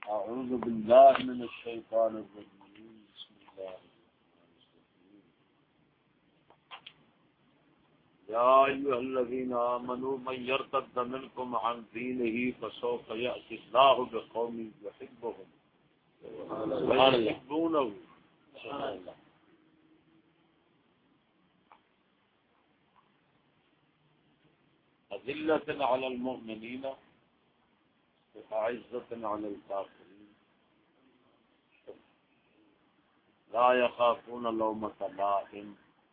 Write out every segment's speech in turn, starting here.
اعوذ باللہ من الشیطان الرجیم بسم اللہ الرحمن الرحیم یا ایھا الذین آمنوا من یرتد منکم عن دینہ فسوف یأتی اللہ بقوم یحبهم ویحبونه سبحان اللہ أذلة على المؤمنين أعزة على الكافرين لا يخافون لومة لائم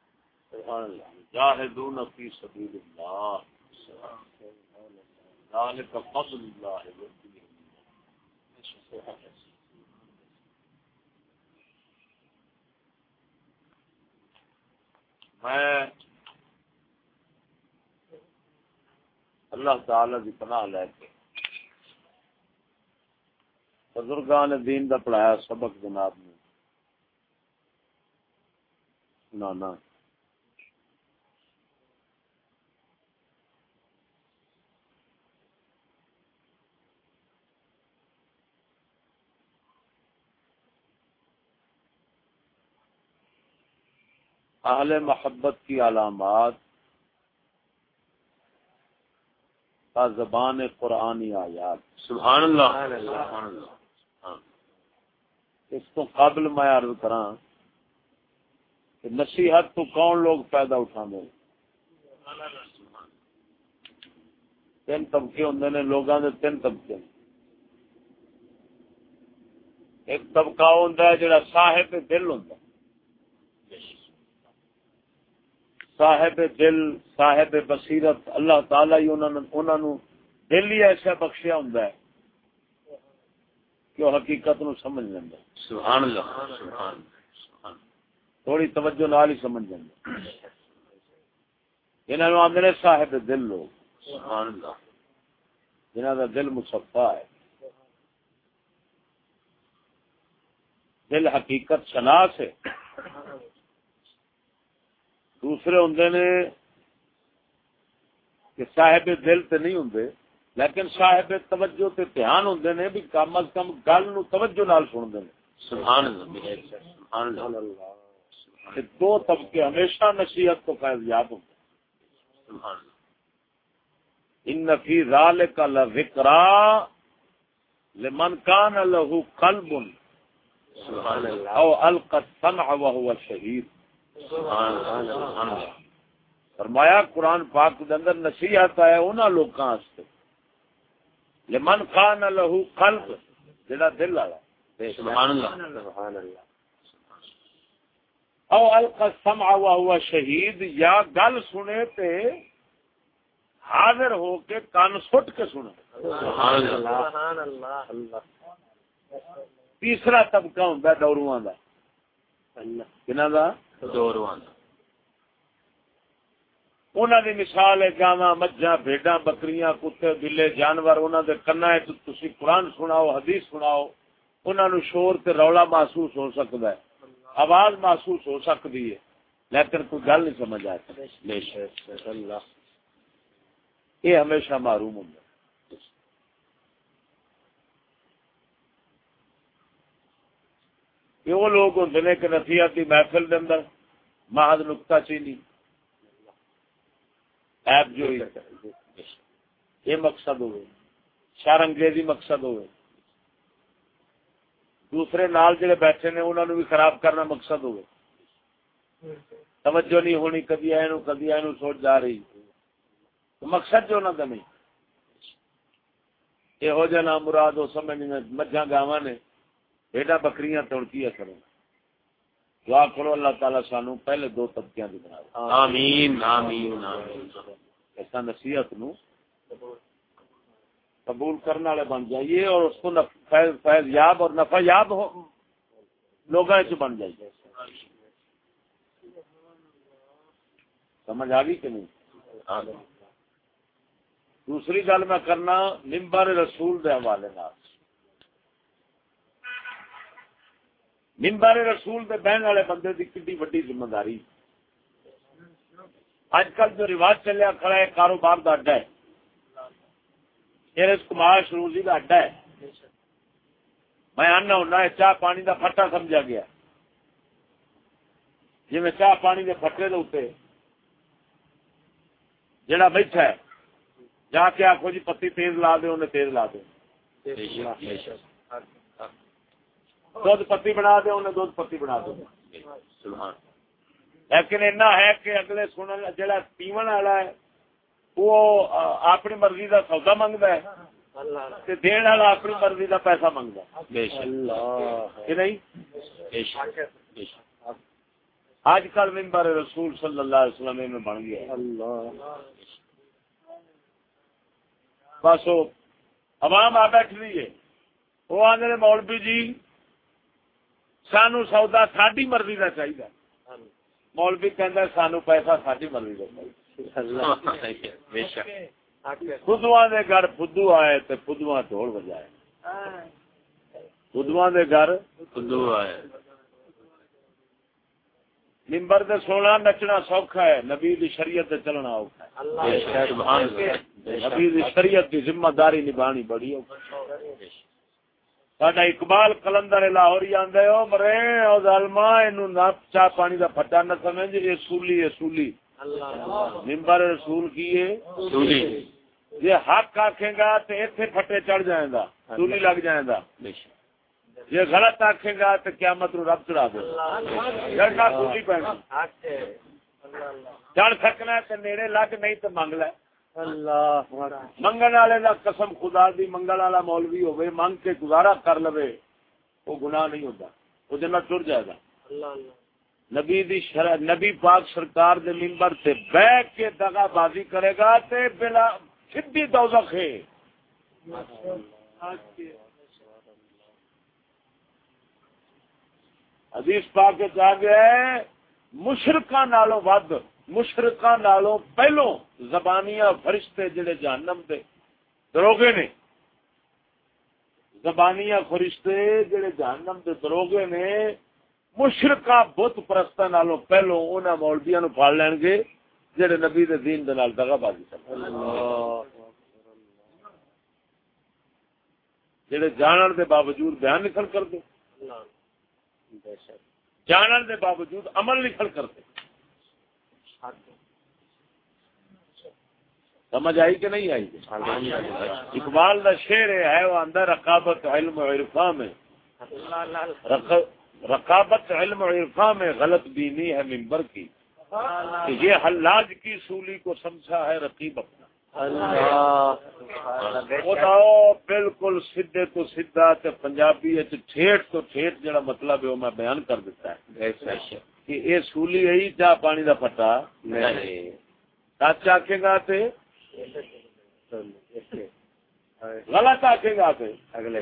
يجاهدون في سبيل الله ذلك فضل الله يؤتيه میں اللہ تعالی کی پناہ لے کے بزرگان دین دا پڑھایا سبق جناب نے سنانا اہل محبت کی علامات کا زبان قرآنی آیات سبحان اللہ سبحان اللہ اس کو قابل میں عرض کراں کہ نصیحت تو کون لوگ فائدہ اٹھاندے تین طبقے ہوندے نے لوگاں دے تین طبقے ایک طبقہ ہوندا ہے جڑا صاحب دل ہوندا صاحب دل صاحب بصیرت اللہ تعالی ہی انہاں نو دل ہی ایسا بخشیا ہوندا ہے کہ وہ حقیقت نو سمجھ لیندا سبحان اللہ سبحان تھوڑی توجہ نال ہی سمجھ لیندا انہاں نو آندے نے صاحب دل لوگ سبحان اللہ جنہاں دا دل مصفا ہے دل حقیقت شناس ہے دوسرے ہوندے نے کہ صاحب دل تے نہیں ہوندے لیکن صاحب توجہ تے دھیان ہوندے نے بھی کم از کم گل نو توجہ نال سندے نے سبحان اللہ سبحان اللہ کہ دو طبقے ہمیشہ نصیحت کو فیض یاب ہوندے سبحان اللہ ان فی ذلک لذکرى لمن کان له قلب سبحان اللہ او القى السمع وهو شہید فرمایا قرآن پاک کے اندر نصیحت ہے انہاں لوکاں واسطے لمن کان له قلب جڑا دل والا سبحان اللہ سبحان اللہ او القى السمع وهو شہید یا گل سنے تے حاضر ہو کے کان سٹ کے سنے سبحان اللہ سبحان اللہ تیسرا طبقہ ہوندا ڈوروواں دا کناں دا انہاں دی مثال ہے گاواں مجھاں بھیڈاں بکریاں کتے بلے جانور انہاں دے کنا وچ تسی قرآن سناؤ حدیث سناؤ انہاں نو شور تے رولا محسوس ہو سکدا ہے آواز محسوس ہو سکتی ہے لیکن کوئی گل نہیں سمجھ آتی بے شک اللہ یہ ہمیشہ محروم ہوندا کہ وہ لوگ ہوندے نے کہ نصیحت کی محفل دے اندر محض نکتہ چینی ایپ جو یہ مقصد ہوئے شر انگریزی مقصد ہوئے دوسرے نال جڑے بیٹھے نے انہوں نے بھی خراب کرنا مقصد ہوئے توجہ نہیں ہونی کدی اینو سوچ جا رہی مقصد جو نہ نہیں یہ ہو جانا مراد ہو سمجھ مجھاں گاواں نے بیٹا بکریاں توڑکیاں کرو دعا کرو اللہ تعالیٰ سانو پہلے دو طبقیاں دی بنا دے آمین آمین آمین ایسا نصیحت نو قبول کرنے والے بن جائیے اور اس کو فیض یاب اور نفع یاب لوگوں سے بن جائیے سمجھ آ گئی کہ نہیں دوسری گل میں کرنا منبر رسول دے حوالے نال منبر رسول دے بہن والے بندے دی کتنی بڑی ذمہ داری اج کل جو رواج چلیا کھڑا ہے کاروبار دا اڈا ہے رزق معاش روزی دا اڈا ہے میں آنا ہونا چاہ پانی دا پھٹا سمجھا گیا، جی میں چاہ پانی دے پھٹے دے اوتے جڑا بیٹھا ہے جا کے آخو جی پتی تیز لا دے، انہیں تیز لا دے، دودھ پتی بنا دے، انہیں دودھ پتی بنا دے. لیکن اینا ہے کہ اگلے سنن جڑا پیون والا ہے وہ اپنی مرضی دا سودا منگتا ہے، دین والا اپنی مرضی دا پیسہ منگتا ہے نہیں. آج کل ممبر رسول صلی اللہ علیہ وسلم میں بن گیا بس وہ عوام آ بیٹھ رہی ہے، وہ آدھے مولوی جی سانو سودا ساری مرضی کا چاہیے، مولوی کہندا سانو پیسہ ساری مرضی کا چاہیے. خدواں دے گھر فدو آئے تے فدواں ڈھول بجائے، خدواں دے گھر فدو آئے. ممبر دے سونا نچنا سوکھا ہے، نبی دی شریعت تے چلنا اوکھا ہے. نبی دی شریعت دی ذمہ داری نبھانی بڑی اوکھی. ساڈا اقبال کلندر لاہوری آندا ہے او مرے او ظالما اینو نہ چاہ پانی دا پھٹا نہ سمجھ، اے سولی ہے سولی. ممبر رسول کی ہے سولی. یہ حق آکھے گا تے ایتھے پھٹے چڑھ جائے گا، سولی لگ جائے گا. یہ غلط آکھے گا تو قیامت نو رب چڑھا دے گا. سولی پہنا چڑھ سکنا ہے تے نیڑے لگ، نہیں تو منگ لے. منگن والے دا قسم خدا دی منگن والا مولوی ہوئے منگ کے گزارا کر لوے وہ گناہ نہیں ہوتا، وہ جنت ٹر جائے گا. نبی دی نبی پاک سرکار دے منبر تے بیٹھ کے دغا بازی کرے گا تے بلا سیدھی دوزخ ہے. حدیث پاک آ گیا ہے مشرکاں نالوں ود، مشرکاں نالوں پہلو زبانیاں فرشتے جڑے جہنم دے دروگے نے، زبانیاں فرشتے جڑے جہنم دے دروگے نے مشرکاں بت پرستاں نالوں پہلو انہاں مولویاں نو پھڑ لین گے جڑے نبی دے دین دے نال دغا بازی کرن، جڑے جانن دے باوجود بیان نکل کر دے، جانن دے باوجود عمل نکل کرتے. سمجھ آئی کہ نہیں آئی؟ اقبال دا شعر ہے وہ اندر رقابت علم و عرفاں میں، رقابت علم و عرفاں میں غلط بینی ہے منبر کی، کہ یہ حلاج کی سولی کو سمجھا ہے رقیب اپنا. خداؤ بالکل سیدھے تو سیدھا تے پنجابی ٹھیٹ تو ٹھیٹ جڑا مطلب ہے وہ میں بیان کر دیتا ہے کہ یہ سولی ہے چاہ پانی دا پھٹا نہیں. سچ آکھے گا تے غلط آکھے گا تے اگلے.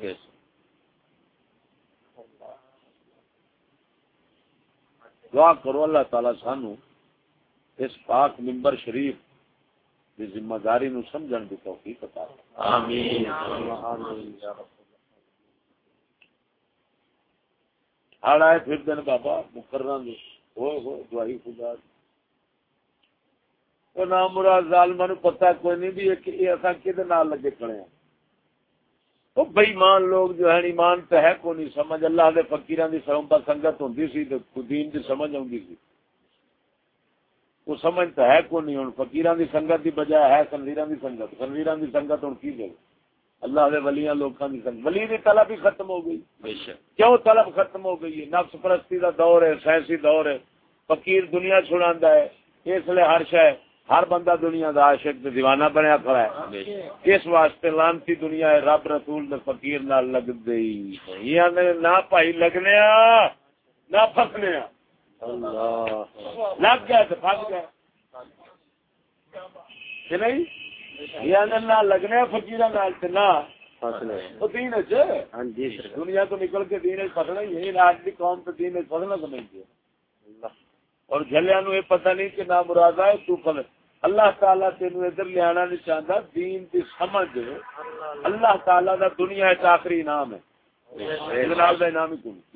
دعا کرو اللہ تعالی سانو اس پاک منبر شریف دی ذمہ داری نو سمجھن دی توفیق عطا فرمائے. آمین. ہڑ آئے پھر دن بابا مقرراں دے ہوئے ہوئے دعائی خدا او نام مراد ظالماں نو پتہ کوئی نہیں بھی کہ یہ اساں کدے نال لگے کھڑے ہیں. او بے ایمان لوگ جو ہیں ایمان تے ہے کوئی نہیں سمجھ. اللہ دے فقیراں دی سنگت ہوندی سی تے دین دی سمجھ آوندی سی، وہ سمجھتا ہے کو نہیں. ہوں فقیران دی سنگت دی بجائے ہے خنزیران دی سنگت. خنزیران دی سنگت ہوں کی جائے اللہ دے ولیاں لوکاں دی سنگت. ولی دی طلب ہی ختم ہو گئی. کیوں طلب ختم ہو گئی ہے؟ نفس پرستی دا دور ہے، سائنسی دور ہے. فقیر دنیا چھڑاندا ہے، اس لیے ہر شے ہر بندہ دنیا دا عاشق تے دیوانہ بنیا کھڑا ہے. اس واسطے لعنتی دنیا ہے رب رسول دے فقیر نال لگ گئی. یہ نہ بھائی لگنیا نہ پھسنیا، لگ گیا تو پھس گیا کہ نہیں. یہ نہ لگنے فقیر دنیا تو نکل کے دین پسنا یہی آج کی قوم تو دین پسنا سمجھتی ہے. اور جلیا نو یہ پتہ نہیں کہ نہ مراد ہے تو پھل. اللہ تعالیٰ تینوں ادھر لیا نہیں چاہتا. دین کی سمجھ اللہ تعالیٰ دا دنیا آخری انعام ہے. انعام ہی کون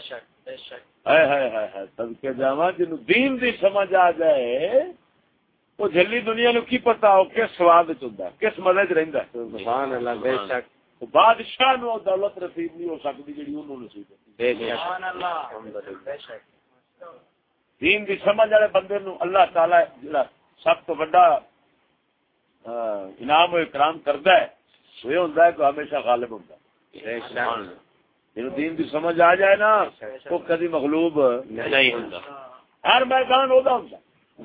صدقے جاواں جنوں دین دی سمجھ آ جائے وہ جھلی دنیا نو کی پتا ہو کس سواد چ کس مزے چ رہندا ہے. سبحان اللہ. بے شک بادشاہ نو دولت نصیب نہیں ہو سکتی جڑی انہوں نصیب ہے. سبحان اللہ. بے شک دین دی سمجھ والے بندے نو اللہ تعالی جڑا سب تو بڑا انعام و اکرام کردا ہے وہ ہوندا ہے کہ ہمیشہ غالب ہوندا ہے. جنوں دین دی سمجھ آ جائے نا وہ کبھی مغلوب نہیں ہوندا. ہر میدان اودا ہوندا.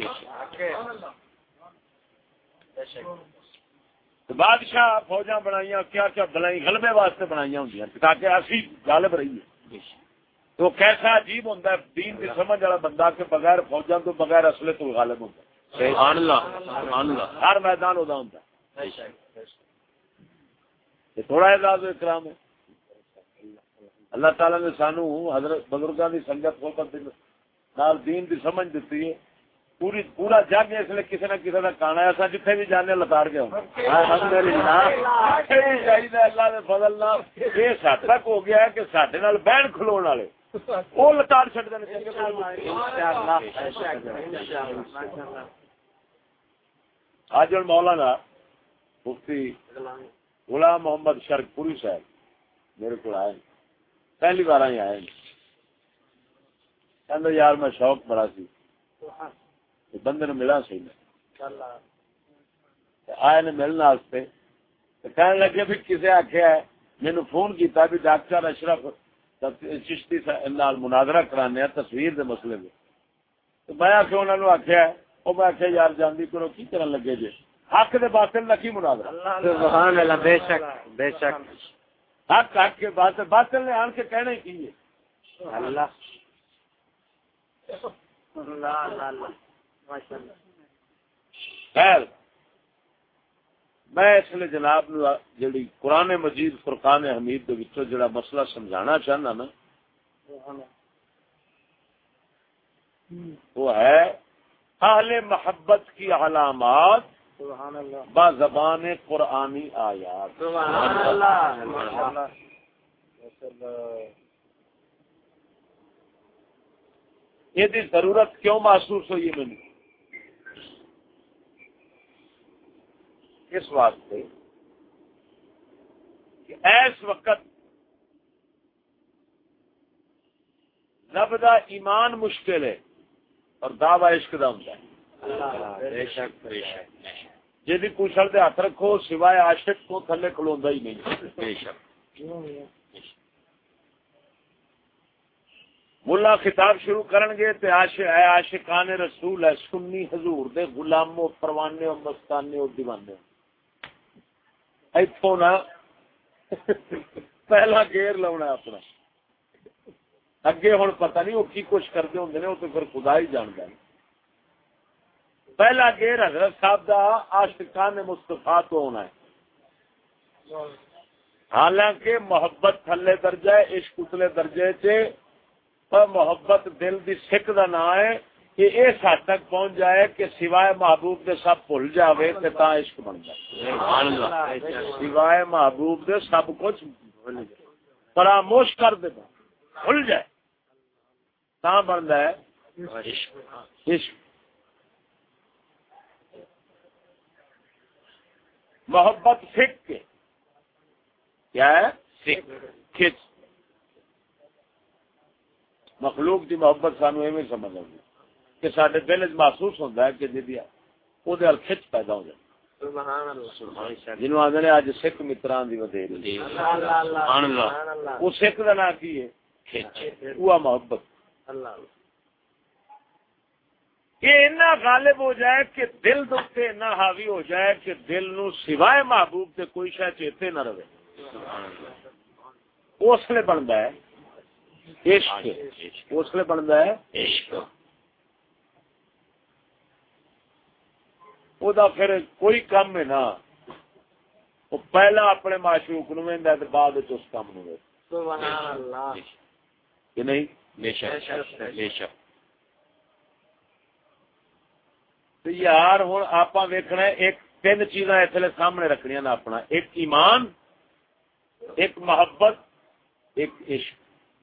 بادشاہ فوجاں بنائیاں کیا کیا بنائی غلبے واسطے بنائیاں ہوندیاں تاکہ اسی غالب رہیے. تو کیسا عجیب ہوتا ہے دین کی سمجھ والا بندہ کہ بغیر فوجاں تو بغیر اسلحے تو غالب ہوتا ہے. سبحان اللہ سبحان اللہ. ہر میدان ہوتا ہوتا ہے. یہ تھوڑا اعزاز و اکرام ہے. اللہ تعالی نے سانو حضرت بزرگاں دی سنگت صحبت نال دین دی سمجھ دیتی ہے. پورا جگ اس لیے کسی نہ کسی کا کانا ہے. جتنے بھی جانے لتاڑ گیا اللہ کے فضل نال یہ حد تک ہو گیا ہے کہ سڈے نال بہن کھلو والے وہ لتاڑ چڑھتے ہیں. آج مولانا مفتی غلام محمد شرک پوری صاحب میرے کو آئے پہلی بار ہی آئے. کہ یار میں شوق بڑا سی بندے نے ملا سی آئے نے ملنے واسطے کہنے لگے بھی کسی آخیا ہے مینو فون کیتا بھی ڈاکٹر اشرف چشتی نال مناظرہ کرانے تصویر دے مسئلے میں. تو میں آخیا انہوں نے آخیا وہ میں آخیا یار جاندی کرو کی کرن لگے جی حق دے باطل نہ کی مناظرہ. سبحان اللہ. بے شک بے شک. حق حق کے باطل باطل نے آن کے کہنا ہی کی ہے. اللہ خیر میں اس لیے جناب نو جڑی قرآن مجید فرقان حمید دے وچوں جڑا مسئلہ سمجھانا چاہنا نا وہ ہے اہل محبت کی علامات با زبان قرآنی آیات. سبحان اللہ. یہ دی ضرورت کیوں محسوس ہوئی ہے مجھے اس واسطے کہ ایس وقت زبدہ ایمان مشکل ہے اور دعوی عشق دا ہوندا ہے. بے شک بے شک. جی کشل دے ہاتھ رکھو سوائے عاشق تو تھلے کھلوندا ہی نہیں. بے شک. ملا خطاب شروع کرن گے تے اے عاشقان رسول ہے سنی حضور دے غلامو پروانے و مستانے و دیوانے. ایتھوں نا پہلا گیر لاؤنا اپنا اگے ہن پتہ نہیں وہ کی کچھ کرتے ہوندے نے وہ تو پھر خدا ہی جاندا ہے. پہلا گیر حضرت صاحب دا عاشقان مصطفیٰ تو ہونا ہے. حالانکہ محبت تھلے درجہ ہے عشق اتلے درجے سے پر محبت دل دی سکھ دا نام ہے کہ اس حد تک پہنچ جائے کہ سوائے محبوب دے سب بھول جاوے تے تا عشق بن جائے. سوائے محبوب دے سب کچھ فراموش کر دے بھول جائے تا بنتا ہے عشق. محبت سکھ کے کیا ہے کھچ مخلوق دی محبت سانو ایویں سمجھ آئی کہ سارے دل محسوس ہوتا ہے کہ جی وہ کھچ پیدا ہو جائے. جنوب آدھے نے اج سکھ متران دی ودھیری وہ سکھ کا نام کی ہے وہ محبت. یہ اتنا غالب ہو جائے کہ دل دے اتنا حاوی ہو جائے کہ دل نو سوائے محبوب سے کوئی شاید چیتے نہ رہے. اس لیے بنتا ہے عشق. اس لیے بنتا ہے عشق. وہ پھر کوئی کم ہے نا وہ پہلا اپنے معشوق نو ویندا تے بعد وچ اس کام نو ویندا. سبحان اللہ. کہ نہیں بے شک بے شک. تو یار ہوں آپ ویکھنا ایک تین چیزاں اس لیے سامنے رکھنیاں نا اپنا ایک ایمان ایک محبت ایک عشق.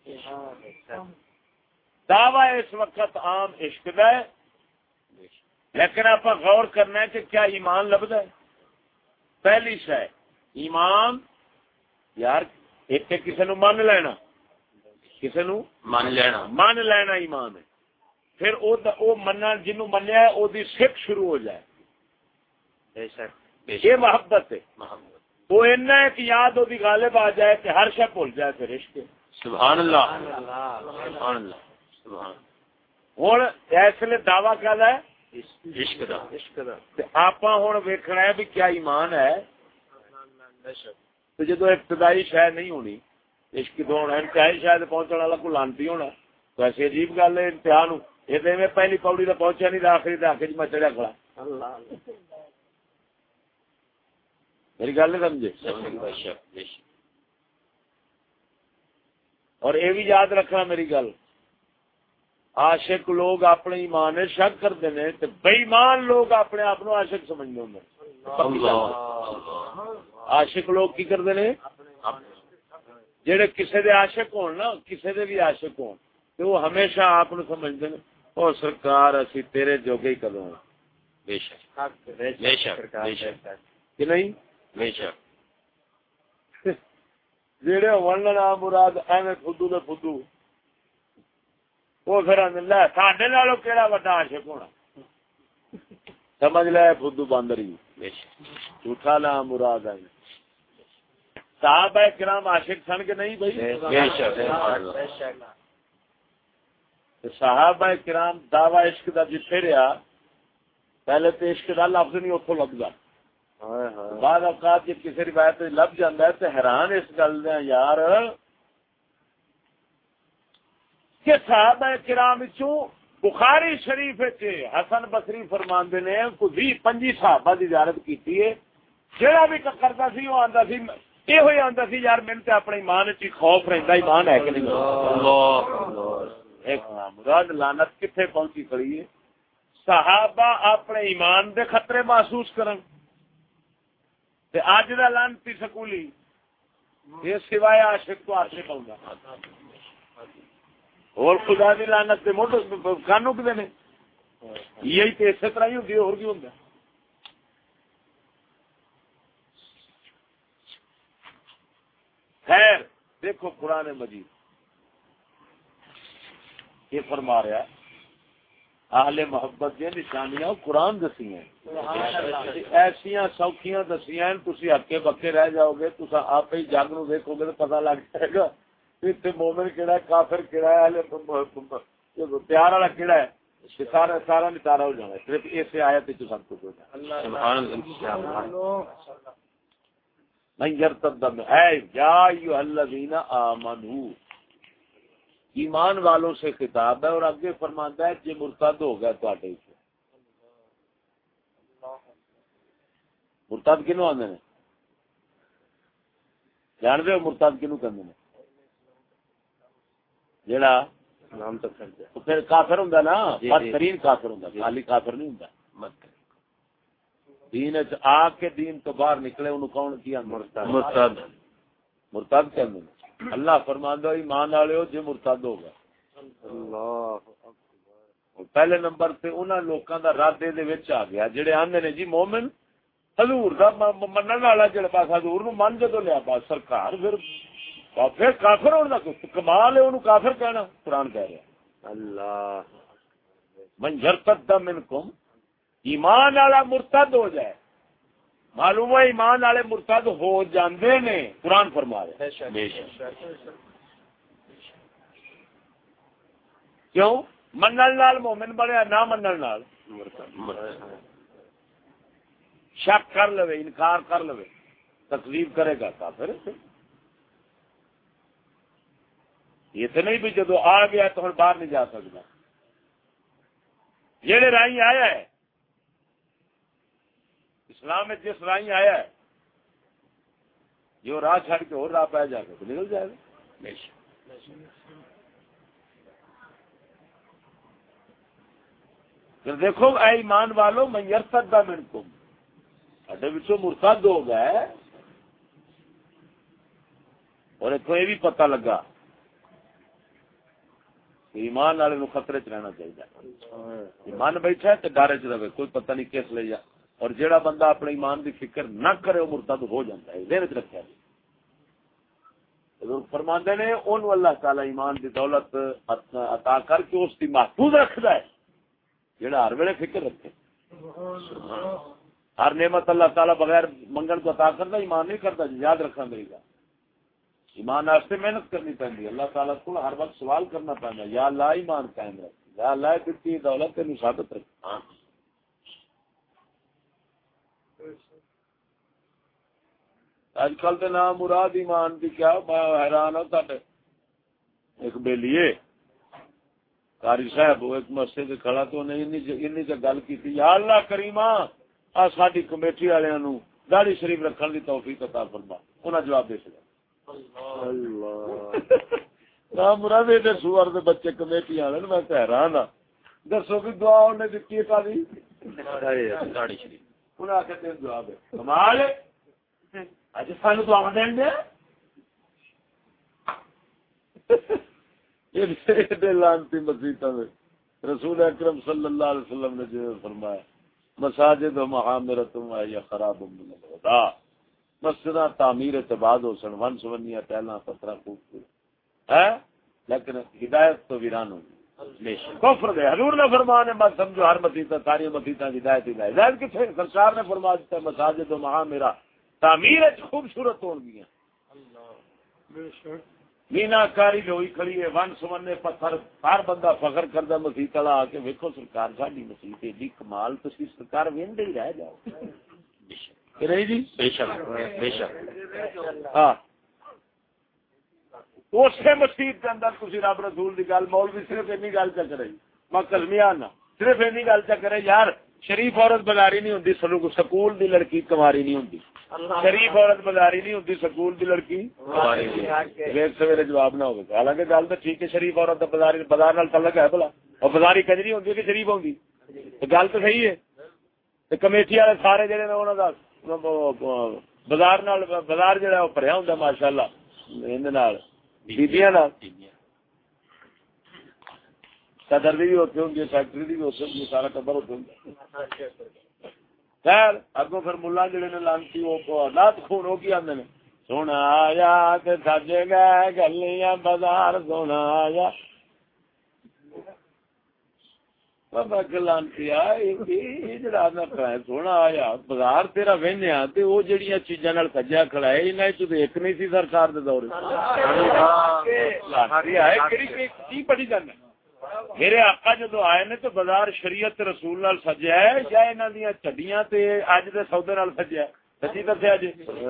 دعوی اس وقت عام عشق دا ہے لیکن آپ غور کرنا ہے کہ کیا ایمان لبدا ہے؟ پہلی شے ایمان یار ایک کسی نو مان لینا، کسی نو مان لینا ایمان ہے. پھر او مننا جنوں منیا ہے او دی سکھ شروع ہو جائے. بے شک یہ محبت ہے. وہ اینا ہے کہ یاد وہ بھی غالب آ جائے کہ ہر شے بھول جائے پھر عشق. سبحان اللہ سبحان اللہ سبحان. ہوں اس لیے دعویٰ کیا ہے؟ عشق دا. آپ ہوں ویکھنا ہے بھی کیا ایمان ہے. تو جدو ابتدائی شے نہیں ہونی عشق تو ہونا انتہائی شاید پہنچنے والا کو لانتی ہونا تو ایسی عجیب گل ہے. امتحان یہ میں پہلی پوڑی تو پہنچا نہیں آخری دھاکے میں چڑھیا کھڑا. میری گل نہیں سمجھے. اور یہ بھی یاد رکھنا میری گل، عاشق لوگ اپنے ایمان شک کرتے ہیں تو بے ایمان لوگ اپنے آپ کو عاشق سمجھتے ہیں. عاشق لوگ کی کرتے ہیں جہے کسی دے عاشق ہون نا کسی دے بھی عاشق ہون تو وہ ہمیشہ آپ سمجھتے ہیں اور سرکار اسی تیرے جوگے ہی کرو. بے شک بے شک بے شک کہ نہیں بے شک. جہے ورننا مراد ایویں فدو دے فدو وہ پھر ساڈے نالوں کہڑا وڈا عاشق ہونا. سمجھ لے فدو باندر ہی جھوٹا نا مراد ہے. صحابہ کرام عاشق سن کے نہیں بھائی؟ صحابہ کرام دعوی عشق دا جتھے رہا پہلے تو عشق دا لفظ نہیں اتوں لبدا. بعض اوقات جب کسی روایت لب جاتا ہے تو حیران اس گل دے یار کہ صحابہ کرام وچوں بخاری شریف حسن بصری فرماندے نے کوئی 20-25 صحابہ دی زیارت کیتی ہے. جہاں بھی کرتا سی وہ آندا سی یہ ہوئی آندا سی یار میں تے اپنے ایمان چ خوف رہندا ایمان ہے کہ نہیں. ایک مراد لعنت کتنے پہنچی کھڑی ہے. صحابہ اپنے ایمان دے خطرے محسوس کرن تے اج دا لعنتی سکولی یہ سوائے عاشق تو عاشق ہوندا اور خدا دی لعنت تے موٹو کانوں کدے نے یہی تے اسی طرح ہی ہوندی ہے اور کی ہوندا. خیر دیکھو قرآن مجید یہ فرما رہا ہے اہل محبت دی نشانیاں قرآن دسی ہیں ایسیاں سوکھیاں دسیاں تسی ہکے بکے رہ جاؤ گے. تسا آپ ہی جگ نو دیکھو گے تو پتہ لگ جائے گا اتنے مومن کیڑا ہے کافر کیڑا ہے اہل پیار والا کیڑا ہے. سارا سارا نتارا ہو جانا صرف اسے آیت وچ سب کچھ ہو جائے. سبحان اللہ. من یرتد اے یا ایھا الذین آمنو ایمان والوں سے خطاب ہے اور آگے فرماتا ہے کہ مرتد ہو گیا تواڈے سے. مرتد کینو آندے نے جان دے ہو مرتد کینو کہندے نے جیڑا نام تک کر جائے پھر کافر ہوندا نا بدترین کافر ہوندا خالی کافر نہیں ہوندا دین وچ آ کے دین تو باہر نکلے انہوں کون کیا مرتد. مرتد کہندے نے. اللہ فرماندا ایمان والےو جے مرتد ہو گئے. اللہ پہلے نمبر تے انہاں لوکاں دا رد دے وچ آ گیا جڑے آندے نے جی مومن حضور دا منن والا جڑا پاس حضور نو من جدوں لیا بس سرکار پھر کافر ہونے دا کمال ہے انہوں کافر کہنا. قرآن کہہ رہا اللہ من یرتد منکم ایمان والا مرتد ہو جائے. معلوم ہے ایمان والے مرتد ہو جاندے نے. قرآن فرما رہے کیوں منن نال مومن بنیا نہ منن نال شک کر لو انکار کر لو تکذیب کرے گا کافر. یہ تو نہیں بھی جدو آ گیا تو باہر نہیں جا سکتا. جہے رائی آیا ہے اسلام میں جس رائی آیا ہے جو راہ چھڑ کے اور راہ پہ جا کے تو نکل جائے گا. پھر دیکھو اے ایمان والو من یرتد منکم اڈے وچوں مرتد ہو گئے. اور اتوں یہ بھی پتہ لگا ایمان والے نو خطرے چ رہنا چاہیے. ایمان بیٹھا ہے تو ڈر چ رہے, کوئی پتہ نہیں کس لے جا. اور جیڑا بندہ اپنے ایمان کی فکر نہ کرے وہ مرتد ہو جاتا ہے. ذہن چ رکھا جی. فرماندے نے ان اللہ تعالی ایمان کی دولت عطا کر کے اس کی محفوظ رکھتا ہے جیڑا ہر ویلے فکر رکھے. ہر نعمت اللہ تعالی بغیر منگن کو عطا کرتا ایمان نہیں کرتا. یاد رکھنا میری گا. ایمان واسطے محنت کرنی پڑتی. اللہ تعالیٰ کو ہر وقت سوال کرنا پڑتا ہے, یا اللہ ایمان قائم رکھ, یا اللہ دیتی دولت تینوں ثابت رکھ. اج کل تو نام مراد ایمان کی کیا, میں حیران ہوں. ایک بیلیے قاری صاحب وہ ایک مسجد کھڑا تو انہیں گل کی تھی, یا اللہ کریما ساری کمیٹی والوں داڑھی شریف رکھنے کی توفیق عطا فرما. انہیں جواب دے سکا نام مراد سور کے بچے کمیٹی والے. میں حیران ہاں, دسو بھی دعا انہیں دیتی ہے داڑھی شریف. انہیں آخر تین جواب ہے کمال اج سانو دعا دین دیا. لانتی مسیحا میں رسول اکرم صلی اللہ علیہ وسلم نے جو فرمایا مساجد و معامرتم یا خراب من الہدا, مسجداں تعمیر اعتباد ہو سن ون سونیاں ٹہلاں پتھراں خوبصورت ہے لیکن ہدایت تو ویران ہوگی. کفر دے حضور نے فرمایا مت سمجھو ہر مسیحت ساری مسیحتاں ہدایت ہدایت کتنے سرکار نے فرما دیتا مساجد و معامرہ تعمیر خوبصورت ہو گیا. مینا کاری ہوئی کھڑی ہے ون سمنے پتھر ہر بندہ فخر کردا مسیح والا آ کے ویکھو سرکار ساڈی مسیح ایڈی کمال تسی سرکار ویندے ہی رہ جاؤ. کہ نہیں جی بے شک بے شک. ہاں اسی مسیح کے اندر تسی رب رسول دی گل مولوی صرف اینی گل چ کرے میں کلمیاں نا صرف اینی گل چ کرے یار شریف عورت بازاری نہیں ہوندی سکول دی لڑکی کنواری نہیں ہوندی. شریف عورت بازاری نہیں ہوتی سکول دی لڑکی سویرے جواب نہ ہوگا. حالانکہ گل تو ٹھیک ہے شریف عورت بازار نال تعلق ہے بلا اور بازاری کجری ہوتی ہے کہ شریف ہوتی گل تو صحیح ہے. کمیٹی والے سارے جڑے انہوں کا بازار بازار جہا وہ بھریا ہوں ماشاء اللہ بیبیاں صدر بھی ہوتے ہوں گے فیکٹری بھی ہوتے ہوں گے سارا ٹبر ہوتے ہوں گے. خیر اگوں پھر ملا جڑے نے لانتی وہ نات خون ہو کی آدھے سونا آیا سجے گئے گلیاں بازار سونا آیا لانتی جڑا سونا آیا بازار تیرا وہنیا وہ جہاں چیزاں سجیا کھڑا ہے انہیں ایک نہیں سی سرکار دے دور کی بڑی گل ہے. میرے آقا جدو آئے نے تو بازار شریعت رسول نال سجیا ہے یا انہاں دیاں چڈیاں تے اج دے سودے نال سجیا ہے؟ سچی دسیا جی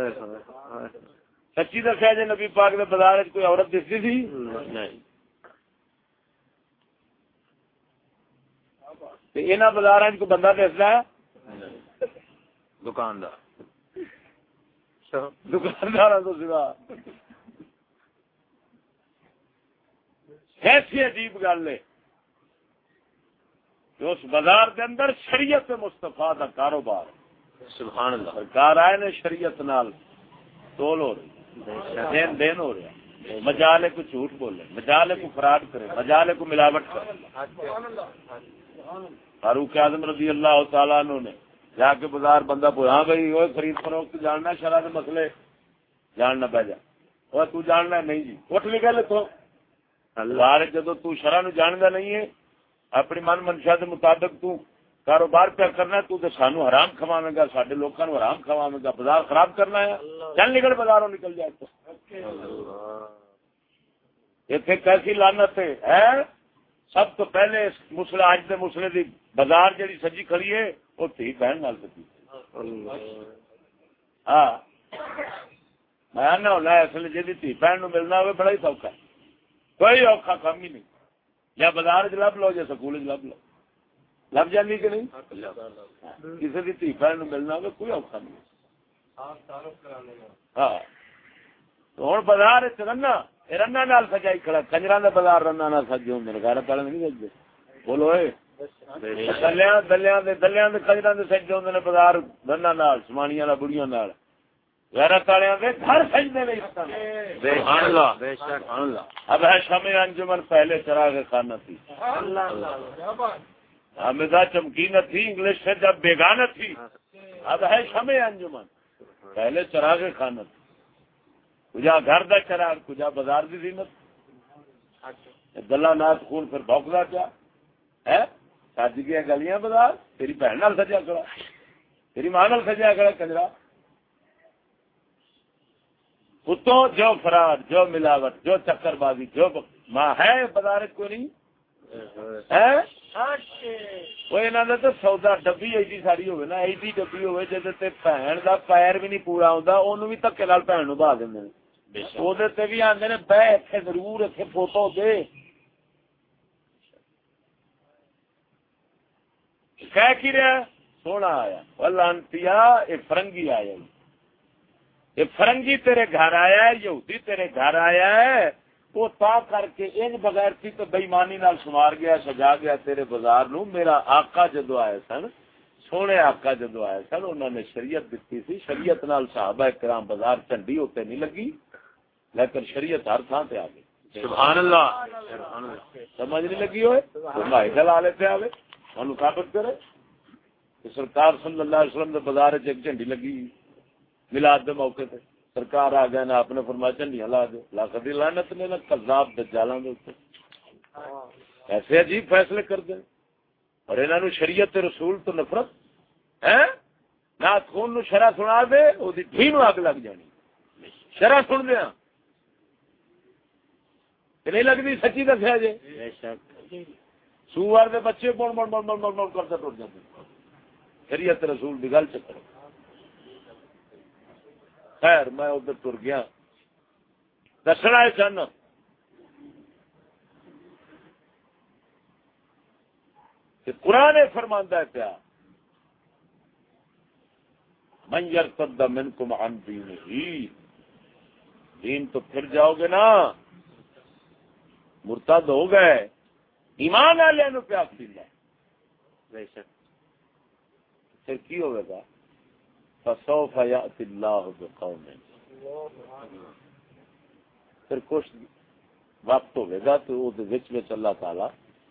سچی دسیا جی نبی پاک دے بازار وچ کوئی عورت دستی سی نہیں. تے انہاں بازاراں وچ کوئی بندہ دسدا ہے دکاندار دکانداراں تو سوا ایسی عجیب گل ہے کہ اس بازار کے اندر شریعت مصطفیٰ کا کاروبار سبحان اللہ سرکار آئے نے شریعت نال تول ہو رہی دین دین ہو رہا مجالے کو جھوٹ بولے مجالے کو فراڈ کرے مجالے کو ملاوٹ کرے. فاروق اعظم رضی اللہ تعالیٰ عنہ نے جا کے بازار بندہ پوچھا ہاں بھائی وہ خرید فروخت جاننا شرع کے مسئلے جاننا پہ جا وہ تو جاننا نہیں جی اٹھ نکل تو اللہ جدو تو شرع نو جاندا نہیں ہے اپنی من منشا کے مطابق تو کاروبار پہ کرنا تو سانو حرام کھواوے گا سارے لوگوں کو حرام کھواوے گا بازار خراب کرنا ہے چل نکل بازاروں نکل جائے تو اتنے کیسی لعنت ہے. سب تو پہلے مسلے اج دے مسلے دی بازار جڑی سجی کھڑی ہے وہ تھی بہن نال سجی. ہاں میں آنا ہونا اصل جی تھی بہن نو ملنا ہوئے بڑا ہی سوکھا ہے کوئی اوکھا کام ہی نہیں. یا بازار چ لب لو یا سکول چ لب لو لب جانی کہ نہیں. کسی کی دھی بہن ملنا ہوگا کوئی اوکھا نہیں. ہاں ہوں بازار رنا رنا نال سجائی کھڑا کنجراں دا بازار رنا نال سجے ہوں غیرت والے نہیں سجدے بولو اے دلیاں دلیاں دے کنجراں دے سجے ہوندے نے بازار رنا نال سمانیاں نال بڑیاں نال غیرت والے گھر سجدے نہیں اب ہے شمع انجمن پہلے چراغ خانہ تھی حامدہ چمکینہ تھی انگلش سے جب بیگانہ تھی اب ہے شمع انجمن پہلے چراغ خانہ تھی کجا گھر دا چراغ کجا بازار دی زینت گلا نات خون پھر بھوکدا کیا ہے شادی کی گلیاں بازار تیری بہن نال سجا کرا تیری ماں نال سجا کرا کنجرا کتوں جو فرار جو ملاوٹ جو چکر بازی جو ماں ہے بازار کو نہیں وہ انہوں تو سودا ڈبی ایڈی ساری ہوئے نا ایڈی ڈبی ہوئے جہد بھن کا پیر بھی نہیں پورا آتا انہوں بھی دکے نال بھن بہا دیں وہ بھی آدھے نے بہ اتنے ضرور اتنے فوٹو دے کہہ کی رہا سونا آیا لانتی یہ فرنگی آیا یہ فرنگی تیرے گھر آیا ہے یہودی تیرے گھر آیا ہے وہ تا کر کے ان بغیر تھی تو بےمانی نال شمار گیا سجا گیا تیرے بازار نو میرا آقا جدو آئے سن سونے آقا جدو آئے سن انہوں نے شریعت دیتی تھی شریعت نال صحابہ کرام بازار جھنڈی ہوتے نہیں لگی لیکن شریعت ہر تھان پہ آ گئی سبحان اللہ سمجھ نہیں لگی ہوئے بھائی دلا لیتے آئے انہوں ثابت کرے کہ سرکار صلی اللہ علیہ وسلم نے بازار ایک جھنڈی لگی میلاد دے موقع تے سرکار آ گیا نا آپ نے فرمایا جھنڈیاں لا دے لاکھ لعنت نے نا کذاب دجالاں دے اوپر ایسے عجیب فیصلے کر دیں اور انہاں نو شریعت رسول تو نفرت ہے نہ خون نو شرع سنا دے او دی ڈھی نو اگ لگ جانی شرع سن دیاں تے نہیں لگدی سچی دسیا جے بے شک سوار دے بچے بڑ بڑ بڑ بڑ بڑ کرتے ٹر جاندے شریعت رسول دی گل چکر خیر میں ادھر ٹر گیا دسنا ہے چاہنا کہ قرآن فرماندا ہے پیا من یرتد منکم عن دینہ دین تو پھر جاؤ گے نا مرتد ہو گئے ایمان والے نو پیا کھیلا بے شک پھر کی ہوگا گا فسوف یأتی اللہ بقوم پھر کچھ وقت ہوئے گا تو وہ وچ وچ اللہ تعالی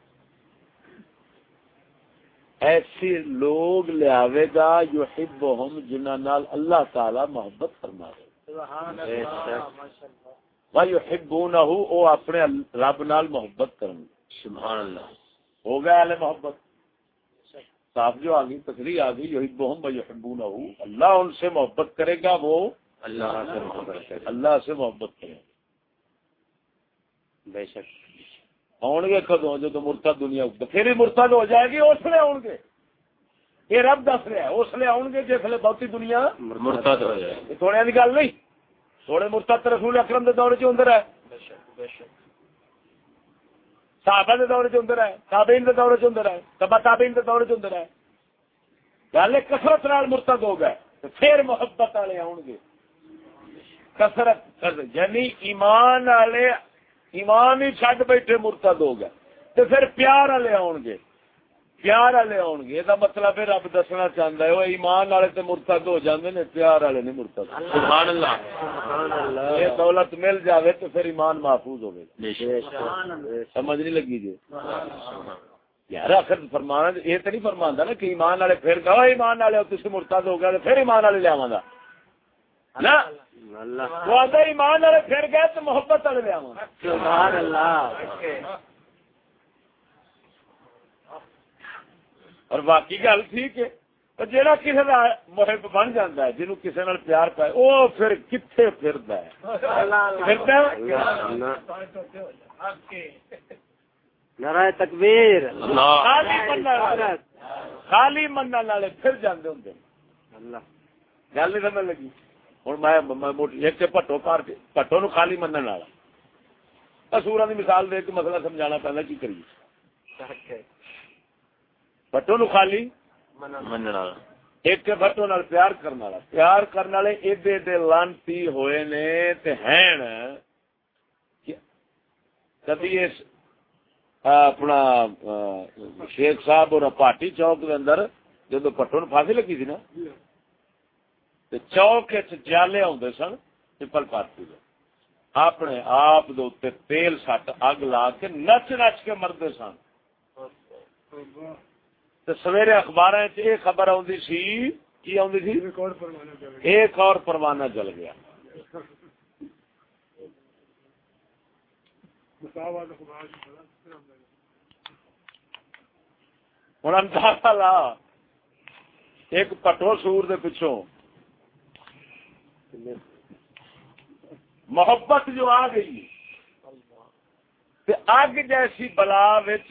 ایسے لوگ لے آوے گا یحبہم جنہاں نال اللہ تعالی محبت فرمائے ویحبونہ او اپنے رب نال محبت کرن سبحان اللہ ہو گیا اہل محبت صاف جو آگئی تصریح آگئی یحبہم ویحبونہ اللہ ان سے محبت کرے گا وہ اللہ سے محبت کرے گا بے شک آن گے کدوں جو تو مرتد دنیا پھر ہی مرتد ہو جائے گی اس لیے آن گے یہ رب دس رہا ہے اس لیے آن گے جس لیے بہتی دنیا مرتد ہو جائے گی تھوڑے کی گل نہیں تھوڑے مرتد رسول اکرم کے دور چ صحابہ دے دور چ ہے تابعین دے دور چ ہے تبع تابعین دے دور چ ہے گل کثرت نال مرتد ہو گئے تو پھر محبت والے آن گے کثرت یعنی ایمان والے ایمان ہی چھڈ بیٹھے مرتد ہو گئے تو پھر پیار والے آن گے پیار والے آن گے یہ مطلب رب دسنا چاہتا ہے وہ ایمان والے تو مرتد ہو جاندے نے پیار والے نہیں مرتد سبحان اللہ یہ دولت مل جاوے تو پھر ایمان محفوظ ہوگا سمجھ نہیں لگی جی یار آخر فرمانا یہ تو نہیں فرماندا نا کہ ایمان والے پھر کہو ایمان والے تسی مرتد ہو گئے پھر ایمان والے لے آواں گا نا وہ آتا ایمان والے پھر گئے تو محبت والے لے آواں سبحان اللہ اور باقی گل ٹھیک ہے جہاں کسی کا محب بن جاتا ہے جنہوں کسی نال پیار پائے وہ پھر کتنے پھردا نعرہ تکبیر خالی من والے پھر جاندے ہوندے گل نہیں سمجھ لگی ہوں میں ایک پٹو پار کے پٹو نو خالی منن والا سورا کی مثال دے کے مسئلہ سمجھانا پہلا کی کریے بٹو نو خالی ایک بٹو نال پیار کرنے والا پیار کرنے والے ایڈے ایڈے لانتی ہوئے نے تے ہیں کبھی اپنا شیخ صاحب اور پاٹی چوک کے اندر جب پٹو نو پھانسی لگی تھی نا چوک جالے آدھے سن پپل پارٹی دے اپنے آپ دے تیل سٹ اگ لا کے نچ نچ کے مردے سن. سویرے اخبار یہ خبر آتی سی کی آتی سی ایک اور پروانہ جل گیا. ہوں اندازہ لا ایک پٹو سور دے پچھوں محبت جو آ گئی تے اگ جیسی بلا وچ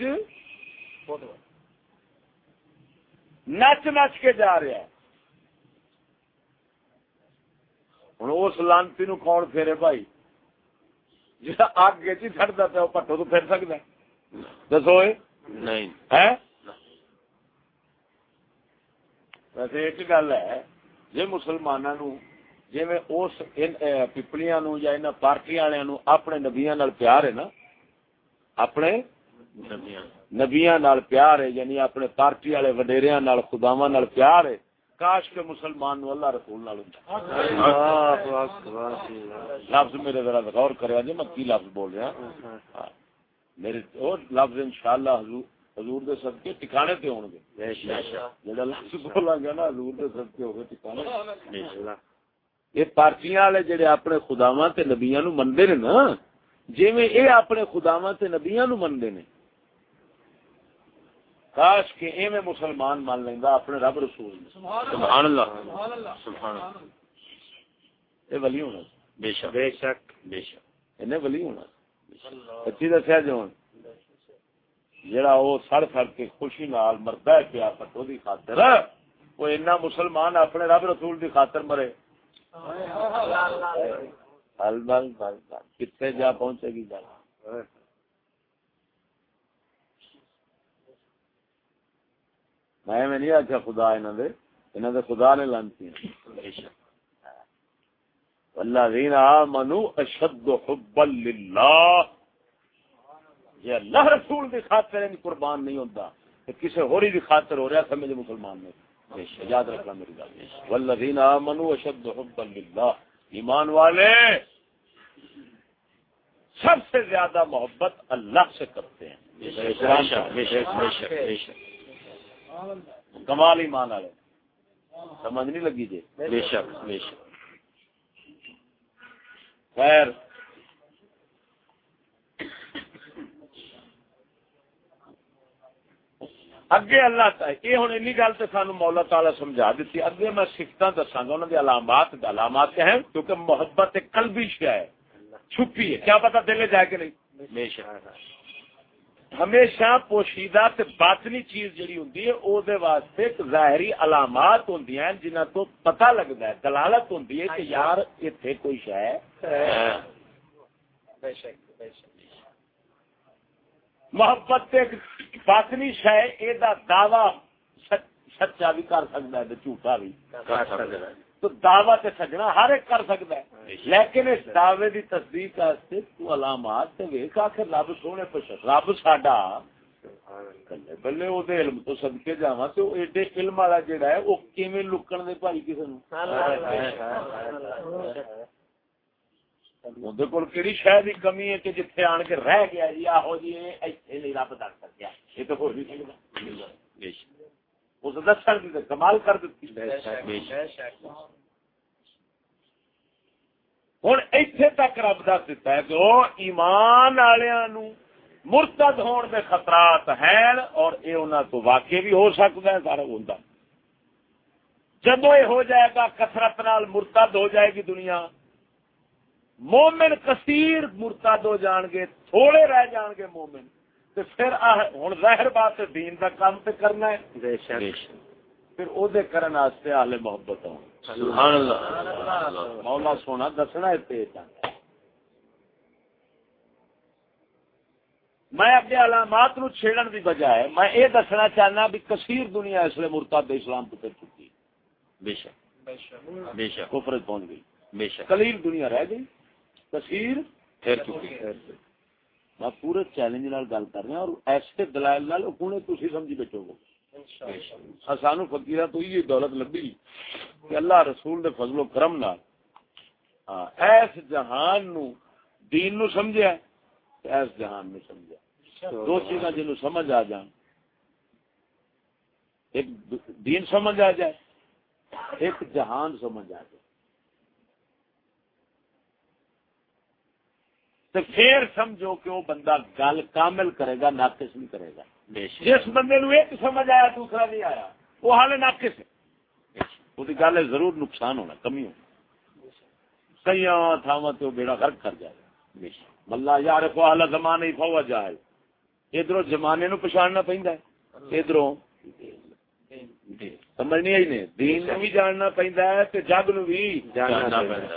نچ نچ کے جا رہا ہے. ہوں اس لانتی نو کون پھیرے بھائی جا اگ چی چڑھتا پیا پٹو تو پھر سکتا دسو نہیں ہے. ویسے ایک گل ہے جی مسلمانوں جی میں اس پپلیاں نو یا ان پارٹی والوں نو اپنے نبیاں نال پیار ہے نا اپنے نبیاں نال پیار ہے یعنی اپنے پارٹی والے وڈیریاں نال خداواں نال پیار ہے کاش کے مسلمان نو اللہ رسول نال ہوندا. لفظ میرے ذرا غور کریا جی میں کی لفظ بول رہا میرے اور لفظ انشاءاللہ حضور دے صدقے ٹھکانے تے ہون گے. جڑا لفظ بولاں گا نا حضور دے صدقے ہو گئے ٹھکانے. یہ پارٹیاں والے جڑے اپنے خداواں تے نبیاں نو مندے نے نا جویں اے اپنے خداواں تے نبیاں نو مندے نے کاش کہ ایویں مسلمان مان لیندا اپنے رب رسول سبحان اللہ سبحان اللہ. اے ولی ہونا بے شک بے شک بے شک انہیں ولی ہونا سچی دسیا جو جڑا وہ سڑ سڑ کے خوشی نال مردا ہے پیا پٹو دی خاطر وہ اینا مسلمان اپنے رب رسول دی خاطر مرے کتنے جا پہنچے گی گل. میں نہیں آخیا خدا انہوں دے خدا نے لانتی والذین آمنوا اشد حبا للہ. یہ اللہ رسول دی خاطر ان قربان نہیں ہوتا کہ کسی ہوری دی خاطر ہو رہا سمجھ مسلمان نے. یاد رکھنا میری گل والذین آمنوا اشد حبا للہ ایمان والے سب سے زیادہ محبت اللہ سے کرتے ہیں. کمال ایمان والے سمجھ نہیں لگی جی. بے شک بے شک. خیر اگے اللہ تعالی یہ ہوں این گل تو سانو مولا تعالی سمجھا دیتی. اگے میں سفتاں دساں گا انہوں نے علامات کیا ہیں کیونکہ محبت ایک قلبی شے ہے چھپی ہے کیا پتہ دل جائے کہ نہیں. بے شک ہمیشہ پوشیدہ تے باطنی چیز جڑی ہوندی ہے او دے واسطے ظاہری علامات ہوندی ہیں جنہاں تو پتہ لگدا ہے دلالت ہوندی ہے کہ یار ایتھے کوئی شے ہے. بے شک بے شک. محبت ایک باطنی شے اے دا دعویٰ سچا بھی کر سکتا ہے جھوٹا بھی کر سکتا ہے. تو دعویٰ تے سجنا ہر ایک کر سکتا ہے لیکن اس دعوے دی تصدیق واسطے تو علامات تے ویکھ آخر رب سونے پچھ رب ساڈا کلے بلے او دے علم تو صدقے جاواں تے ایڈے علم والا جڑا ہے او کیویں لکن دے بھائی کسے نوں اندر کول کیڑی شے دی کمی ہے کہ جتھے آن کے رہ گیا جی آہو جی ایتھے نہیں رب دس سکیا یہ تو ہو نہیں سکدا. اس دسن دی کمال کر دیتی. ہن ایتھے تک رب دس دیتا ہے کہ او ایمان والیاں نو مرتد ہون دے خطرات ہیں اور اے انہاں تو واقع بھی ہو سکدا ہے سارا ہوندا. جدوں یہ ہو جائے گا کثرت نال مرتد ہو جائے گی دنیا مومن کثیر مرتد ہو جان گے تھوڑے رہ جان گے مومن تو پھر ہن ظاہر بات ہے دین دا کام تے کرنا ہے پھر او دے کرن واسطے اہل محبت ہوں. سبحان اللہ. مولا سونا دسنا ہے تے میں اپنے علامات نو چھیڑن دی بجائے میں یہ دسنا چاہنا بھی کثیر دنیا اس لیے مرتد اسلام تو پھر چکی. بے شک بے شک کفر پہنچ گئی. بے شک قلیل دنیا رہ گئی کثیر پھر چکی. میں پورے چیلنج نال گل کر رہا اور ایسے دلائل نال ہن تسی سمجھی بیٹھو گے. سانو فقیراں تو یہ دولت لبھی کہ اللہ رسول دے فضل و کرم نال ایس جہان نو دین نو سمجھیا ایس جہان نو سمجھیا دو چیزاں جنوں سمجھ آ جان ایک دین سمجھ آ جائے ایک جہان سمجھ آ جائے تو پھر سمجھو کہ وہ بندہ گل کامل کرے گا ناقص نہیں کرے گا جس بندے نو ایک سمجھ آیا دوسرا نہیں آیا وہ حال ناقص ہے وہ گل ضرور نقصان ہونا کمی ہونا کئی تھاواں تو بیڑا غرق کر جائے ملا یار کو اعلی زمانے ہی فوا جائے ادھر زمانے نو پچھاننا پیندا ہے ادھر سمجھ نہیں آئی نے دین نو بھی جاننا پیندا ہے تے جگ نو بھی جاننا پیندا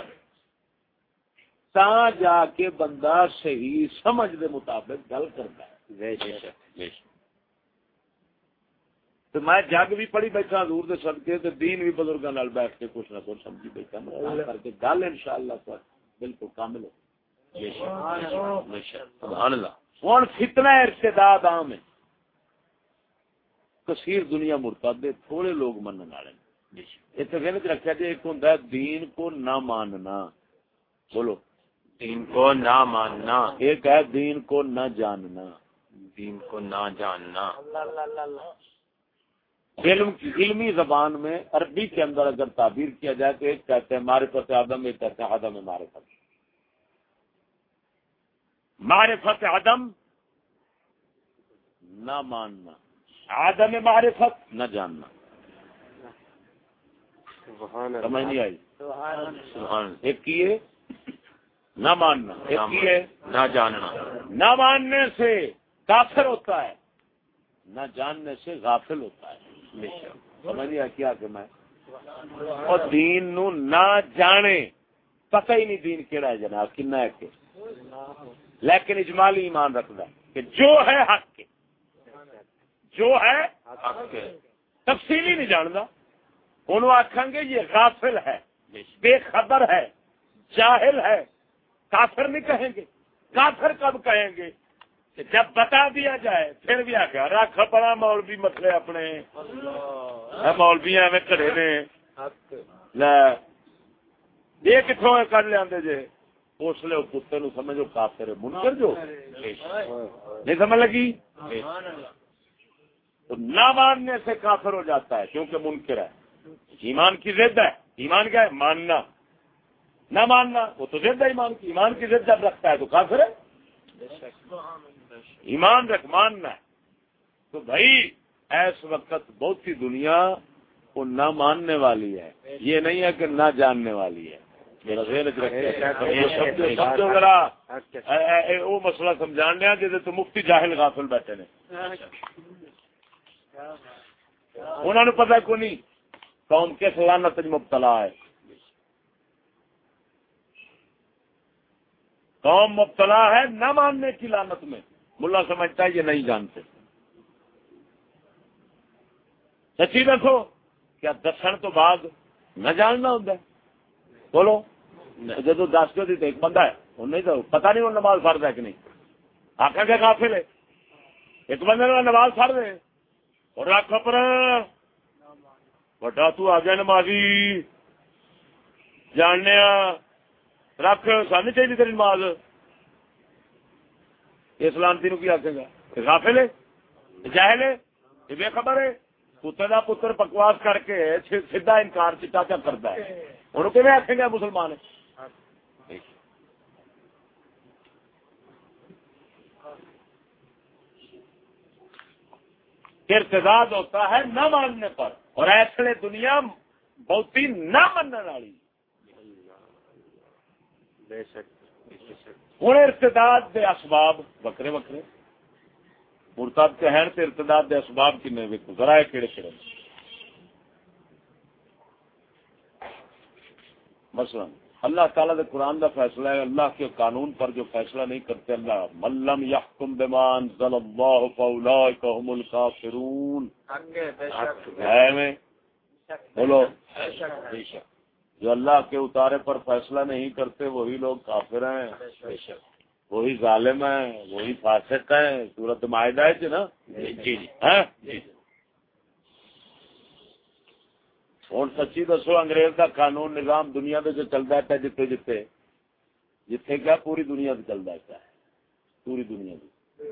تا جا کے بندہ صحیح سمجھ دے مطابق گل کرتا ہے تو میں جگ بھی پڑھی بیٹھا حضور دے صدقے تے دین بھی بزرگاں نال بیٹھ کے کچھ نہ کچھ سمجھی بیٹھا کر کے گل انشاءاللہ بالکل کامل ہو سبحان اللہ ہن فتنہ ارتداد عام ہے کثیر دنیا مرتد ہے تھوڑے لوگ منن والے اتنے ذہن وچ رکھیا کہ ایک ہوندا ہے دین کو نہ ماننا بولو دین کو نہ ماننا ایک ہے دین کو نہ جاننا دین کو نہ جاننا علمی زبان میں عربی کے اندر اگر تعبیر کیا جائے تو ایک کہتے ہیں معرفت عدم ایک کہتے ہیں عدم معرفت معرفت عدم نہ ماننا عدم معرفت نہ جاننا سمجھ نہیں آئی سبحان ایک کیے نہ ماننا ایک کیے نہ جاننا نہ ماننے سے کافر ہوتا ہے نہ جاننے سے غافل ہوتا ہے سمجھ نہیں آیا کیا کہ میں اور دین نو نہ جانے پتہ ہی نہیں دین کیڑا ہے جناب کنا ہے کہ لیکن اجمالی ایمان رکھتا ہے کہ جو ہے حق کے جو ہے حق کے تفصیلی نہیں جانتا انہوں آکھیں گے یہ غافل ہے بے خبر ہے جاہل ہے کافر نہیں کہیں گے کافر کب کہیں گے جب بتا دیا جائے پھر بھی آ رکھ پڑا مولوی مسئلے اپنے مولوی ایویں کھڑے نے یہ کتوں کر لیا جی اس لیے کتے نو سمجھو کافر منکر جو نہیں سمجھ لگی تو نہ ماننے سے کافر ہو جاتا ہے کیونکہ منکر ہے ایمان کی ضد ہے ایمان کیا ہے ماننا نہ ماننا وہ تو ضد ہے ایمان کی ضد جب رکھتا ہے تو کافر ہے ایمان رکھ ماننا ہے تو بھائی اس وقت بہت سی دنیا وہ نہ ماننے والی ہے یہ نہیں ہے کہ نہ جاننے والی ہے وہ مسئلہ سمجھان لیا جیسے تو مفتی جاہل غافل بیٹھے نے انہوں نے پتا کو نہیں قوم کس لعنت مبتلا ہے قوم مبتلا ہے نہ ماننے کی لعنت میں ملا سمجھتا ہے یہ نہیں جانتے سچی دسو کیا دسن تو بعد نہ جاننا ہوتا ہے بولو جدو دس کے تو ایک بندہ ہے وہ نہیں تو پتا نہیں وہ نماز فرض ہے کہ نہیں آخر کے قافل ہے ایک بندے نے نماز فرض ہے اور رکھ پر بڑا تو آ گیا نمازی جاننے رکھ سن چاہیے تیری نماز اس لانتی نو کی آخے گا غافل ہے جاہل ہے یہ بے خبر ہے پتر کا پتر بکواس کر کے سیدھا انکار چٹا کیا کرتا ہے انہوں کہ آخے گا مسلمان ہے ارتداد ہوتا ہے نہ ماننے پر اور ایسے دنیا بہت ہی نہ ماننے والی ہوں ارتداد دے اسباب وکرے وکرے مرتد کے ہیں تو ارتداد دے اسباب کنے ذرائع کیڑے کیڑے مثلا اللہ تعالیٰ دے قرآن دا فیصلہ ہے اللہ کے قانون پر جو فیصلہ نہیں کرتے اللہ ملم یحکم بما انزل اللہ فاولئک هم الکافرون ہے میں بولو جو اللہ کے اتارے پر فیصلہ نہیں کرتے وہی لوگ کافر ہیں وہی ظالم ہیں وہی فاسق ہیں سورۃ مائدہ ہے نا جی ہوں سچی دسو انگریز کا قانون نظام دنیا میں جو چلتا ہے جتنے جتنے جتنے کیا پوری دنیا میں چلتا ہے پوری دنیا میں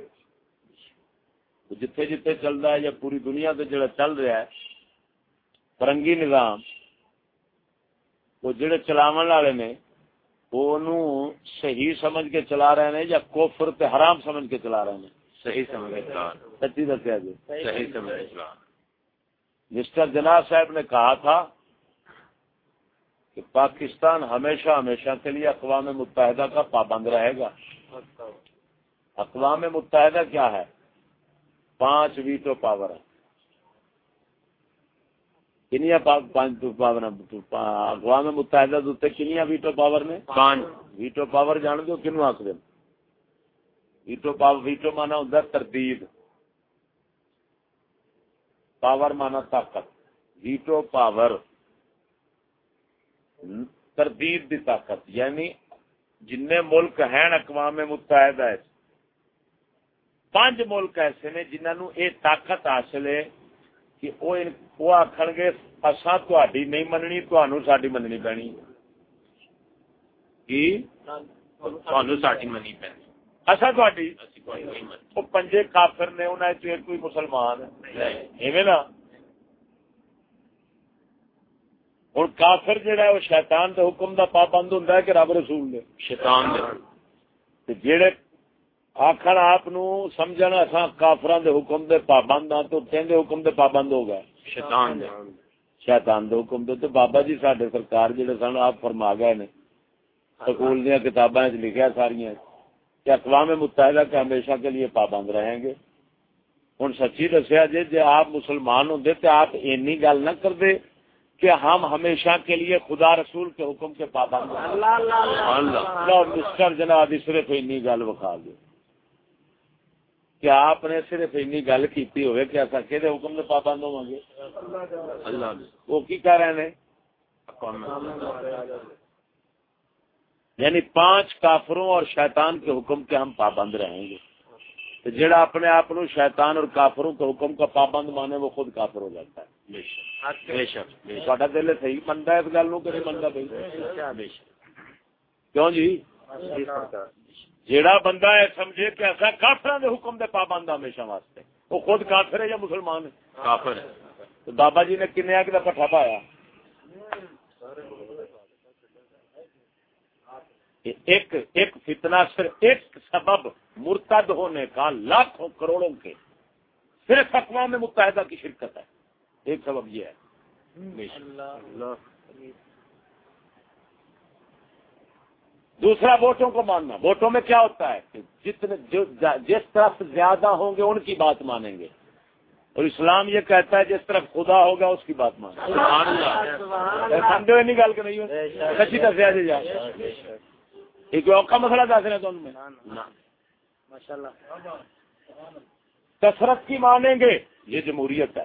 جتنے جتنے چلتا ہے یا پوری دنیا سے جڑا چل رہا ہے فرنگی نظام وہ جڑے چلاون والے نے وہ صحیح سمجھ کے چلا رہے ہیں یا کفر تے حرام سمجھ کے چلا رہے ہیں صحیح سمجھ کے چلا سچی دسیا جی صحیح سمجھ کے چلا مسٹر جناح صاحب نے کہا تھا کہ پاکستان ہمیشہ ہمیشہ کے لیے اقوام متحدہ کا پابند رہے گا. اقوام متحدہ کیا ہے؟ 5 ویٹو پاور ہے. کنیا پاور اقوام متحدہ کنیا ویٹو پاور نے 5 ویٹو پاور جان دو کنو آخر ویٹو پاور ویٹو مانا ہوتا ہے تردید پاور مانا طاقت ویٹو پاور تردید دی طاقت یعنی جن ملک ہیں اقوام متحدہ 5 ملک ایسے نے جنہوں یہ طاقت حاصل ہے کہ وہ آخر گے اصا تھی نہیں مننی تمہوں ساری مننی پینی مننی پینی اصا تھی وہ 5 کافر نے انہیں کوئی مسلمان ایویں نا. ہوں کافر جہا ہے وہ شیطان کے حکم کا پابند ہوں کہ رب رسول نے شیطان جہے آخر آپ سمجھن اصا کافران دے حکم دے پابند ہاں تو کہندے حکم دے پابند ہو گئے شیطان دے حکم دے. تو بابا جی ساڈے سرکار جڑے سن آپ فرما گئے نے سکول دیا کتاباں لکھیا ساریاں کہ اقوام متحدہ کے ہمیشہ کے لیے پابند رہیں گے. ہوں سچی دسیا جی آپ مسلمان ہوں تو آپ اینی گل نہ کرتے کہ ہم ہمیشہ کے لیے خدا رسول کے حکم کے پابند مسٹر جناب صرف اینی گل وکھا دو کہ آپ نے صرف اینی گل کیتی ہوئے کہ ایسا کہ حکم کے پابند ہوں گے. وہ کی کہہ رہے ہیں یعنی 5 کافروں اور شیطان کے حکم کے ہم پابند رہیں گے. جڑا اپنے آپ شیطان اور کافروں کے حکم کا پابند مانے وہ خود کافر ہو جاتا ہے. تھوڑا دل صحیح منتا ہے اس گل کہ نہیں منتا بھائی کیوں جی؟ جیڑا بندہ ہے سمجھے کہ ایسا کافروں کے حکم دے پابند ہمیشہ واسطے وہ خود کافر ہے یا مسلمان ہے؟ کافر ہے. تو بابا جی نے کنیا کا پٹھا پایا ایک فتنہ صرف ایک سبب مرتد ہونے کا لاکھوں کروڑوں کے صرف اقوام متحدہ کی شرکت ہے. ایک سبب یہ ہے. دوسرا ووٹوں کو ماننا. ووٹوں میں کیا ہوتا ہے کہ جس طرف زیادہ ہوں گے ان کی بات مانیں گے اور اسلام یہ کہتا ہے جس طرف خدا ہوگا اس کی بات مانیں گے. سمجھو نہیں گل کہ نہیں ہو سچی دسیا جی جا ایک اوکھا مسئلہ دس رہے تو ان میں کثرت کی مانیں گے یہ جمہوریت ہے.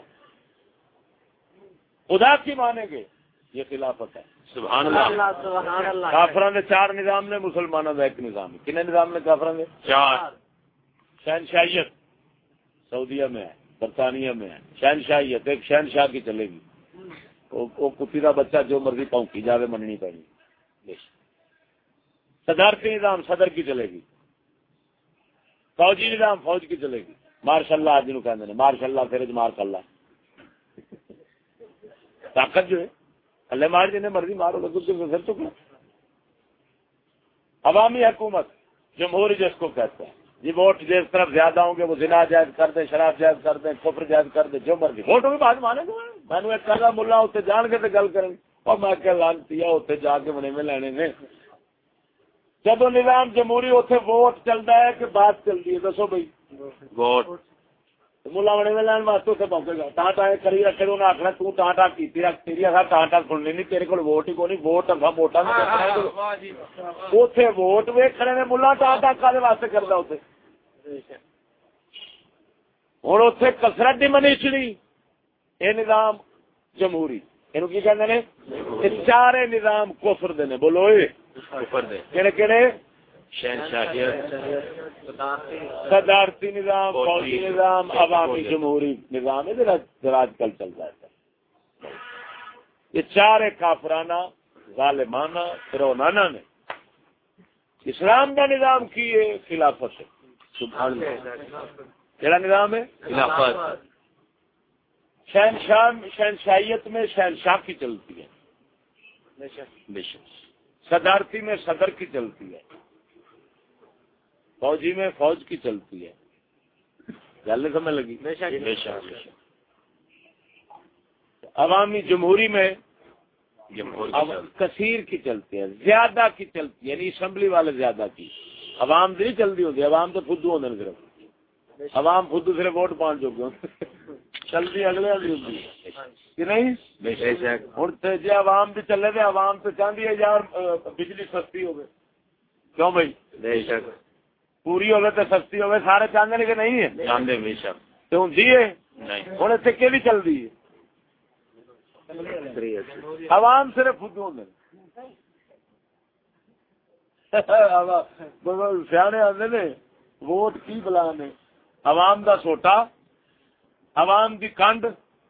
خدا کی مانیں گے یہ خلافت ہے. سبحان اللہ. کافران نے 4 نظام نے مسلمانوں کا ایک نظام. کتنے نظام نے کافران نے 4. شہنشاہیت سعودیہ میں ہے برطانیہ میں ہے. شہنشاہیت ایک شہنشاہ کی چلے گی وہ کتی کا بچہ جو مرضی پونکی جاوے مننی پڑی. صدارتی نظام صدر کی چلے گی. فوجی نظام فوج کی چلے گی. مارشاء اللہ آج نو کہتے ہیں مارشاء اللہ پھر مارشاء اللہ طاقت جو ہے اللہ مار جنہیں مرضی مارو پھر چکنا. عوامی حکومت جمہوری جس کو کہتے ہیں جی ووٹ جس طرف زیادہ ہوں گے وہ زنا جائز کر دیں شراب جائز کر دیں کفر جائز کر دیں جو مرضی ووٹوں کی بات مانے گا. میں نے ایک کہا ملا اتنے جان کے گل کریں اور میں کہ لانتی اتنے جا کے بنے میں لینے نے جب نظام جمہوری اتنے ووٹ چلتا ہے کہ بات چلتی ہے دسو بھائی ووٹ ملا بنے میں لین واسطے اتنے پہنچے گا ٹان ٹان کری رکھے انہیں آخنا تو ٹان ٹان کی رکھ تیری اگر ٹان ٹان سننی نہیں تیرے کو ووٹ ہی کو نہیں ووٹ اگا ووٹا اتنے ووٹ ویک کھڑے نے ملا ٹان ٹان کا واسطے کرتا اتنے ہوں اتنے کسرت نہیں منی چڑی یہ نظام جمہوری یہ کی کہتے ہیں یہ 4 نظام کفر دے نے بولو کہڑے کہڑے صدارتی نظام فوجی نظام عوامی جمہوری نظام ادھر آج کل چل رہا ہے. یہ چار کافرانہ ظالمانہ فرعونانہ نے اسلام کا نظام کی ہے خلافت ہے. سبحان اللہ. کیڑا نظام ہے؟ خلافت. شہنشاہیت میں شہنشاہ کی چلتی ہے, بے شک. صدارتی میں صدر کی چلتی ہے, فوجی میں فوج کی چلتی ہے. گل نہیں سمجھ لگی؟ بے شک. عوامی جمہوری میں جمہوری کثیر کی چلتی ہے, زیادہ کی چلتی ہے, یعنی اسمبلی والے زیادہ کی. عوام نہیں چلتی ہوتی, عوام تو فدو ہوتے ہیں, صرف عوام فدو صرف ووٹ پان چکے ہوتے, چلتی اگلے والی ہوتی کہ نہیں. ہوں جی عوام بھی چلے تو عوام تو چاہتی ہے یار بجلی سستی ہوگی, کیوں بھائی بے شک پوری ہوگی تو سستی ہوگی, سارے چاہتے ہیں کہ نہیں ہے, جاندے بے شک تو ہوں ہے نہیں. ہوں اتنے کہ چلتی ہے عوام صرف فدو ہوتے سیانے آتے نے ووٹ کی بلا نے, عوام دا سوٹا عوام دی کنڈ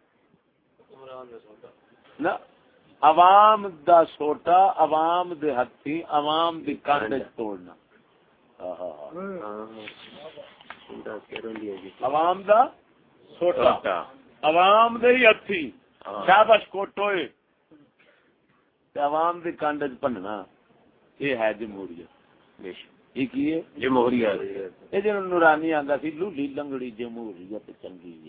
نہ, عوام دا سوٹا عوام دے ہتھی عوام دی کنڈ توڑنا. عوام دا سوٹا عوام دے ہی ہتھی شابش کوٹوئے عوام دی کنڈ بننا, یہ ہے جمہوریت. یہ جمہوریت. یہ جو نورانی آتا سی لولی لنگڑی جمہوریت چنگی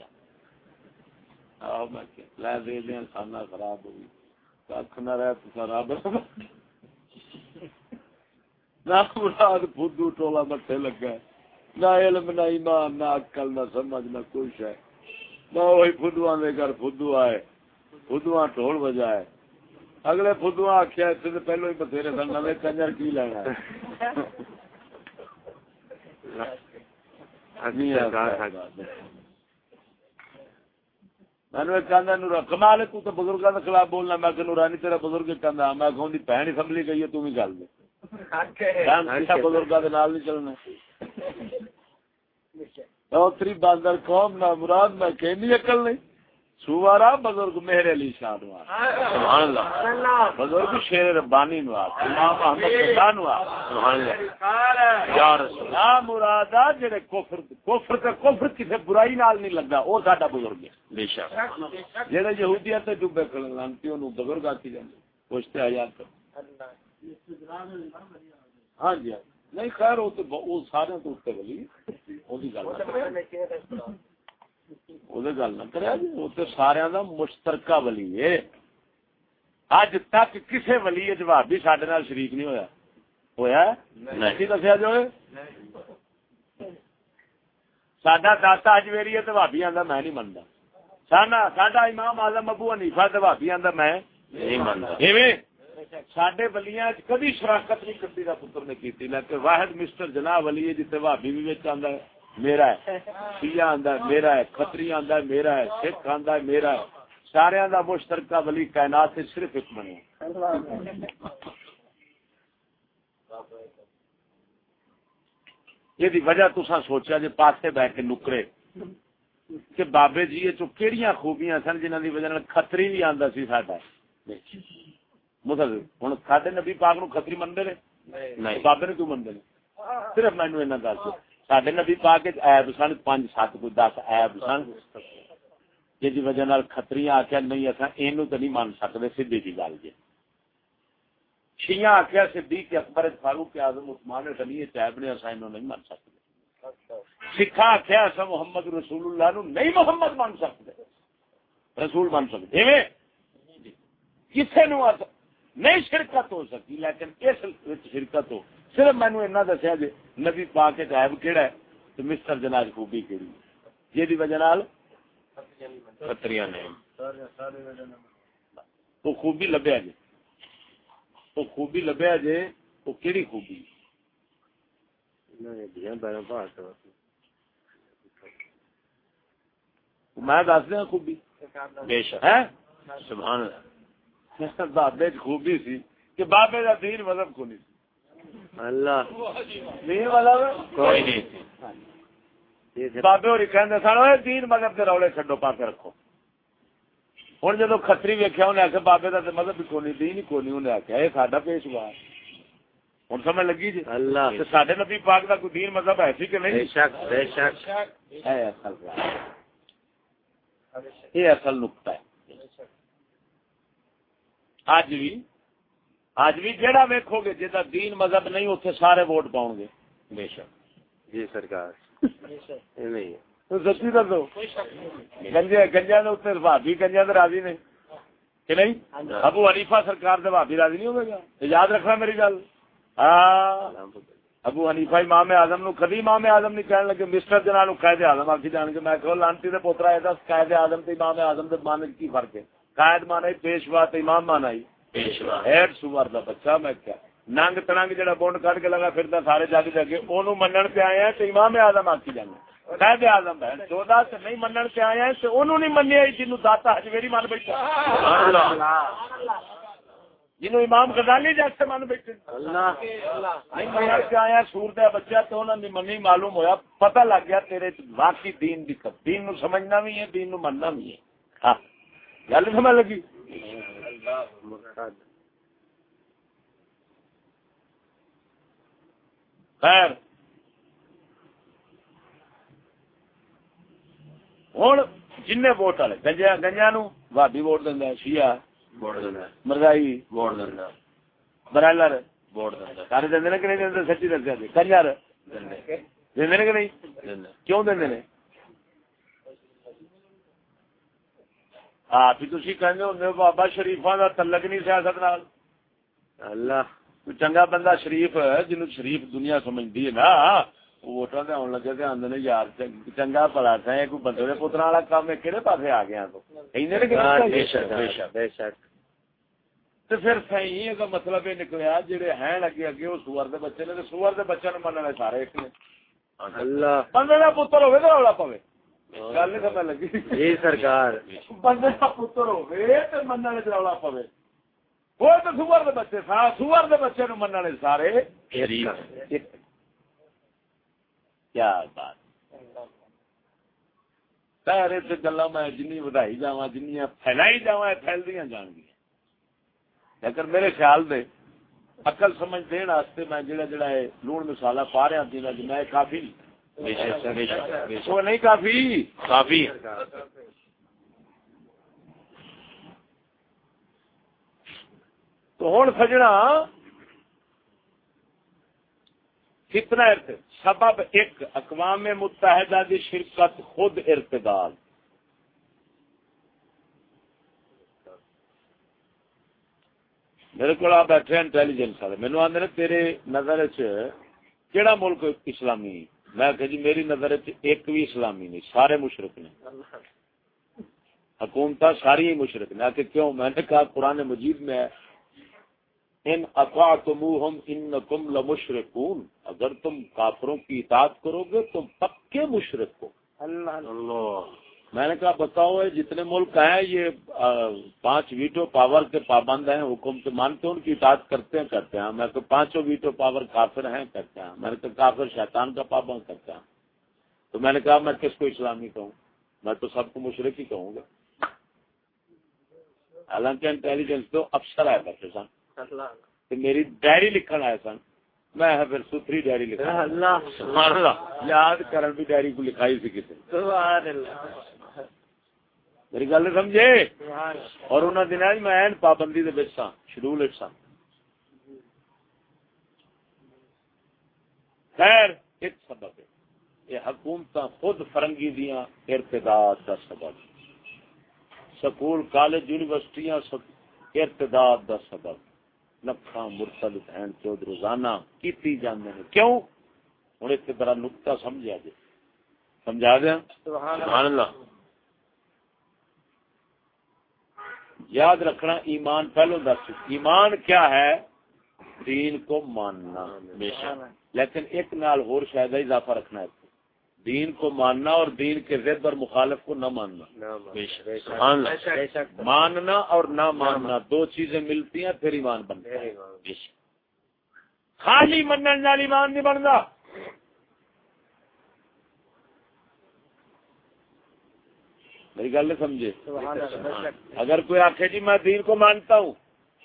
لے دے دیں کھانا خراب ہوئی کھ نہ رہ خراب نہ مراد فدو ٹولا مٹھے لگا, نہ علم نہ ایمان نہ عقل نہ سمجھ نہ کچھ ہے, نہ وہی فدو دے گھر فدو آئے فدو ٹول بجائے. اگلے فدو آخیا اتنے پہلو ہی بتھیرے سن نویں کنجر کی لینا میں کمال تو بزرگوں کے خلاف بولنا. میں کہ نورانی تیرا بزرگ کہنا, میں کہوں بہن ہی سمجھ گئی ہے تم ہی گل دے بزرگوں کے نال نہیں چلنا. اوتری باندر قوم نہ مراد میں کہنی عقل نہیں سوارا بزرگ مہر علی شاہ نواز سبحان اللہ. بزرگ شیر ربانی نواز امام احمد رضا نواز سبحان اللہ. یا رسول اللہ مرادا جڑے کفر کسی برائی نال نہیں لگا وہ ساڈا بزرگ ہے. بے شک. جڑے یہودیت تے ڈوبے کھڑے لانتی انہوں بزرگ آتی جاندے پوچھتے آیات کر. ہاں جی نہیں خیر وہ سارے تو اتنے ولی وہی گل نہ کرے, وہ تو سارا کا مشترکہ ولی ہے. اج تک کسی ولی جوابی سڈے نال شریک نہیں ہویا. ہویا نہیں دسیا جو ساڈا داتا اجویری ہے تو بھابی آندا میں نہیں منتا. ساڈا امام اعظم ابو حنیفہ تو بھابی آندا میں نہیں منتا. ایویں ساڈے ولیاں کبھی شراکت نہیں کرتی دا پتر نے کیتی, لیکن واحد مسٹر جناب ولی ہے جتے بھابی بھی وچ آندا ہے میرا ہے, شیعہ آندا ہے میرا ہے, کھتری آندا ہے میرا ہے, سکھ آندا ہے میرا ہے. سارے دا مشترکہ ولی کائنات سے صرف ایک بنے. یہ وجہ تساں سوچا جے پاسے بیٹھ کے نکرے کہ بابے جی یہ کیڑیاں خوبیاں سن جنہاں دی وجہ نال کھتری بھی آندا سی ساڈا مطلب. ہن ساڈے نبی پاک نو کھتری منتے نے نہیں, بابے نے کیوں منتے نے؟ صرف مینوں اینا دس ساڈے نبی پاک عیب سن 5-7 کوئی 10 عیب سن جی وجہ نال کھتریاں آخیا نہیں اصا اینو تو نہیں مان سکتے. سیدھی جی گل جی. شیعہ آخیا صدیق اکبر فاروق اعظم عثمان غنی عیب نے اصا اینو نہیں مان سکتے. سکھا آخیا اصا محمد رسول اللہ نو نہیں محمد مان سکتے, رسول مان سکتے. ایویں کسے نو نہیں شرکت ہو سکی, لیکن اس شرکت ہو صرف مینو اینا دسیا جی نبی پاک عیب کیڑا ہے تو مسٹر جناج خوبی کیڑی جی وجہ نال کھتریاں نے وہ خوبی لبیا جی, وہ خوبی لبیا جی, وہ کیڑی خوبی میں دس دیا خوبی بے شک ہے. سبحان اللہ. بابے خوبی سی کہ بابے کا دین مذہب کو نہیں اللہ دین مذہب کوئی نہیں تھی. بابے ہوری کہندے سن دین مذہب کے رولے چھڈو پاسے رکھو. ہوں جدو کتری ویکیا انہیں آخیا بابے کا مطلب بھی کونی دین ہی کونی انہیں آخیا یہ ساڈا پیشوا ہوں سمجھ لگی جی اللہ سڈے نبی پاک کا کوئی دین مطلب ہے سی کہ نہیں بے شک بے شک یہ اصل نقطہ ہے اج بھی جہاں ویکو گے جہاں دین مذہب نہیں اتنے سارے ووٹ پاؤ گے بے شک جی سرکار نہیں سچی دسو گنجا بھابی گنجا تو راضی نے کہ نہیں ابو حنیفہ سرکار سے بھابی راضی نہیں ہوگا یاد رکھنا میری گل ہاں ابو حنیفہ امام اعظم نو کدی امام اعظم نہیں کہنے لگے مسٹر جناب نو قائد اعظم آخی جان کے میں کہ لانتی دے پوترا یہ قائد اعظم تے امام اعظم دے مانے کی فرق ہے قائد مانا ہی پیشوا تے امام مانا ہی پیشوا ہیڈ سوار دا بچہ میں کیا ننگ تنگ جڑا بونڈ کٹ کے لگا پھردا سارے جگ جگے اونوں منن پہ آئے ہیں تے امام اعظم آکھی جانے قائد اعظم ہے چودہ تے نہیں منن پہ آئے ہیں تے اونوں نہیں منیا جنوں داتا حجویری مان بیٹھا سبحان اللہ جنوں امام غزالی جیسے من بیٹھے اللہ نہیں منن پہ آیا سور دا بچہ تے انہاں دی منی معلوم ہویا پتہ لگ گیا تیرے واقعی دین دی دین نو سمجھنا بھی ہے دین نو مننا بھی ہے ہاں گل سمجھ لگی خیر ہوں جن ووٹ والے گنجا نو بھابی ووٹ دینا شیعہ ووٹ دینا مرزائی ووٹ دینا برائلر ووٹ دینا سارے دے کہ نہیں دے سچی دسیا جی کنجر دے کہ نہیں کیوں دے آپ ہی تھی کہنے ہوں بابا شریفاں کا تعلق نہیں سیاست نال اللہ چنگا بندہ شریف جنوں شریف دنیا سمجھتی ہے نا ووٹاں تے آن لگے تے آندے نے یار چنگا بھلا تھا کوئی بندے دے پتراں والا کام ہے کہڑے پاسے آ گیا تو اینے نے بے شک بے شک تے پھر صحیح کا مطلب یہ نکلیا جڑے ہیں اگے اگے وہ سور دے بچے نے تے سور دے بچے نوں منن والے سارے ایک نے اللہ بندے دا پتر ہوے تے رولا پوے گل نہیں سمجھ لگی جی سرکار بندے دا پتر ہوے تے منن والے رولا پوے وہ تو سور دے بچے سور دے بچے نوں منن والے سارے شریف کیا بات سارے تے گلاں میں جنی ودائی جاواں جنیاں پھیلائی جاواں پھیلدیاں جان گیاں لیکن میرے خیال دے عقل سمجھ دین واسطے میں جڑا ہے لون مسالہ پا رہا دینا جی میں کافی وہ نہیں کافی کافی تو ہوں سجنا کتنا سبب ایک اقوام متحدہ کی شرکت خود ارتداد میرے کو آپ بیٹھے انٹیلیجنس والے مینو آدھے تیرے نظر کہڑا ملک اسلامی میں کہ جی میری نظر ایک بھی اسلامی نہیں سارے مشرک نے حکومت ساری ہی مشرک نے کہ کیوں میں نے کہا قرآن مجید میں ہے ان اطاعتموہم انکم لمشرکون اگر تم کافروں کی اطاعت کرو گے تم پکے مشرک ہو اللہ میں نے کہا بتاؤ جتنے ملک ہیں یہ 5 ویٹو پاور کے پابند ہیں حکم سے مانتے ہیں ان کی اطاعت کرتے ہیں میں تو 5 ویٹو پاور کافر ہیں کرتے ہیں میں نے کہا کافر شیطان کا پابند کرتے ہیں تو میں نے کہا میں کس کو اسلامی کہوں میں تو سب کو مشرک ہی کہوں گا حالانکہ انٹیلیجنس تو افسر آئے بیٹھے سن کہ میری ڈائری لکھن آئے سن میں پھر ستھری ڈائری لکھا اللہ یاد کرن بھی ڈائری کو لکھائی سی کسی سبحان اللہ میری گل سمجھے اور انہوں نے دن میں این پابندی دے سا شیڈول سا خیر ایک سبب ہے یہ حکومت خود فرنگی دیاں ارتداد دا سبب سکول کالج یونیورسٹیاں ارتداد دا سبب لکھاں مرتد بہن چود روزانہ کیتی جاندے ہیں کیوں ہوں اس کے طرح نقطہ سمجھا جائے سمجھا دیا سبحان اللہ یاد رکھنا ایمان پہلو دس ایمان کیا ہے دین کو ماننا بے شک لیکن ایک نال اور شاید اضافہ رکھنا ہے دین کو ماننا اور دین کے ضد اور مخالف کو نہ ماننا بے شک سبحان اللہ ماننا اور نہ ماننا دو چیزیں ملتی ہیں پھر ایمان بنتا ہے بے شک خالی منن نال ایمان نہیں بنتا میری گل نہیں سمجھے. اگر کوئی آخے جی میں دین کو مانتا ہوں،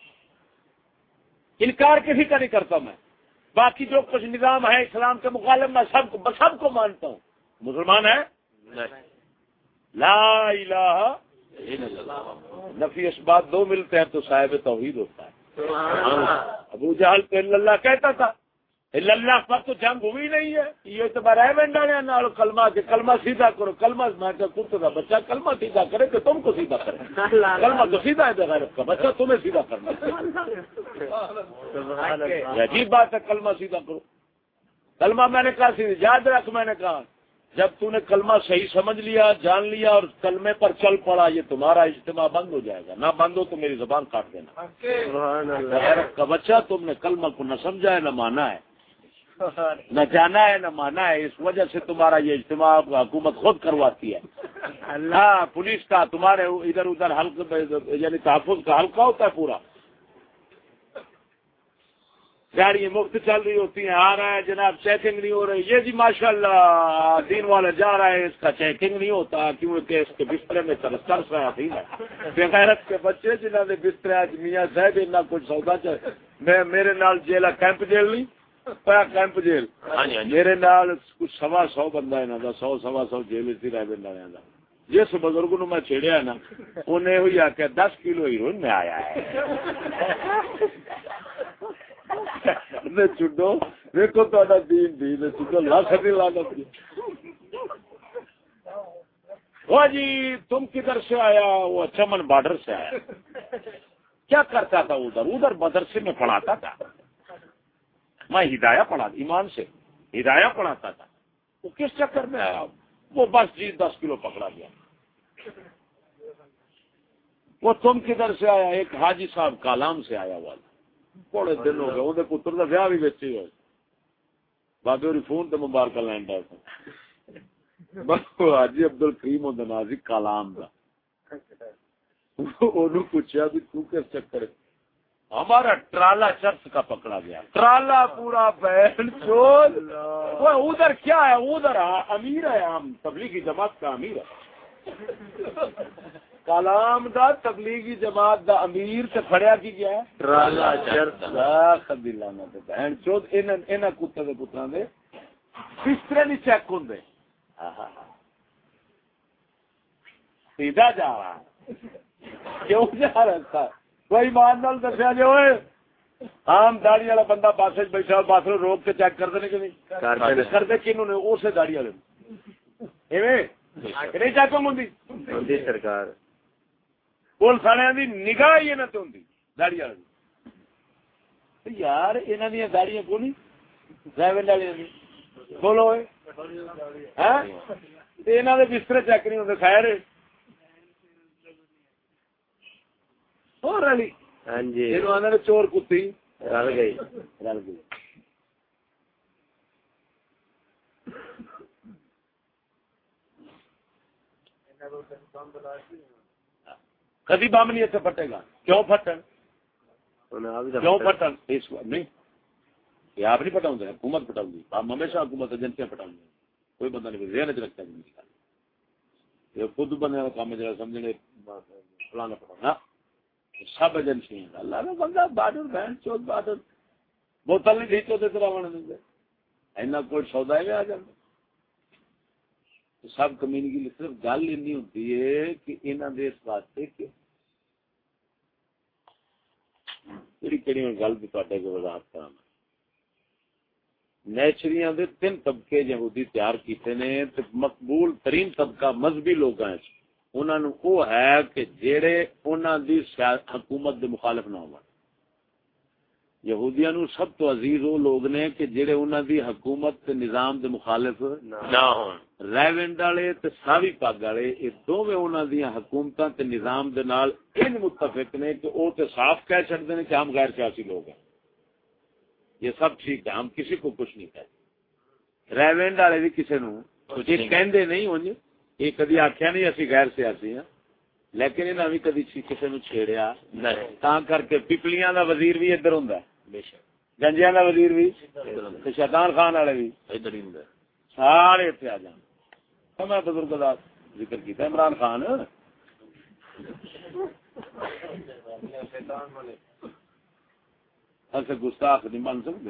انکار کسی کا نہیں کرتا میں، باقی جو کچھ نظام ہے اسلام کے مخالف میں سب کو مانتا ہوں، مسلمان ہے؟ لا الہ الا اللہ. نفی اثبات دو ملتے ہیں تو صاحب توحید ہوتا ہے. ابو جہل تو الا اللہ کہتا تھا، الا اللہ پر تو جنگ ہوئی نہیں ہے. یہ تو برائے بنڈانے نال کلمہ کے کلمہ سیدھا کرو. کلمہ میں کہ کتے کا بچہ کلمہ سیدھا کرے کہ تم کو سیدھا کرے. کلمہ تو سیدھا ہے بغیرت کا بچہ، تمہیں سیدھا کرنا. یہ عجیب بات ہے، کلمہ سیدھا کرو. کلمہ میں نے کہا سیدھا یاد رکھ، میں نے کہا جب تو نے کلمہ صحیح سمجھ لیا، جان لیا اور کلمے پر چل پڑا، یہ تمہارا اجتماع بند ہو جائے گا. نہ بند ہو تو میری زبان کاٹ دینا. بغیرت کا بچہ، تم نے کلمہ کو نہ سمجھا ہے نہ مانا ہے، نہ جانا ہے نہ مانا ہے. اس وجہ سے تمہارا یہ اجتماع حکومت خود کرواتی ہے. اللہ پولیس کا تمہارے ادھر ادھر حلقہ یعنی تحفظ کا حلقہ ہوتا ہے پورا. گاڑی مفت چل رہی ہوتی ہیں، آ رہا ہے جناب چیکنگ نہیں ہو رہی. یہ جی ماشاءاللہ دین والا جا رہا ہے، اس کا چیکنگ نہیں ہوتا کیونکہ اس کے بسترے میں ترس رہا تھی. بغیرت کے بچے جنہوں نے بسترے آج میاں صاحب اتنا کچھ سودا میں میرے نال جیلا کیمپ جیل نہیں پیا، کیمپ جیل میرے نال کچھ 125 بندہ انہوں کا 100 جیل سے رہ بنڈا. جس بزرگ نو میں چھیڑیا نا انہیں ہوئی آ کے 10 کلو ہیروئن میں آیا ہے. چھڈو دیکھو تا دین چھڈو لاکھ لانت. وہ جی تم کدھر سے آیا؟ وہ چمن بارڈر سے آیا. کیا کرتا تھا ادھر مدرسے میں پڑھاتا تھا. میں ہدایہ پڑھا ایمان سے ہدایہ پڑھاتا تھا. وہ کس چکر میں آیا؟ وہ بس جی 10 کلو پکڑا گیا. وہ تم کدھر سے آیا؟ ایک حاجی صاحب کالام سے آیا ہوا. بڑے دن ہو گئے اندر پتر کا ویاہ بھی بچے ہوئے. بابے اور فون تو مبارکہ لین ڈا حاجی عبد الکریم ہوتا نازی کالام کا. پوچھا بھی تو کس چکر؟ ہمارا ٹرالا چرچ کا پکڑا گیا. ٹرالا پورا بہن چود. وہ ادھر کیا ہے؟ ادھر امیر ہے، ہم تبلیغی جماعت کا امیر ہے. کلام دا تبلیغی جماعت دا امیر سے کھڑیا کی گیا ہے ٹرالا چرچ. بہن چود انہاں کتے دے پتراں دے بسترے نہیں چیک ہوندے. سیدھا جا رہا کیوں جا رہا تھا؟ کوئی مان نال دسیا جی ہوئے عام داڑھی والا بندہ بس بیٹھا بس روک کے چیک کرتے نہیں کہ نہیں کرتے کنوں نے اسے داڑھی والے نہیں چیک ہوتی سرکار. پولیس والوں کی نگاہ ہی نہ تو ہوتی داڑھی والے. یار یہاں دیا داڑیاں کو نہیں ڈرائیور والی بولو یہاں کے بسترے چیک نہیں ہوتے. خیر ہاں جی چور کتی رل گئی. کبھی بم نہیں اتنے پھٹے گا. کیوں پھٹن؟ کیوں پھٹن؟ نہیں یہ آپ نہیں پٹاؤں گے، حکومت پٹاؤں گی. آپ ہمیشہ حکومت ایجنسیاں پٹاؤں گی. کوئی بندہ نہیں ذہن چ رکھتا ہے. یہ خود بندے کا کام ہے جا سمجھنے فلانا پٹاؤں سب ایجنسی. اللہ کا بندہ بارڈر بہن چوت بارڈر بوتل نہیں ٹھیک ہوتے طرح بنے دیں اینا کوئی سودا میں آ جاتا. سب کمیونٹی صرف گل این ہوتی ہے کہ انہوں نے اس واسطے کہ کہڑی گل بھی تے کو وضاحت کرا. نیچریاں دے 3 طبقے یہودی تیار کیتے نے. مقبول ترین طبقہ مذہبی لوگ ہیں انہوں نے وہ ہے کہ جڑے انہوں دی حکومت دے مخالف نہ ہو. یہودیاں نو سب تو عزیز وہ لوگ نے کہ جڑے انہوں دی حکومت تے نظام دے مخالف نہ ہون. ریونڈ والے تے ساوی پگ والے یہ دونوں انہوں دی حکومتاں تے نظام دے نال ان متفق نے کہ وہ تے صاف کہہ چڑھتے ہیں کہ ہم غیر سیاسی لوگ ہیں. یہ سب ٹھیک ہے، ہم کسی کو کچھ نہیں کہتے. ریونڈ والے بھی کسی نو یہ کہندے نہیں ہوں. یہ کدی آخیا نہیں اسی غیر سیاسی ہیں، لیکن انہوں نے کدی کسی نو چھیڑیا تا کر کے پپلیاں دا وزیر بھی ادھر ہوں، گنجیاں دا وزیر بھی، شیطان خان والے بھی ادھر ہی ہوں. سارے اتنے آ جان. میں بزرگ ذکر کیتا عمران خان ایسے گستاخ نہیں بن سکتے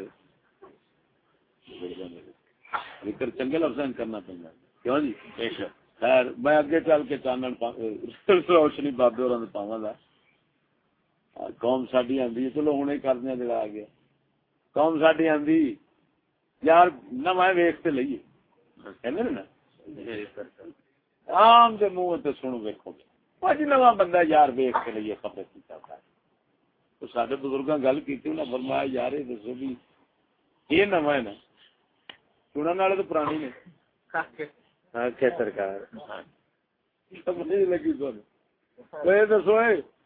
ذکر چنگے لفظ کرنا پڑنا کیوں جی خیر میں اگے چل کے چانن روشنی بابے اور پاواں گا قوم ساڈی آندی چلو ہوں ہی کردیا جڑا آ گیا قوم ساڈی آندی یار نواں ویخ تے لئیے کہندے نا عام دے منہ تے سنو ویکھو گے نواں بندہ یار ویخ کے لیے خبر کی چاہتا ہے تو سارے بزرگاں گل کی انہیں فرمایا یار یہ دسو بھی یہ نواں ہے نا چنن والے تو پرانی نے سرکار لگی یہ دسو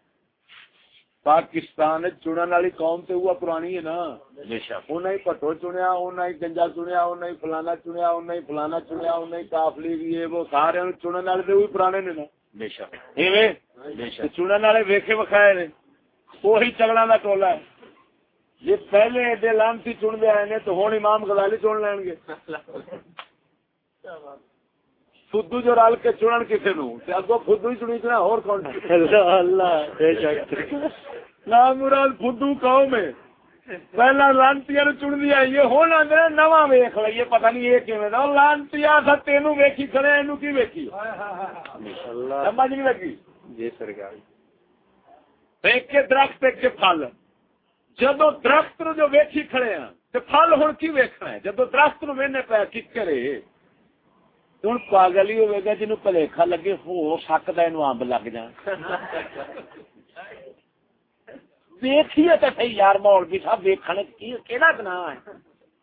پاکستان چنن والی قوم تو وہ پرانی ہے نا انہیں پٹو چنیا انہیں گنجا چنیا انہیں فلانا چنیا انہیں فلانا چنیا انہیں کافلی بھی وہ سارے چنن والے تو پرانے نے نا چنن والے ویکھے وکھائے نے وہی چگڑا کا ٹولا ہے جی پہلے ایڈے لانتی چنتے آئے نے تو ہوں امام غزالی چن لین گے فدو جو رل کے چنن کسی نو اگو فدو ہی چنی چنا اور کون نام مراد فدو قوم ہے پہلا لانتی چنتی آئی ہے ہوں آدھے نواں ویخ لئیے پتہ نہیں یہ کیون لانتی تینوں ویکھی کھڑے اینو کی ویکھی سمجھ نہیں لگی جی سرکار ایک کے درخت ایک کے پھل جدو درخت نو جو ویکھی کھڑے ہیں تو پھل ہوں کی ویکھنا ہے جدو درخت نو وینے پہ کی کرے ہوں پاگل ہی ہوئے گا جنوب پلیکھا لگے ہو سکتا ہے امب لگ جان ویکھیے تو صحیح یار مولوی صاحب ویکھنے کیڑا گناہ ہے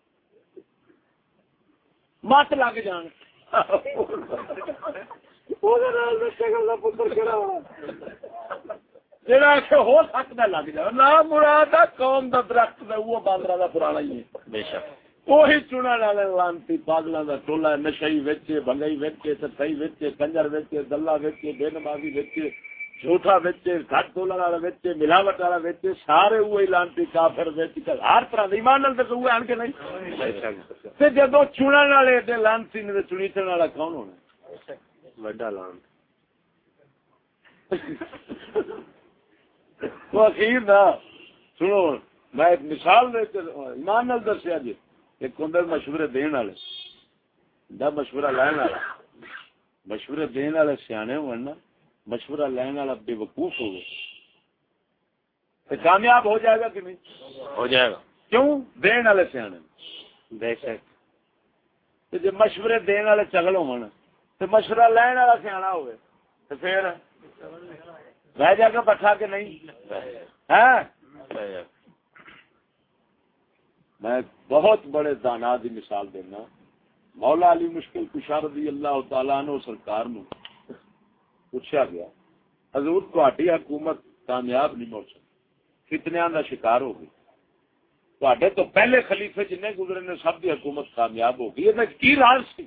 مت لگ جان ہو سکتا لگ جائے نہ مراد قوم دا درخت وہ باندرا دا پرانا ہی ہے بے شک وہی چنن والے لانتی پاگلوں کا ٹولا نشئی ویچے بنگئی ویچے سئی ویچے کنجر ویچے دلہ ویچے بے نمازی ویچے جھوٹا ویچے گھٹ تولن والا ویچے ملاوٹ والا ویچے سارے وہی لانتی کافر ویچ ہر طرح ایمان نال تے آن کے نہیں تے جدوں چنن والے تے لانتی نے چنیچن والا کون ہونا بڑا لانت تو اخیر دا سنو میں ایک مثال دے کے ایمان نال دسیا جی ایک ہوں مشورے دین والے دا مشورہ لین والا مشورے دین والے سیانے ہونا مشورہ لین والا بے وقوف ہوگا تو کامیاب ہو جائے گا کہ نہیں ہو جائے گا کیوں دین والے سیانے بے شک جی مشورے دین والے چگل ہو تو مشورہ لین والا سیاح ہوئے تو پھر رہ جائے گا بٹھا کے نہیں ہے میں بہت بڑے دانا کی مثال دینا مولا علی مشکل کشا رضی اللہ تعالیٰ عنہ سرکار نو پوچھا گیا حضور تہاڈی حکومت کامیاب نہیں ہو سکتی فتنیاں دا شکار ہو گئی تہاڈے تو پہلے خلیفے جنے گزرے نے سب دی حکومت کامیاب ہو گئی یہ کی راز سی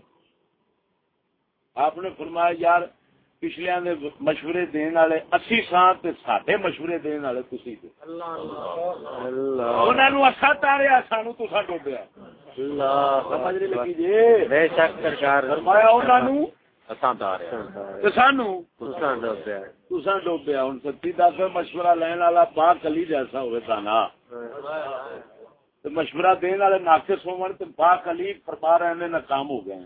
آپ نے فرمایا یار پچھلیاں دے مشورے دین والے 80 سال تے ساڈے مشورے دین والے تسی تے اللہ انہاں نو اسا تاریا سانو تساں ڈوبیا اللہ سمجھ نہیں لگی جی بے شک سرکار فرمایا انہاں نو اساں تاریا تے سانو تساں ڈوبیا ہن سچی دس مشورہ لین والا پاک علی جیسا ہوے تانا تے مشورہ دین والے ناقص ہون تے پاک علی فرما رہے ہیں ناکام ہو گئے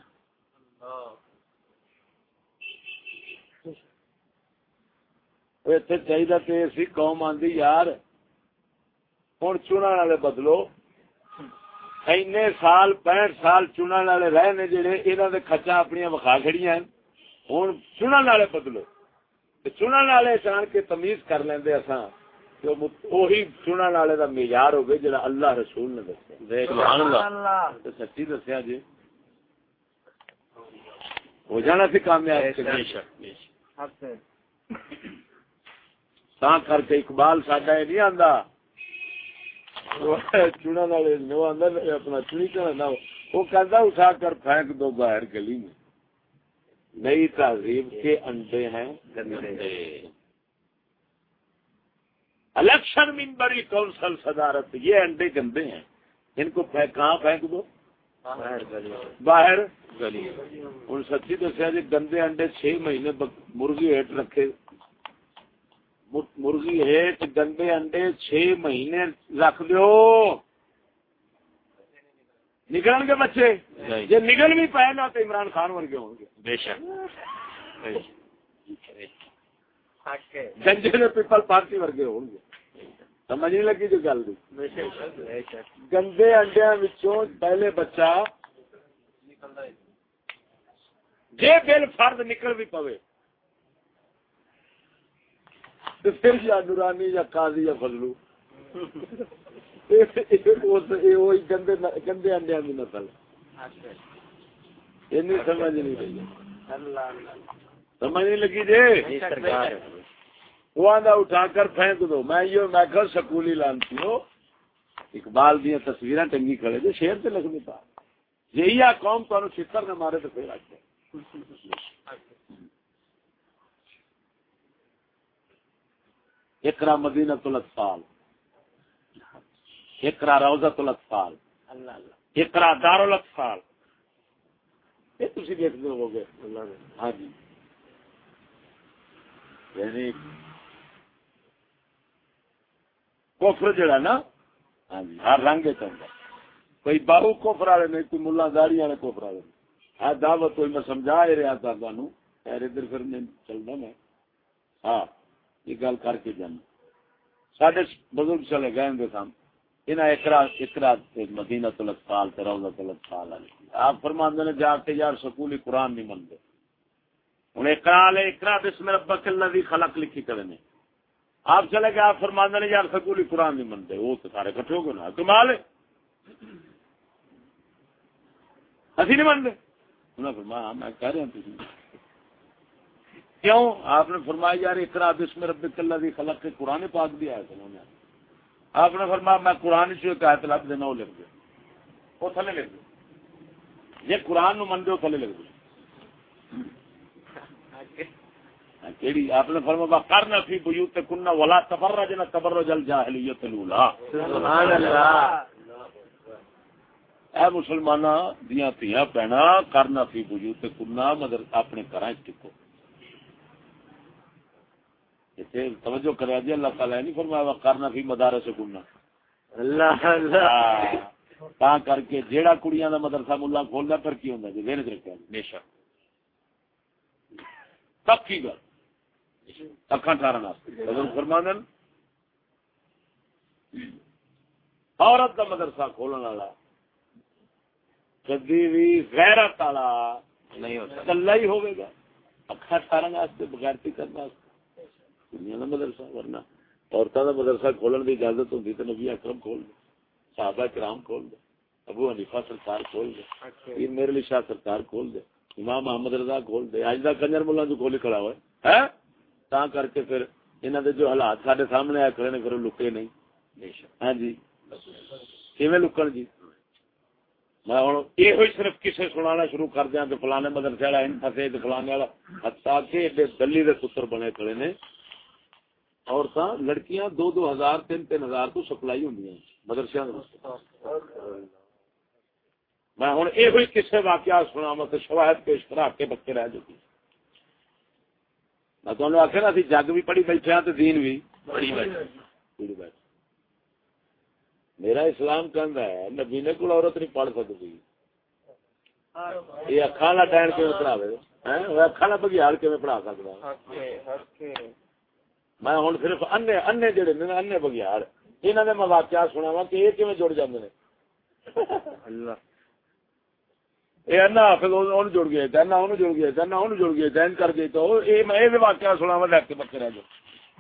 اتنے چاہیے تو اسی قوم آدھی یار ہوں چنن والے بدلو این سال 65 سال چنن والے رہے نے جڑے یہاں کے کچا اپنی وکھا کھڑی ہیں ہوں چنن والے بدلو چنن والے جان کے تمیز کر لیندے اساں وہی چنن والے کا معیار ہوگی جڑا اللہ رسول نے دسیا سچی دسیا جی ہو جانا سی کامیاب تا کر کے اقبال ساڈا یہ نہیں آندا چنن والے وہ آندا اپنا چنی کرنا وہ کہتا اٹھا کر پھینک دو باہر گلی میں نئی تہذیب کے انڈے ہیں گندے الیکشن ممبری کونسل صدارت یہ انڈے گندے ہیں ان کو کہاں پھینک دو باہر گلی ہوں سچی دسیا جی گندے انڈے 6 مہینے مرغی ہیٹ رکھے مرغی ہیٹ گندے انڈے 6 مہینے رکھ دیو نکلن گے بچے جی نکل بھی پائے نا تو عمران خان ورگے ہوں گے بے شک گنجے نے پیپل پارٹی ورگے ہوں گے سمجھ نہیں لگی جو گل گندے انڈیا پہلے بچہ جی بل فرد نکل بھی پوے تو پھر یا نورانی یا قاضی یا فضلو گندے انڈیا کی نسل یہ سمجھ نہیں رہی سمجھ نہیں لگی جی وہ آدھا اٹھا کر پھینک دو میں کر سکولی لانتی ہو اقبال دیا تصویر ٹنگی کھڑے تھے شیر سے لکھنے پا یہی آ قوم تمہیں چھتر نہ مارے تو پھر آتے اقرا مدینۃ الاطفال اقرا روضۃ الاطفال اقرا دار الاطفال یہ تھی دیکھتے ہو گے ہاں جی یعنی کفر جڑا نا ہاں جی ہر رنگ چاہتا کوئی باہو کفر والے نہیں کوئی ملا داڑی والے کفر والے نہیں دعوت کوئی میں سمجھا ہی رہا تھا تمہوں خیر ادھر پھر نہیں چلنا میں ہاں یہ گل کر کے جانا سارے بزرگ چلے گئے ان کے سام انہیں اقرا مدینۃ الاطفال روضۃ الاطفال آپ فرماندے نے جا کے یار سکولی قرآن نہیں منتے ہوں اقرا بسم ربک الذی خلق لکھی کرے نے آپ چلے گئے آپ فرماندے نے یار سکولی قرآن نہیں منتے وہ تو سارے کٹھے ہو گئے نا کمال ہے اسی نہیں منتے انہوں نے فرمایا میں کہہ رہا ہوں کیوں آپ نے فرمایا یار اقرا بسم ربک الذی خلق کے قرآن پاک بھی آیا تھا انہوں نے آپ نے فرمایا میں قرآن سے کہا لب دینا وہ لکھ دے وہ تھلے لکھ دے یہ قرآن نو من دے تھلے لکھ دے آپ نے فرمایا کرنا فی بیوتکن ولا تبرجن تبرج الجاہلیت الاولی سبحان اللہ اے مسلماناں دیاں تھیاں بہنا کرنا فی بیوتکن مگر اپنے گھراں وچ ٹکو توجہ کرا جی اللہ تعالی نہیں فرمایا کرنا فی مدارسکن اللہ اللہ کر کے جیڑا کڑیاں دا مدرسہ ملا کھولدا پر کی ہوندا جی ذہن وچ رکھیا بے شک پکی گل اکھاں ٹھارن واسطے حضور فرماندے عورت دا مدرسہ کھولن والا کدی بھی غیرت والا نہیں ہوتا کلا ہی ہوے گا اکھاں ٹھارن واسطے بغیرتی کرن واسطے دنیا کا مدرسہ ورنہ عورتوں کا مدرسہ کھولنے کی اجازت ہوتی تو نبی اکرم کھول دے صحابہ کرام کھول دے ابو حنیفہ سرکار کھول دے پیر میرے علی شاہ سرکار کھول دے امام محمد رضا کھول دے اج دا کنجر ملا جو کھولی کھڑا ہوئے ہے تا کر کے پھر انہاں دے جو حالات سارے سامنے آ کھڑے نے پھر لکے نہیں ہاں جی کیویں لکن جی میں ہوں یہ صرف کسے سنانا شروع کر دیا کہ فلانے مدرسے والا ان پھسے فلانے والا حتیٰ کہ دلی دے پتر بنے کھڑے نے عورتاں لڑکیاں 2,000 3,000 تو سپلائی ہوں مدرسے میں ہوں یہ کسے واقعات سنا مطلب شواہد پیش کرا کے بچے رہ چکی میں تمہیں آخر نا جگ بھی پڑھی بیٹھے ہاں تو دین بھی پڑھی بیٹھے میرا اسلام کہندا ہے نبی نے کوئی عورت نہیں پڑھ سکتی یہ اکھاں والا ڈین کیوں پڑھاوے اکھاں والا بگیال کیوں پڑھا سکتا میں ہوں صرف انے جڑے نے انے بگیار انہوں نے میں واقعات سنا وا کہ یہ کیون جڑ جاتے ہیں یہ انا حافظ ان جڑ گئے تھے انا ان جڑ گئے تھے انا ان جڑ گئے تھے کر کے تو یہ واقعات سنا وا لگ کے بکے رہ جاؤ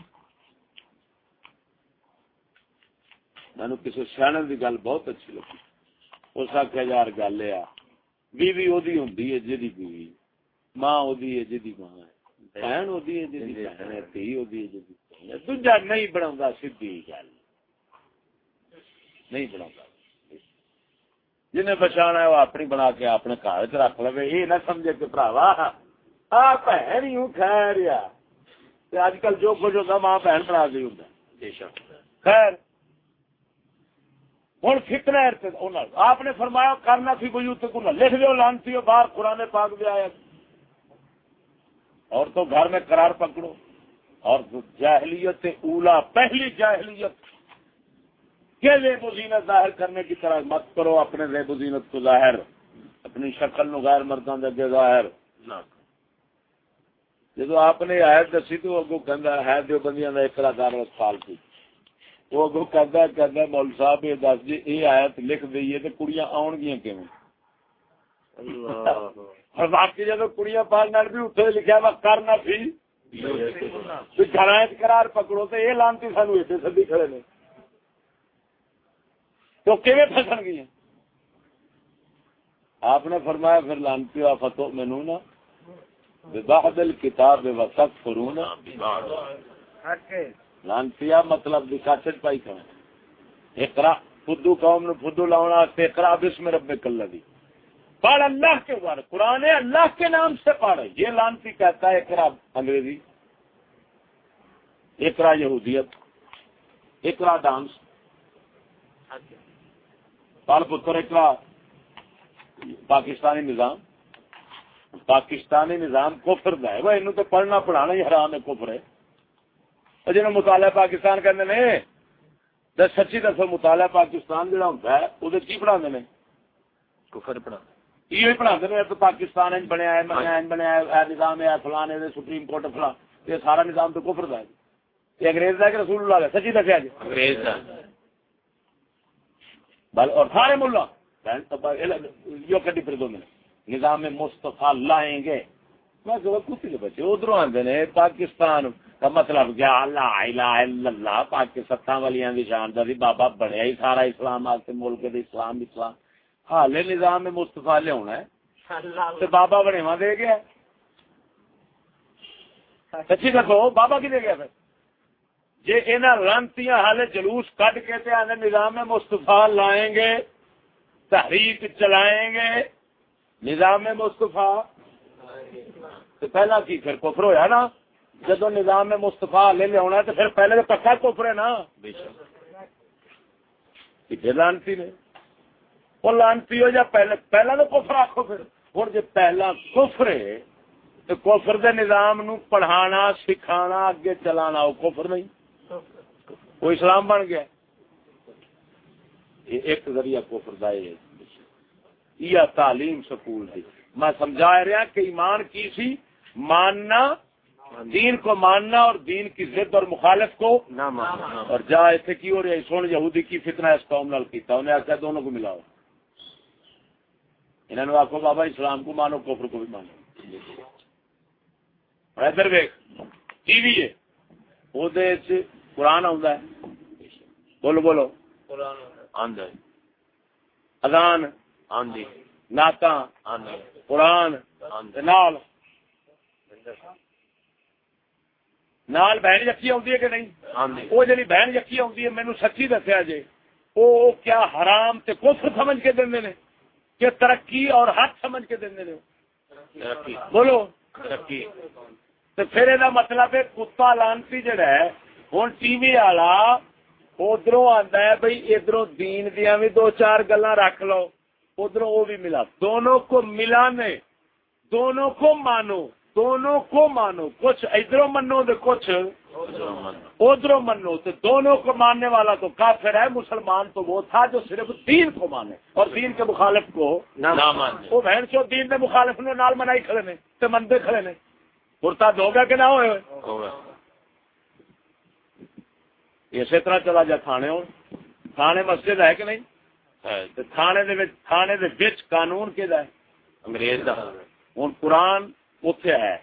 مینو کسی سیاح کی گل بہت اچھی لگی اس آخیا یار گل یہ بیوی وہی ہوں جی بیوی ماں وہی ہے جی ماں ہے بہن وہی ہے جی بہن ہے دھی وہی ہے جی دوجا نہیں بنا سیدھی گل نہیں بنا جنہیں بچانا ہے وہ اپنی بنا کے اپنے گھر چ رکھ لو یہ نہ سمجھے کہ بھراوا آ بہن ہی ہوں خیر اج کل جو کچھ ہوتا ماں بہن بنا کے ہوں خیر ہوں فتنہ آپ نے فرمایا کرنا فی بیوتکم، لکھ دو لانتی ہو باہر، قرآن پاک بھی آیا اور تو گھر میں قرار پکڑو. اور جاہلیت اولا، پہلی جاہلیت کہ ریب و زینت ظاہر کرنے کی طرح مت کرو، اپنے ریب و زینت کو ظاہر، اپنی شکل نو غیر مردوں دے ظاہر نہ. جدو آپ نے آیت دسی تو اگو کہندا ہے جو بندیاں دا اقرا دار سال کی، وہ اگو کہندا مول صاحب یہ دس جی یہ آیت لکھ دئیے تے کڑیاں آن گیاں کیویں؟ اور باقی جدو کڑیاں پال نال بھی اتنے لکھا وا کرنا پھی گھراں قرار پکڑو تے یہ لانتی سانو ایتھے سدی کھڑے نے تو کیویں پھسن گئی ہیں؟ آپ نے فرمایا پھر لانتی فتؤمنون ببعض الکتاب وتکفرون ببعض. لانتیا مطلب دکھاچٹ پائی کریں اقرا فدو قوم نو فدو لاؤنا اقرا بسم ربک الذی، پڑھ اللہ کے بارے، قرآن اللہ کے نام سے پڑھ. یہ لانتی کہتا ہے اقرا انگریزی، اقرا یہودیت، اقرا ڈانس، پڑھ پتر اقرا پاکستانی نظام. پاکستانی نظام کفر دا ہے، وہ انہوں تو پڑھنا پڑھانا ہی حرام ہے، کفر ہے. جنہوں مطالعہ پاکستان کرنے نے سچی دسو مطالعہ پاکستان جہاں ہوتا ہے وہ کی پڑھا نے؟ کفر پڑھا یہ پڑھا نے. تو پاکستان بنیا ہے، بنیا نظام ہے فلان ہے، سپریم کورٹ فلان، یہ سارا نظام تو کفر دا ہے. یہ انگریز دا کہ رسول اللہ دا؟ سچی دسیا جی انگریز دا. اور سارے ملا یہ کٹی پھر دو نظام مصطفیٰ لائیں گے. میں کسی کے بچے ادھر آتے ہیں پاکستان کا مطلب کیا؟ اللہ الہ الا اللہ، پاکستان والیاں دی شان دا بابا بنیا ہی سارا اسلام آتے ملک دے اسلام اسلام. حال نظام مصطفیٰ لیا ہے بابا بنےوا دے گیا. سچی دسو بابا کی دے گیا پھر؟ جی انہاں لانتیاں حال جلوس کٹ کے تے آنے نظام مصطفیٰ لائیں گے، تحریک چلائیں گے نظام مصطفیٰ، تو پہلا کی پھر کفر ہویا نا. جدو نظام مصطفیٰ لے لیا تو پھر پہلے تو پکا کفر ہے نا. لانتی نے وہ لانتی ہو جا پہلا تو کفر آخو. پھر ہوں جی پہلا کفر ہے تو کفر دے نظام نو پڑھانا سکھانا اگے چلانا وہ کفر نہیں، وہ اسلام بن گیا. یہ ایک ذریعہ کفر دا ہے. یہ تعلیم سکول تھی. میں سمجھا رہا کہ ایمان کی سی ماننا، دین کو ماننا اور دین کی ضد اور مخالف کو نہ ماننا. اور جا ایسے کی ہو رہی سن یہودی کی فتنہ اس قوم نال کیتا، انہیں آخیا دونوں کو ملاؤ. انہوں نے آخو بابا اسلام کو مانو کفر کو بھی مانو. ادھر ویک ٹی وی ہے وہ قرآن آتا ہے، بولو بولو اذان آندھی نعتاں قرآن نال بہن یقی آتی ہے کہ نہیں؟ وہ جی بہن یقی آتی ہے مینو سچی دسیا جی وہ کیا حرام تے کفر سمجھ کے دے نے کہ ترقی اور حق سمجھ کے دے نے؟ بولو ترقی. تو پھر یہ مطلب ہے کتا لانتی جڑا ہے ہوں ٹی وی والا ادھر آتا ہے بھائی ادھر دین دیا بھی دو چار گلا رکھ لو، ادھر وہ بھی ملا، دونوں کو ملانے، دونوں کو مانو، دونوں کو مانو. کچھ ادھر منو تو کچھ ادھر منو. تو دونوں کو ماننے والا تو کافر ہے. مسلمان تو وہ تھا جو صرف دین کو مانے اور دین کے مخالف کو نہ مانے. وہ بہن چو دین کے مخالف نے نال منائی کھڑے نے تو مندے کھڑے نے. مرتد ہوگا کہ نہ ہوئے؟ اسی طرح چلا جا تھانے. ہوں تھانے مسجد ہے کہ نہیں؟ تھانے دے وچ قانون کہدا ہے؟ انگریز دا. ہوں قرآن اتنے ہے،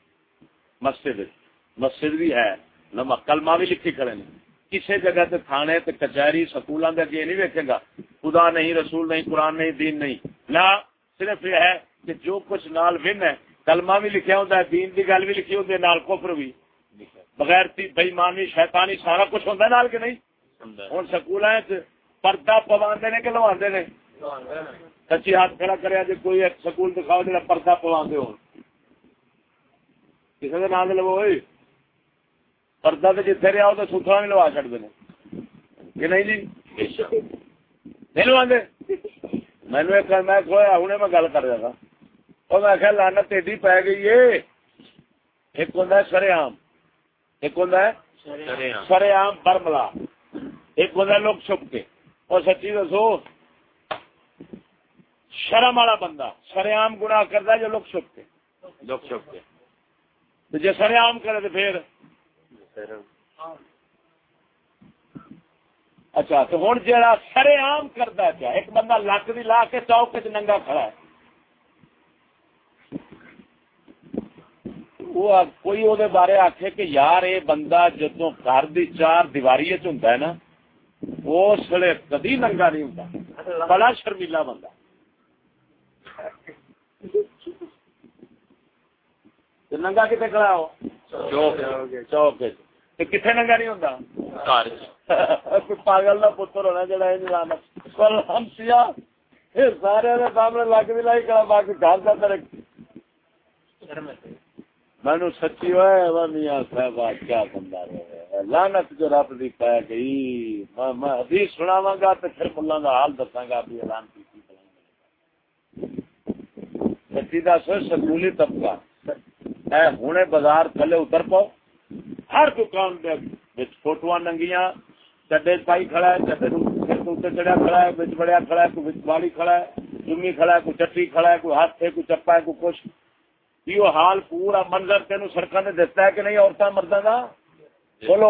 مسجد بھی ہے، کلمہ بھی لکھی کھڑے نے. کسی جگہ تے تھانے تے کچہری سکولوں کے اگے نہیں ویکھے گا خدا نہیں رسول نہیں قرآن نہیں دین نہیں. نہ صرف یہ ہے کہ جو کچھ نال ون ہے کلمہ بھی لکھیا ہوتا ہے، دین کی گل بھی لکھی ہوتی ہے، نال کفر بھی، بغیر بےایمانی شیطانی سارا کچھ ہوتا ہے نال کہ نہیں؟ ہوں سکولوں پردہ پواندے نے کہ لواندے نے؟ سچی ہاتھ کھڑا کریا جی کوئی ایک سکول دکھاؤ جا پردہ پواندے ہو کسی کا نام لو پردہ تو جتنے رہا ہو تو ستھرا بھی لوا چڑھتے ہیں کہ نہیں جی؟ نہیں آدھے مینو ایک میں کھویا ہوں میں گل کر رہا تھا اور میں آخیا لعنت ایڈی پی گئی ہے ایک ہوں سرے عام ایک ہوں سرے عام برملا ایک ہوں لوگ چھپ کے اور سچی دسو شرم والا بندہ سرے عام گناہ کرتا جو لوگ چھپ کے تو جی سرے عام کرے تو پھر اچھا تو ہوں جا سرے عام کرتا کیا ایک بندہ لک بھی لا کے چوک چ ننگا کھڑا ہے وہ کوئی وہ بارے آخے کہ یار یہ بندہ جدو گھر کی چار دیواری ہوں نا اس ویلے کدی ننگا نہیں ہوں بڑا شرمیلا بندہ ننگا کتنے کھڑا ہو چوک کتنے ننگا نہیں ہوں پاگل کا پتر ہونا جہاں سارے سامنے لگ بھی لائی کرا باقی گھر کا مینو سچی ہوئے میاں صاحب کیا بندہ لعنت جو رب دی پی گئی میں حدیث سناواں گا تو پھر ملا کا حال دساں گا بھی اعلان کی سچی دس سکولی طبقہ اے ہنے بازار تھلے اتر پاؤ ہر دکان دے فوٹو ننگیاں چڈے پائی کھڑا ہے چڈے اتنے چڑھیا کھڑا ہے بچ بڑیا کھڑا ہے کوئی والی کھڑا ہے جمی کھڑا ہے کوئی چٹی کھڑا ہے کوئی ہاتھ ہے کوئی چپا ہے کوئی کچھ یہ حال پورا منظر تین سڑکوں نے دتا ہے کہ نہیں عورتوں مردوں کا بولو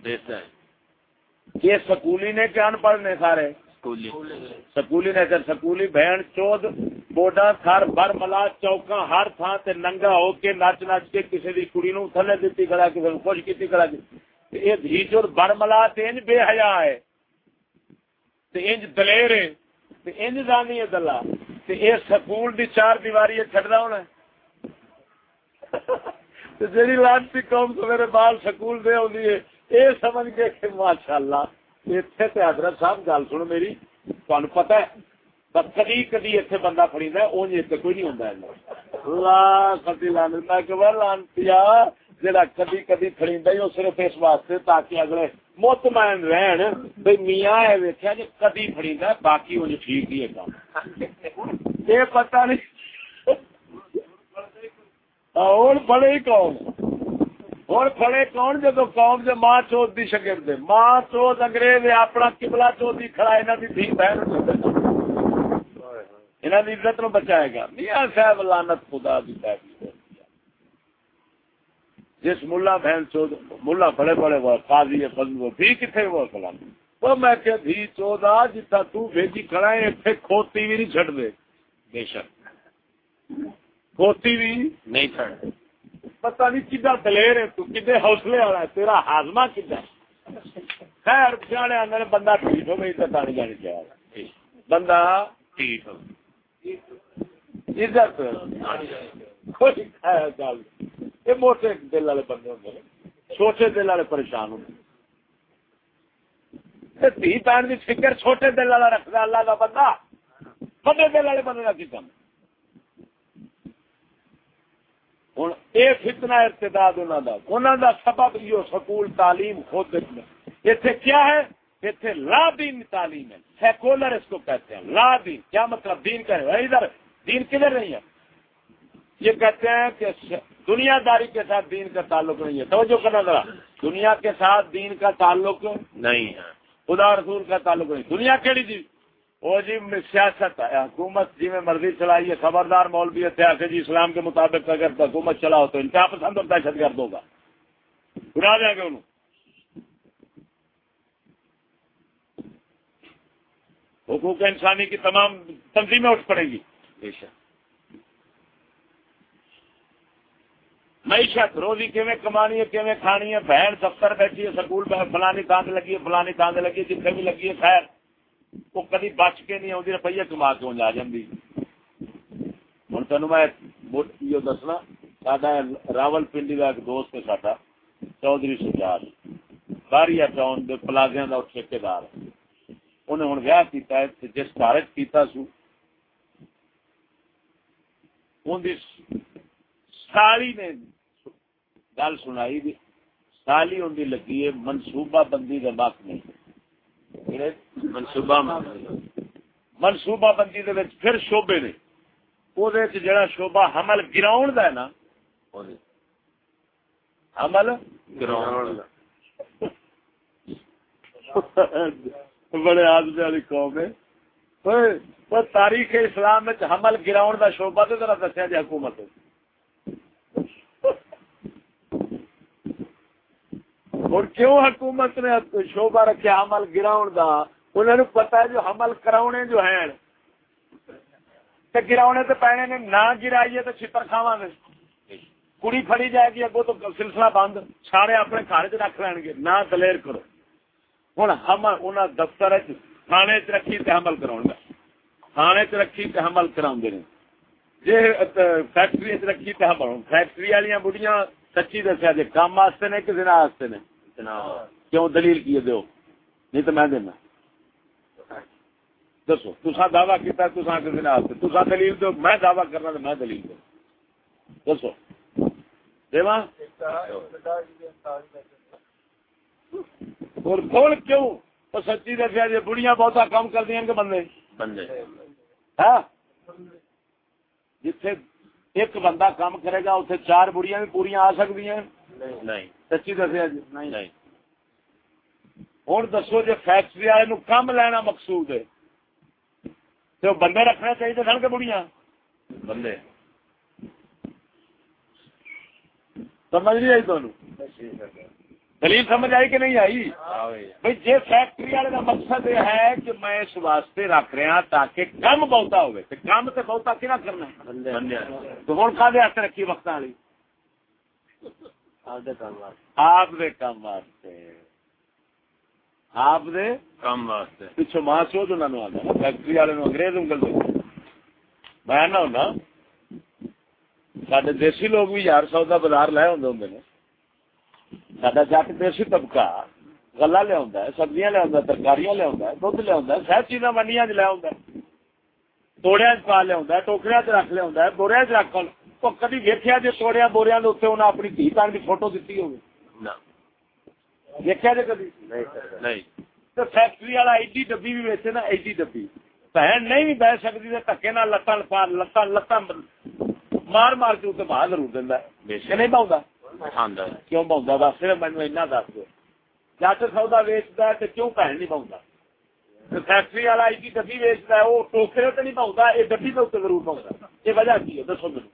یہ سکولی نے کہ ان پڑھ نے سارے سکولی نے سکولی بہن چود بوڈا تھر بر ملا چوکاں ہر تھان تے ننگا ہو کے نچ نچ کے کسی دی کڑی نو تھلے دتی کھڑا کسی نو خوش کیتی کھڑا یہ دھی چور بر ملا تے انج بے حیا ہے تے انج دلیر ہے تے انج دانی ہے دلا تے اے سکول دی چار دیواری چھڈدا ہونا تے جڑی لانتی قوم سویرے بال سکول دے ہوندی ہے اے سمجھ کے کہ ماشاءاللہ ایتھے تے حضرت صاحب گل سنو میری تانوں پتہ ہے کدی کدی اتنے بندہ فریدا ہے اونج اتنے کوئی نہیں ہوندا اللہ کدی لانتا کہ لانتیا جڑا کدی کدی فریدا ہی صرف اس واسطے تاکہ اگلے مطمئن رہن بھئی میاں اے ویکھیا جے کدی فریدا باقی اونج ٹھیک ہی ہے کام یہ پتہ نہیں اور بڑے ہی کون اور بڑے کون جدو قوم سے ماں چوت دی شگرد ماں چوت انگریز اپنا قبلہ چوت ہی کھڑا انہاں دی دھی بہن انہاں دی عزت نو بچائے گا میاں صاحب لعنت خدا دی تابع جس ملا بہن چوت ملا بڑے بڑے وہ قاضی ہے فضل وہ بھی کتنے وہ کلام وہ میں کہ دھی چودا جتا تو بھیجی کھڑا ہے ایتھے کھوتی بھی نہیں چھڈ دے بے شک کھوتی بھی نہیں چھڈ پتہ نہیں کدھر دلیر ہے تو کدھر حوصلے والا ہے تیرا ہاضمہ کدھر خیر جانے اندر بندہ ٹھیک ہو گئی تو نہیں جانی چاہیے بندہ ٹھیک ہو عزت کوئی گل یہ موٹے دل والے بندے ہوتے ہیں چھوٹے دل والے پریشان ہوتے دھی بہن کی فکر چھوٹے دل والا رکھتا اللہ کا بندہ بڑے دل والے بندے کا کی کام ہوں یہ فتنہ ارتداد انہوں کا سبب یہ سکول تعلیم خود اتنے کیا ہے اتنے لا دین تعلیم ہے سیکولر اس کو کہتے ہیں لا دین کیا مطلب دین کا ہے ادھر دین کدھر نہیں ہے یہ کہتے ہیں کہ دنیا داری کے ساتھ دین کا تعلق نہیں ہے توجہ کرنا ذرا دنیا کے ساتھ دین کا تعلق نہیں ہے خدا رسول کا تعلق نہیں دنیا کیڑی جی وہ جی سیاست ہے حکومت جی میں مرضی چلائی ہے خبردار مولوی اتحاد جی اسلام کے مطابق اگر حکومت چلاؤ تو انتہا پسند اور دہشت گرد ہوگا بنا دیں گے انہوں حقوق انسانی کی تمام تنظیمیں اٹھ پڑیں گی بے شک معیشت روزی کیویں کمانی ہے کیویں کھانی ہے بہن دفتر بیٹھی ہے سکول فلانی تاند لگی ہے فلانی تاند لگی ہے جتنے بھی لگی ہے خیر وہ کدی بچ کے نہیں آتی روپیہ کما کے آ جاتی ہوں تینوں میں یہ دسنا ساڈا راول پنڈی کا ایک دوست ہے ساڈا چودھری سجاد باریہ ٹاؤن کے پلازیا کا ٹھیکےدار انہیں ہوں ویاہ کیتا ہے جس گھر کیتا سو سالی نے گل سنائی سالی ان کی لگی ہے منصوبہ بندی کا وقت نہیں منصوبہ منصوبہ بندی دے وچ پھر شعبے نے او دے وچ جڑا شعبہ حمل گراؤن دا ہے نا حمل گراؤنڈ بڑے آدمی والی قوم ہے تاریخ اسلام میں حمل گراؤنڈ دا شعبہ تو ذرا دسیا جی حکومت اور کیوں حکومت نے شعبہ رکھا حمل گراؤنڈ دا انہوں نے پتا ہے جو حمل کراؤنے جو ہیں گراؤنے تو پینے نے نہ گرائیے تو چھتر کھاوا گے کڑی پھڑی جائے گی اگو تو سلسلہ بند سارے اپنے گھر چ رکھ لین گے نہ دلیر کرو ہوں حمل انہیں دفتر تھانے چ رکھی تے حمل کراؤ گا تھانے چ رکھی تے حمل کرا جی فیکٹری چ رکھی تے حمل فیکٹری والی بڑھیاں سچی دسیا جی کام واسطے نے کہ زنا واسطے نے کیوں دلیل کی دو نہیں تو میں دینا دسو تسا دعوی کیا تسا کسی نے تسا دلیل دو میں دعوی کرنا تو میں دلیل دو دسو دیواں اور کون کیوں تو سچی دسیا جی بڑھیاں بہتا کام کر دیا کہ بندے بندے ہاں جتھے ایک بندہ کام کرے گا اتنے چار بڑیاں بھی پوریا آ سکتی ہیں نہیں سچی دسیا جی نہیں ہوں دسو جی فیکٹری والے نو کم لینا مقصود ہے تو بندے رکھنا چاہیے سن کے بڑیاں بندے سمجھ نہیں آئی تمہیں دلیل سمجھ آئی کہ نہیں آئی بھائی جی فیکٹری والے کا مقصد یہ ہے کہ میں اس واسطے رکھ رہا تاکہ کم بہتا ہوئے کم تو بہتا کہنا کرنا تو ہوں کھا دے رکھی وقت والی آپ دے کام واسطے آپ دے کام واسطے پچھو ماں چوت انہوں نے آنا فیکٹری والے انگریز انگل دے میں نہ ہونا سارے دیسی لوگ بھی یار سودا بازار لے آدھے ہوں نے سڈا جٹ دیسی طبقہ گلا لیا سبزیاں لیا ترکاریاں لیا دھد لیا سب چیزاں منڈیاں لیا توڑیا چ پا لیا ٹوکریا چ رکھ لیا بوریا چ رکھ کدی ویکیا جی توڑیا بوریا انہیں اپنی دھی بہن کی فوٹو دیتی ہوگی دیکھا جی کدی نہیں تو فیکٹری والا ایڈی ڈبی بھی ویچے نا ایڈی ڈبی بہن نہیں بھی بہ سکتی دکے نہ لتان مار مار کے اتنے باہر ضرور دینا نہیں پاؤں کیوں پاؤں بس صرف مینو ایسا دس دو جٹ سودا ویچتا ہے تو کیوں بہن نہیں پاؤں فیکٹری والا ایڈی ڈبی ویچتا ہے وہ ٹوکرے تو نہیں پاؤں یہ ڈبی کے اتنے ضرور پاؤں یہ وجہ کی ہے دسو میرے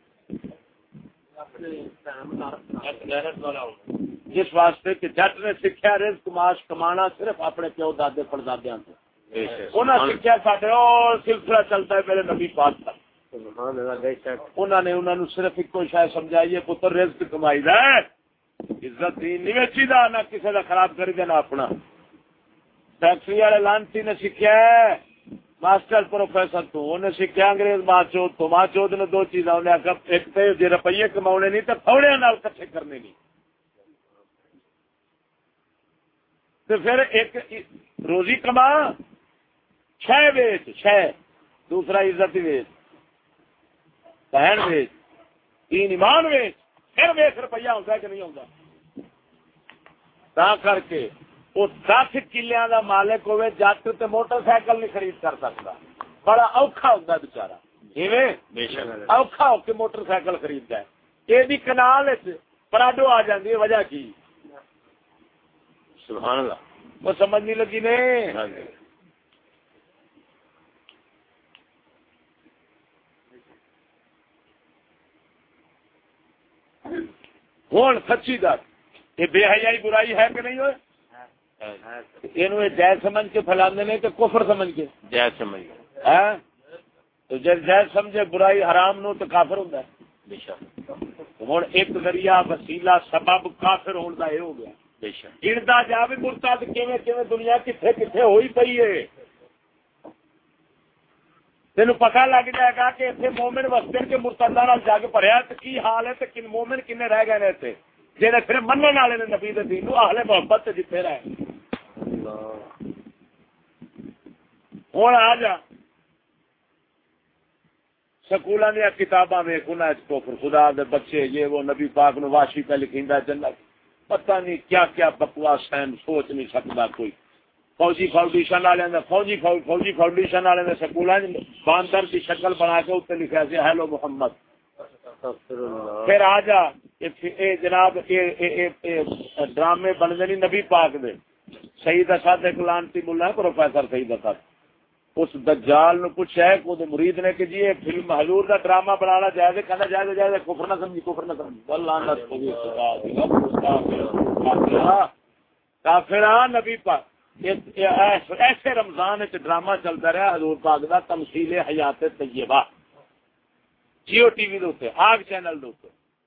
جس واسطے کہ جٹ نے سیکھا رزق معاش کمانا صرف اپنے پیو دادے پردادیاں سے انہوں نے سیکھا سارے اور سلسلہ چلتا ہے میرے نبی پاک تک انہوں نے انہوں صرف ایک شاید سمجھائیے پتر رزق کمائی دا عزت دین نہیں ویچی دا نہ کسی دا خراب کری دے نہ اپنا فیکٹری والے لانتی نے سیکھا ہے ماسٹر پروفیسر تو انہیں سیکھا انگریز ماں چوت تو ماں چوت نے دو چیزاں انہیں آخر ایک تو جی روپیے کماؤنے نہیں تو تھوڑے نال کٹھے کرنے نہیں تو پھر ایک روزی کما شہ ویچ شہ دوسرا عزت ویچ بہن ویچ تین ایمان ویچ پھر ویچ روپیہ ہوتا ہے کہ نہیں ہوتا تا کر کے وہ 10 کلیا کا مالک ہوئے جٹ تے موٹر سائیکل نہیں خرید کر سکتا بڑا اوکھا ہوتا بچارا اوکھا ہو کے موٹر سائیکل خریدتا ہے یہ بھی کنال پراڈو آ جاتی ہے وجہ کی سبحان اللہ وہ سمجھ نہیں لگی نے ہوں سچی دس یہ بے حیائی برائی ہے کہ نہیں ہوئے یہ جائز سمجھ کے پھیلانے نے کہ کفر سمجھ کے جائز سمجھ تو جب جائز سمجھے برائی حرام نو تو کافر ہوتا ہے ہوں ایک ذریعہ وسیلہ سبب کافر ہونے کا یہ ہو گیا گردا جا بھی مرتد کیویں دنیا کتنے کتنے ہوئی پئی ہے تینوں پتا لگ جائے گا کہ اتنے مومن وستے کے مرتدہ جا کے پڑھیا تو کی حال ہے تو مومن کنے رہ گئے اتنے جہاں پھر منن والے نے نبی دے دین اہل محبت جتنے رہے ہوں آ جا سکولوں دیا کتاباں میں کفر خدا دے بچے یہ وہ نبی پاک نو واشی پہ لکھیندا جنت پتہ نہیں کیا کیا بکواس ہے سوچ نہیں سکتا کوئی فوجی فاؤنڈیشن والے فوجی فاؤنڈیشن والے سکول باندر کی شکل بنا کے اتنے لکھا سی ہیلو محمد. پھر آ جا جناب ڈرامے بنتے نہیں نبی پاک دے. سعید اسد ایک لانتی ملا ہے پروفیسر سعید اسد, اس دجال نو پوچھا ہے کو مرید نے کہ جی یہ فلم حضور کا ڈرامہ بنانا جائز ہے, کہنا جائز جائز کفر نہ سمجھی کفر نہ سمجھی کافرہ. نبی پاک ایسے رمضان ڈرامہ چلتا رہا حضور پاک دا تمثیل حیات طیبہ جیو ٹی وی دے آگ چینل دے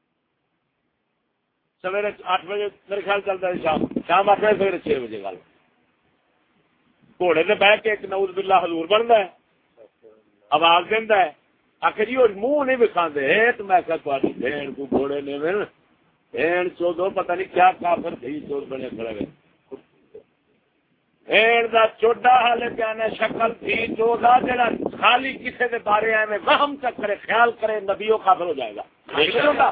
سویرے 8 بجے میرے خیال چلتا ہے, شام 8 بجے سویرے 6 بجے گل گھوڑے سے بہ کے ایک نعوذ باللہ حضور بنتا ہے, آواز دینا ہے, آخر جی منہ نہیں بکھاندے تو میں تاری بہن کو گھوڑے نے بہن چودو پتہ نہیں کیا کافر تھی چود بنے کھڑے گئے بہن دا چوڈا حال کہنا شکل تھی چودا جڑا خالی کسی کے بارے میں وہم تک کرے خیال کرے نبیوں کافر ہو جائے گا.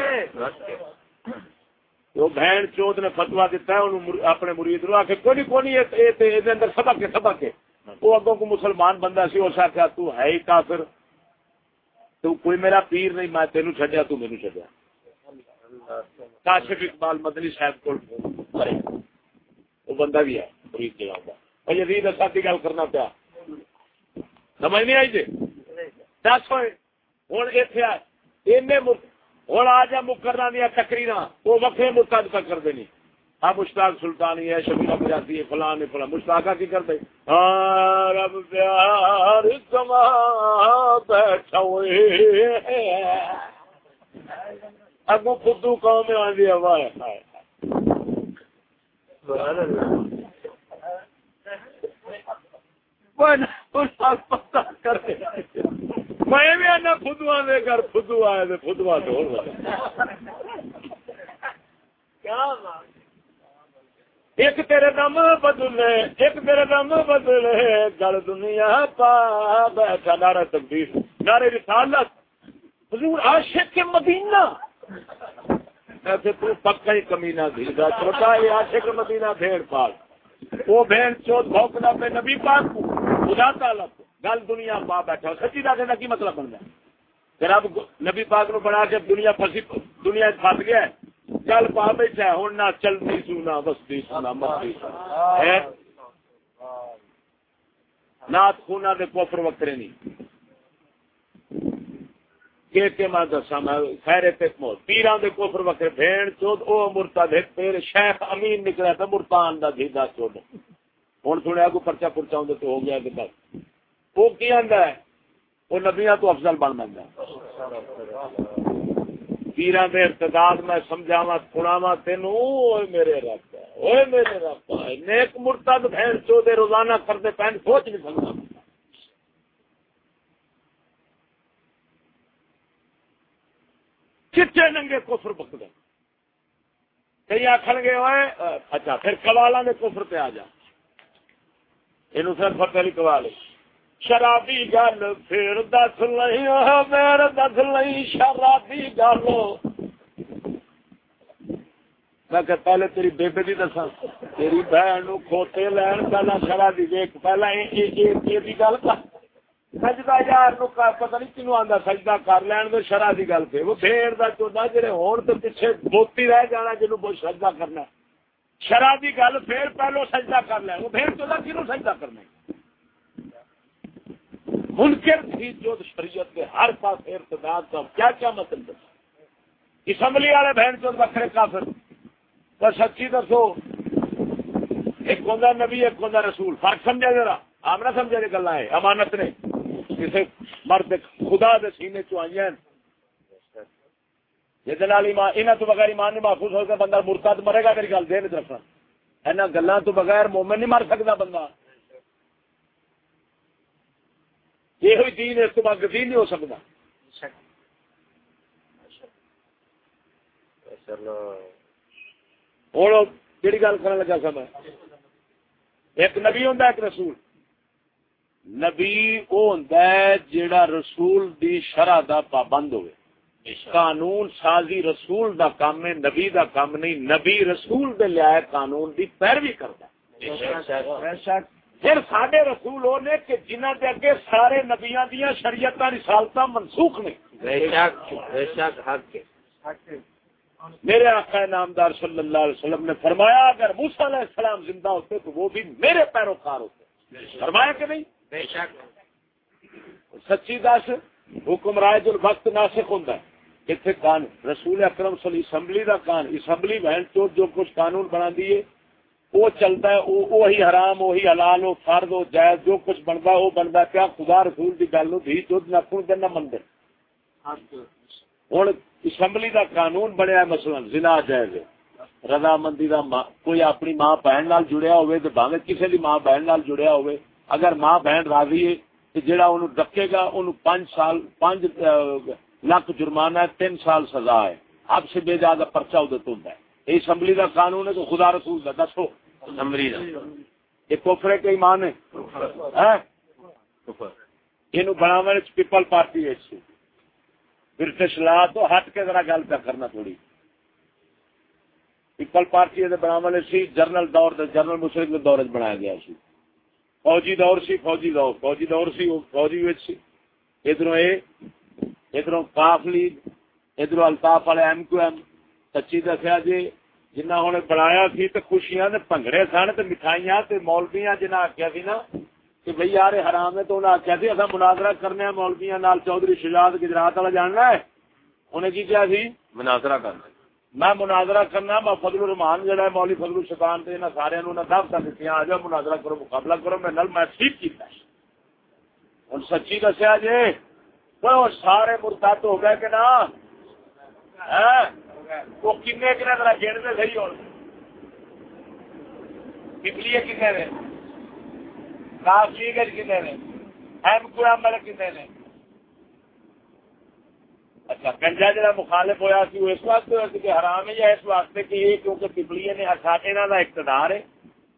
وہ بہن چود نے فتوا دیتا ہے انہوں اپنے مرید نو آخر کوئی اندر سبق کے وہ اگوں کو مسلمان بندہ سی اس آخیا تو ہے ہی کافر, تو کوئی میرا پیر نہیں, میں تینوں چڈیا تو مینوں چڈیا. کاشف اقبال مدنی صاحب کو وہ بندہ بھی ہے مرید جڑا ہوندا اور یزید اسد کی گل کرنا پیا سمجھ نہیں آئی جی. دس ہوئے ہوں اتنے اینے ہوں آ جا مقررہ دیا تقریر وہ وقفے مرتد کا کرتے نہیں. ہاں مشتاق سلطانی ہے, شبیرہ بجاتی ہے, فلاں فلاں. مشتاقہ کی کرتے رب پیار کما بیٹھا ہوئے اگوں خدو قوم آدھی ہوا ہے. میں بھی آنا خدوا دے کر خدو آئے تھے خدوا ڈھول ایک تیرے دم بدلے ایک تیرے دم بدلے گل دنیا پا بیٹھا نعرہ تکبیر نعرہ رسالت حضور عاشق کے مدینہ. ایسے تو پکا ہی کمینہ دھیرا چھوٹا یہ عاشق مدینہ بھیڑ پال وہ بھیڑ چوت بھوکنا پہ نبی پاک کو خدا تعالیٰ کو گل دنیا پا بیٹھا. سچی دس کا کی مطلب بن گیا پھر اب نبی پاک نو بنا کے دنیا پھنسی دنیا پھس گیا گل پا بیٹھا ہے ہوں نہ چلتی سونا بستی سونا مستی نات خونا دے کوفر وکرے نہیں کہ میں دسا میں خیر پیران دے کوفر وکرے بھیڑ چود او مرتد پھر شیخ امین نکلا تھا مرتان دا دھیدا چود ہوں سنیا کو پرچا پرچا ہوں تو ہو گیا کہ بس وہ کی آندا ہے وہ نبیاں تو افضل بن بنتا پیران دے ارتداد میں سمجھاوا سناوا تینوں اوے میرے رب اوے میرے رب نیک مرتد بھیڑ چود روزانہ کرتے پہن سوچ نہیں سکتا چٹے ننگے کفر بکدے کئی آخر گے ہوئے اچھا پھر کوالا نے کفر پہ آ جا یہ پھر فتح کوا لے شرابی گل پھر دس لئی میرے دس لئی شرابی گل میں کہ پہلے تیری بیبے دی دسا تیری بہن نو کھوتے لین پہلا شرابی دیکھ پہلا یہ گل کر سجدہ یار نو پتہ نہیں کنو آندا سجدہ کر لین دے شرع دی گل تے وہ بھیڑ دا چودا جڑے ہون تے پیچھے بوتی رہ جانا جنوں بہت سجدہ کرنا شرع دی گل پھر پہلو سجدہ کر لین وہ بھیڑ چودا کنو سجدہ کرنا منکر تھی جو شریعت کے ہر پاس ارتداد کا کیا کیا مطلب اسمبلی والے بہن چود وکھرے کافر پر سچی دسو ایک ہوندا نبی ایک ہوندا رسول فرق سمجھا ذرا آپ نہ سمجھا جی گلا ہے امانت نے کسی مرد خدا دے سینے چ آئی یہاں تو بغیر ایمان نہیں محفوظ ہوگا بندہ مرتد مرے گا میری گل دے نہیں رکھنا یہاں گلوں تو بغیر مومن نہیں مر سکتا بندہ یہ ہوئی دین ہے اس کو بعد دین نہیں ہو سکتا ہوں کہڑی گل کرنے لگا سا میں ایک نبی ہوں ایک رسول نبی وہ ہوندا ہے جیڑا رسول دی شرع دا پابند ہوئے قانون سازی رسول دا کام ہے نبی دا کام نہیں نبی رسول دے لیا قانون دی پیروی کرتا پھر سارے رسول وہ نے کہ جنہوں کے اگے سارے نبیاں دیا شریعت رسالتاں منسوخ نے. میرے آقا نامدار صلی اللہ علیہ وسلم نے فرمایا اگر موسیٰ علیہ السلام زندہ ہوتے تو وہ بھی میرے پیروکار ہوتے. فرمایا کہ نہیں؟ بے شک. سچی دس حکم رائج الوقت ناسخ ہوتا ہے. اتنے کان رسول اکرم صلی اسمبلی کا کان اسمبلی بہن چو جو کچھ قانون بنا دیے وہ چلتا ہے. وہی حرام وہی حلال ہو فرض ہو جائز جو کچھ بنتا وہ بنتا. کیا خدا رسول کی گل بھی دھد نہ خون نہ مندر. ہوں اسمبلی کا قانون بنیا مثلا زنا جائز رضامندی کا کوئی اپنی ماں بہن نال جڑیا ہوئے تو بھاوے کسی بھی ماں بہن نال جڑیا ہوئے اگر ماں بہن راضی ہے تو جہاں انہوں ڈکے گا انہوں 5 لاکھ جرمانہ ہے 3 سال سزا ہے. اب سے بے جا کا پرچہ ادھر ہوتا ہے. یہ اسمبلی کا قانون ہے تو خدا رسول کا دسو اسمبلی کا یہ کفر ہے کہ ایمان ہے؟ یہ بناو پیپل پارٹی ہے. برٹش لا تو ہٹ کے ذرا گل پہ کرنا تھوڑی. پیپل پارٹی بناو سی جنرل دور جنرل مشرف کے دور بنایا گیا سی. فوجی دور سی فوجی دور سی فوجی سی. ادھر کاف لیگ ادھر الطاف والے ایم کیو ایم. سچی دسیا جی جنہ ہوں بنایا سی تو خوشیاں بھنگڑے سن تو مٹھائیاں مولویاں جنہیں آخیا سی نا کہ بھائی یار حرام ہے تو انہیں آخیا سی اصا مناظرہ کرنے مولویاں نال چودھری شجاعت گجرات والا جاننا ہے. انہیں کی کیا سی مناظرہ کرنا میں مناظرہ کرنا. میں فضل الرحمان جڑا ہے مولوی فضل الشیطان تے انہاں سارے نوں دعوتاں دتیاں آ جاؤ مناظرہ کرو مقابلہ کرو میں نال میں ٹھیک کیتا. ہن سچی دسیا جی وہ سارے مرتد ہو گئے کہ نا وہ کنے کنے ذرا گنتے صحیح ہو پپلی کنے نے کافی کنے نے ایم کو ایم والے کنے نے. اچھا گنجا جہاں مخالف ہوا سی وہ اس واسطے ہوا کہ حرام ہے یا اس واسطے کہ یہ کیونکہ پپلیے نے انہوں کا اقتدار ہے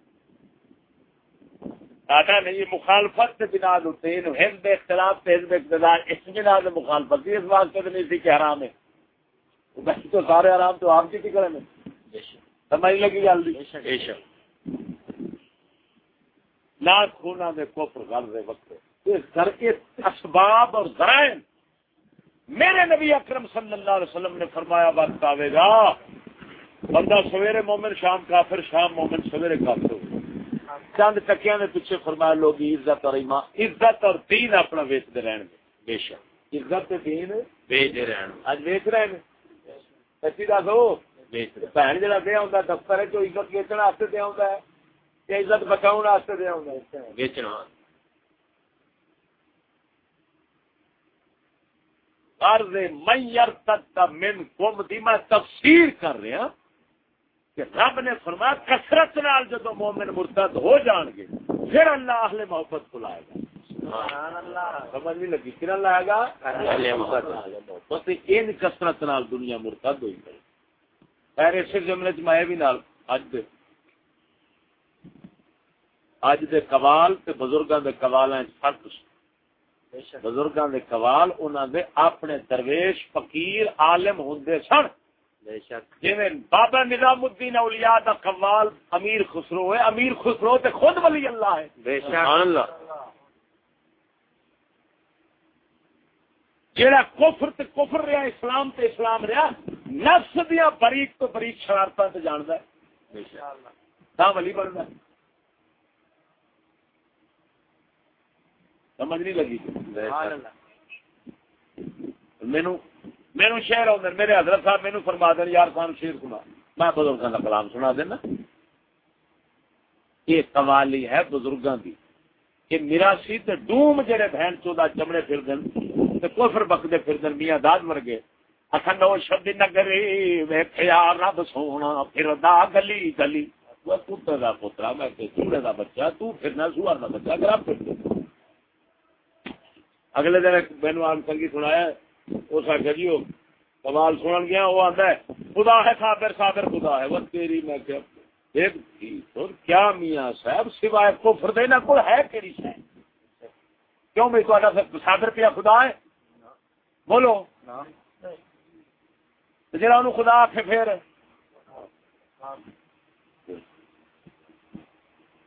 ڈاٹا نہیں. یہ مخالفت کے بنا ہوتے ہیں حزب اختلاف سے حزب اقتدار اس بنا سے مخالفت اس واسطے تو نہیں سی کہ حرام ہے. تو سارے حرام تو آپ کی کریں سمجھ لگی جلدی. نہ خونا دے کفر غلط وقت گھر کے اسباب اور ذرائع میرے نبی اکرم صلی اللہ علیہ وسلم نے فرمایا وقت آئے گا بندہ سویرے مومن شام کافر شام مومن سویرے کافر. چند ٹکیاں نے پیچھے فرمایا لوگ عزت اور ایمان عزت اور دین اپنا ویچتے رہن گے. بے شک عزت دین بیچتے رہن اج ویچ رہے ہیں. سچی دسو بہن جہاں دیا ہوں دفتر ہے جو عزت ویچنے واسطے دیا ہوں یا عزت بچاؤ واسطے دیا ہوں بیچنا. عرض میئر تک من قوم دی میں تفسیر کر رہا کہ رب نے فرمایا کثرت نال جدو مومن مرتد ہو جان گے پھر اللہ اہل محبت کو لائے گا. سمجھ نہیں لگی پھر لائے گا محبت. ان کثرت نال دنیا مرتد ہوئی گئی. خیر اسی جملے چ میں بھی نال اج دے قوال تے بزرگاں دے قوالاں فرق. بزرگاں دے قوال انہاں دے اپنے درویش فقیر عالم ہوندے سن. جویں بابا نظام الدین اولیاء دا قوال امیر خسرو ہے. امیر خسرو تے خود ولی اللہ ہے. سبحان اللہ. جیڑا کفر تے کفر رہا اسلام تے اسلام رہا نفس دیاں بریک تو بریک شرارتاں تے جاندا ہے تاں ولی بندا. سمجھ نہیں لگی. مینو شعر آدھے میرے حضرت صاحب مینو فرما دین یار خان شیر سنا میں بزرگاں کا کلام سنا دینا. یہ قوالی ہے بزرگاں دی کہ میراسی تے ڈوم جڑے بہن چودا چمڑے پھر دن تے کفر بکدے پھر دن میاں داد ورگے اکھن نو شد نگری ویکھیا رب سونا پھردا گلی گلی. وہ پتر دا پترا میں کہ چوڑے دا بچہ تو پھرنا سوار دا بچہ اگر آپ پھر. اگلے دن مینو آن سنگی سنایا اس آخر جی وہ کمال سنن گیا وہ آتا ہے خدا ہے صابر صابر خدا ہے. وہ تیری میں کیا میاں صاحب سوائے کفر دے نہ کوئی ہے کیڑی شے کیوں میں تو صابر پیا خدا ہے بولو جڑا انہوں خدا آکھے پھر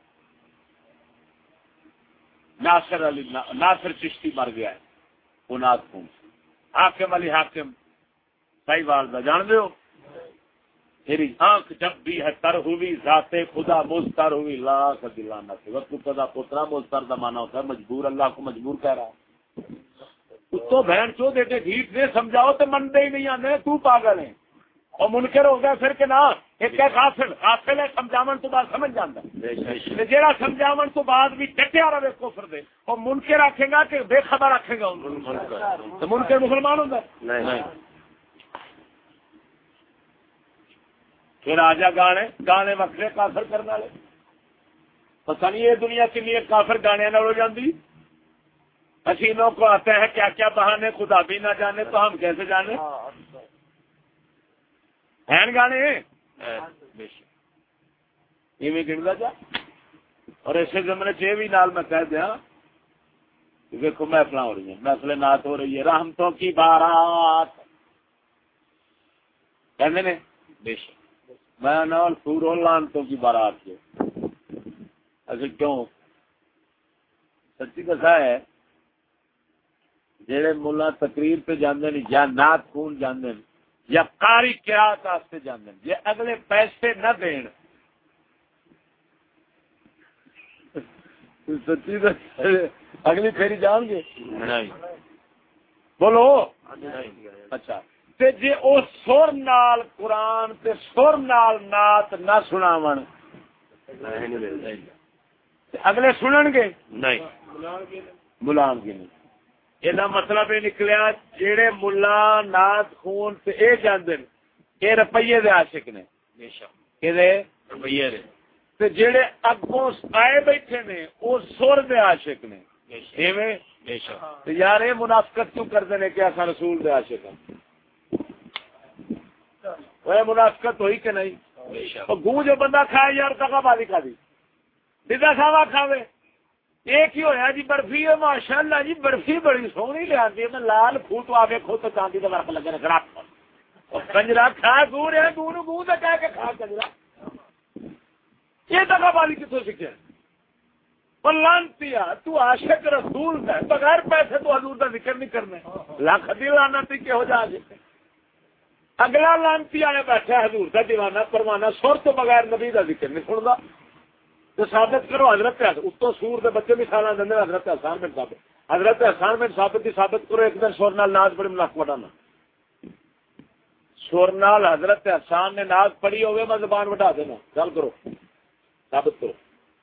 ناصر چشتی مر گیا ہے وہ نات خون حاکم علی حاکم ساہیوال دا جان دے ہو تیری آنکھ جب بھی ہے تر ہوئی ذات خدا مستر ہوئی لاکھ دلانا سے وقت خدا پوترا مستر دا مانا ہوتا ہے مجبور اللہ کو مجبور کہہ رہا ہے تو بہن چو دیتے ٹھیک سے سمجھاؤ تو منتے ہی نہیں آنے تو پاگل ہے اور منکر ہو گیا پھر کہ نہ ایک غافل ہے سمجھاون تو بعد سمجھ جاتا ہے جیڑا سمجھاون تو بعد بھی ڈٹیا رہے کفر دے اور منکر رکھے گا کہ بے خبر رکھے گا تو منکر مسلمان ہوتا ہے نہیں پھر آ جا گانے وکرے کافر کرنے والے پتہ نہیں یہ دنیا کے لیے کافر گانے نہ ہو جاتی حسینوں کو آتے ہیں کیا کیا بہانے خدا بھی نہ جانے تو ہم کیسے جانے ہیں گانے گنتا جا اور ایسے زمانے چ بھی نال میں کہہ دیا دیکھو محفل ہو رہی ہیں محفل نعت ہو رہی ہے رحمتوں کی بارات کہنے نے میں نال سورو لانتوں کی بارات سے ایسے کیوں سچی کسا ہے جڑے ملا تقریر پہ جاندے نہیں یا نعت خون جاندے نہیں یا قاری قرات واسطے جاندے ہیں یہ اگلے پیسے نہ دین سچی اگلی پھیری جان گے نہیں بولو اچھا تے جے او سر نال قرآن تے سر نال نعت نہ سناون اگلے سنن گے نہیں بلان گے نہیں یہ مطلب یہ نکلیا جہے ملا نعت خون تے اے جاندے یہ روپیے دے عاشق نے روپیے دے تے جہے اگوں آئے بیٹھے نے وہ سر دے عاشق نے یار یہ منافقت کیوں کرتے ہیں کہ اصل رسول دے عاشق ہیں وہ منافقت ہوئی کہ نہیں گوں جو بندہ کھائے یار دغا بازی کھا دی سیدھا ساوا کھاوے ایک ہی ہویا جی برفی ہے ماشاء اللہ جی برفی بڑی سونی لیا میں لال پھوٹ آگے کھو تو چاندی کا ورق لگے رکھ کنجرا کھا گو رہے گو نو گو تو کہہ کے کھا کنجرا یہ دغا بازی کتوں سیکھے پر لانتی تو عاشق رسول ہے بغیر پیسے تو حضور کا ذکر نہیں کرنا لاکھ دی لانتی کہ ہو جا اگلا لانتی آیا بیٹھا حضور کا دیوانہ پروانہ سر تو بغیر نبی کا ذکر نہیں سنتا تو ثابت کرو حضرت اتوں سور کے بچے مثال دیں حضرت احسان بن ثابت حضرت احسان بن ثابت کی ثابت کرو ایک دن سور نال ناز بڑی منافق وڈانا سور نال حضرت احسان نے ناز پڑھی ہوئے میں زبان وٹا دینا چل کرو ثابت کرو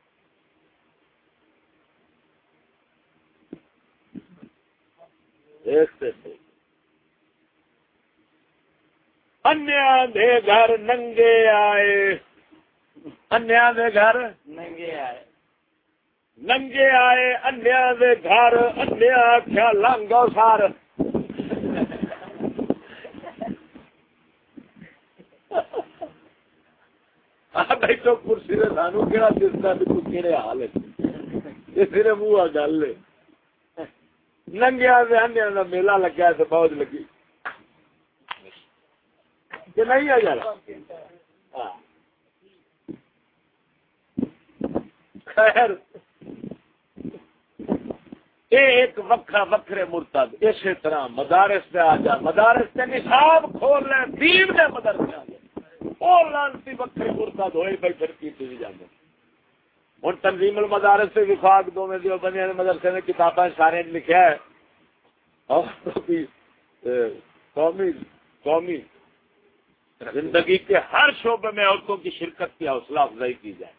انیا دے گھر ننگے آئے انیا دے گھر ننگے آئے انیا دے گھر انیا کیا لانگو سار بیٹھو کرسی نے سانو کہڑا دستا بھی تو کہڑے حال ہے یہ صرف منہ گل ہے ننگیا دے انیا دا میلہ لگا ہے تو فوج لگی کہ نہیں ہے یار خیر ایک وکھرے مرتد اسی طرح مدارس پہ آ جا مدارس سے نصاب کھول لیں دین دے مدرسے آ جائے اور لانتی وکھرے مرتد ہوئے بھائی پھر کی تھی جانے ہوں تنظیم المدارس سے وفاق دو میں دیو بنیا مدرسے نے کتابیں سارے لکھا ہے قومی زندگی کے ہر شعبے میں عورتوں کی شرکت کی حوصلہ افزائی کی جائے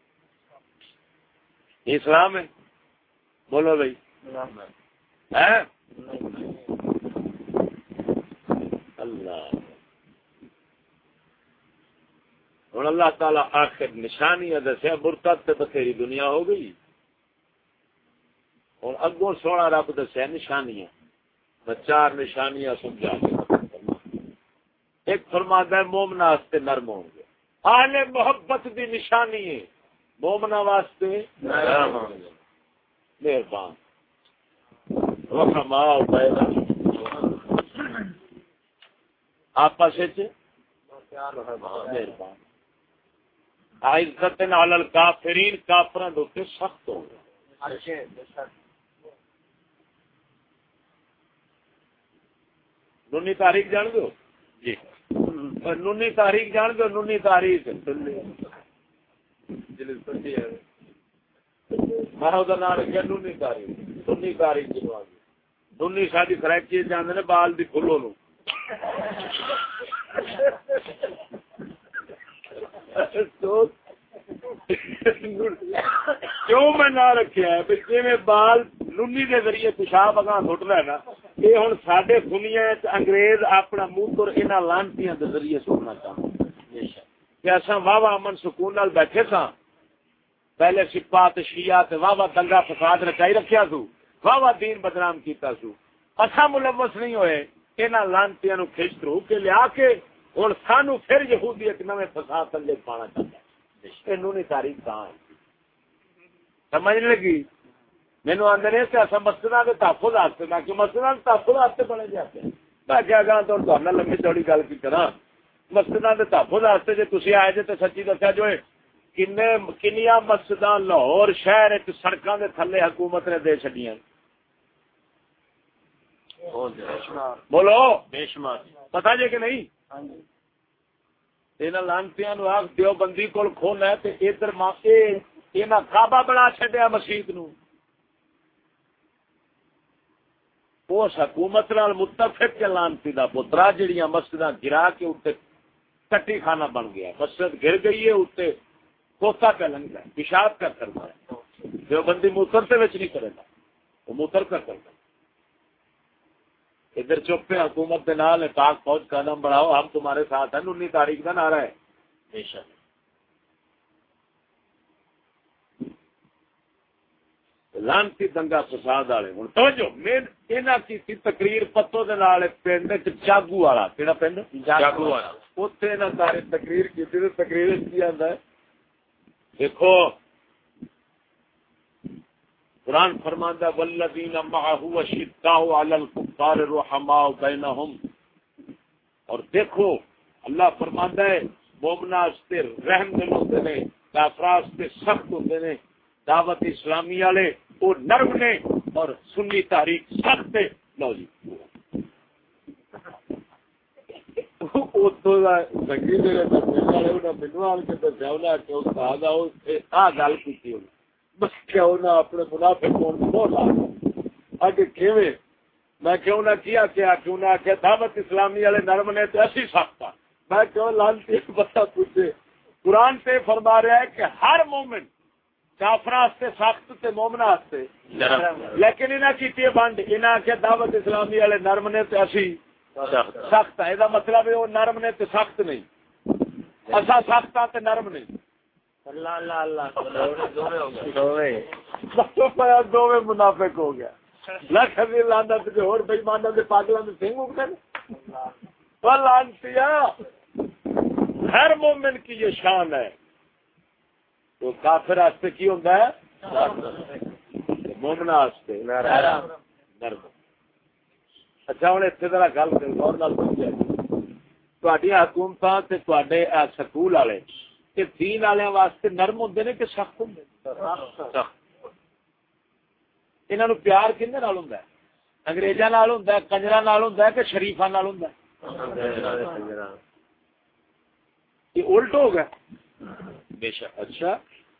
اسلام ہے بولو بھائی اللہ ہوں اللہ تعالی آخر نشانی دسیا مرتد تے بتھیری دنیا ہو گئی اور اگوں سونا رب دسیا نشانیاں میں 4 نشانیاں سمجھا ایک فرماتا ہے مومنا واسطے نرم ہوں گے اہل محبت دی نشانی ہے مومنا واسطے نرم ہوں گے مہربان رحماء پیدا آپس مہربان عزت علی الکافرین کافراں دے اوتے سخت ہو گئے نونی تاریخ جان دو جی نونی تاریخ جان دو نونی تاریخ میں نام رکھا نونی تاریخ نونی تاریخ نونی ساری کریکٹی جانے نے بال دی کھلو نو کیوں میں نہ رکھا ہے جی میں بال نونی کے ذریعے پیشاب اگاں سٹ ہے نا یہ ہوں سڈے دنیا انگریز اپنا موتر انہوں لانتیاں کے ذریعے سٹنا چاہتے کہ اصا واہ واہ امن سکون نال بیٹھے سا پہلے سپا شیعہ واہ واہ دنگا فساد رچائی رکھیا سو واہ واہ دین بدنام کیتا سو اصا ملوث نہیں ہوئے انہوں لانتیاں کھچ رو کے لیا کے ہوں سانو پھر یہودی ایک نئے فساد تھلے پانا چاہتا ہے نونی تاریخ کہاں ہے سمجھ لگی مینو آدھے نے اصل مسجد کے تحفظ واسطے میں کہ مسجد کے تحفظ واسطے بنے جاتے ہیں میں کیا گا تو لمبی چوڑی گل کی کرا مسجد کے تحفظ واسطے جی تھی آئے جی تو سچی دسیا جو کنیا مسجد لاہور شہر سڑکوں کے تھلے حکومت نے دے چڈیاں بولو بے شمار پتا جی کہ نہیں یہاں لانتیاں آگ دیو بندی کول کھونا ہے ادھر کعبہ بنا چڈیا مسیت نو اس حکومت نال متفق کے لانتی دا پترا جہاں مسجد گرا کے اتنے کٹی خانہ بن گیا مسجد گر گئی ہے اتنے کوتا پہ لنگا ہے پیشاب کر کرتا ہے جو بندی موتر سے نہیں کرے گا وہ موتر کر کرتا ادھر چپ ہے حکومت کے نال پاک فوج کا نام بڑھاؤ ہم تمہارے ساتھ ہیں 19 تاریخ کا نعرہ ہے بے شک لانتی دنگا فساد والے ہوں توجہ میں انہاں کی تقریر پتو دے نال پنڈ چاگو والا کیڑا پنڈ جاگو والا اوتھے انہاں سارے تقریر کی تے تقریر کی آندا ہے دیکھو قرآن فرماندا والذین معه اشداء علی الکفار رحماء بینہم اور دیکھو اللہ فرماندا ہے مومناں واسطے رحم دل ہوندے نے کافراں واسطے سخت ہوندے نے دعوت اسلامی والے وہ نرم نے اور سنی تحریک سخت ہے لو جی اپنے منافع میں کیوں نہ کیا کیوں نہ آخیا دعوت اسلامی والے نرم نے تو اسی سخت ہاں میں کیوں لانتی بتا پوچھے قرآن سے فرما رہا ہے کہ ہر مومن کافراں سخت تے مومنا لیکن انہاں کیتی بنڈ انہاں آخیا دعوت اسلامی والے نرم نے تے اسی سخت ہے یہ مطلب ہے وہ نرم نے تے سخت نہیں اصا سخت ہاں تے نرم نہیں دونوں منافق ہو گیا لکھ لانا ہور بئی مانا دے پاگلوں دے سنگ اگتے لانتیا ہر مومن کی یہ شان ہے تو کافر واسطے کی ہوتا ہے مومنا واسطے نرم اچھا ہوں اتنے ذرا گل تھی حکومت سکول والے دین والوں واسطے نرم ہوں نے کہ سخت ہوں انہوں پیار کن ہوں انگریزاں ہوں کنجراں ہوں کہ شریفاں ہوں یہ الٹ ہو گیا بے شک اچھا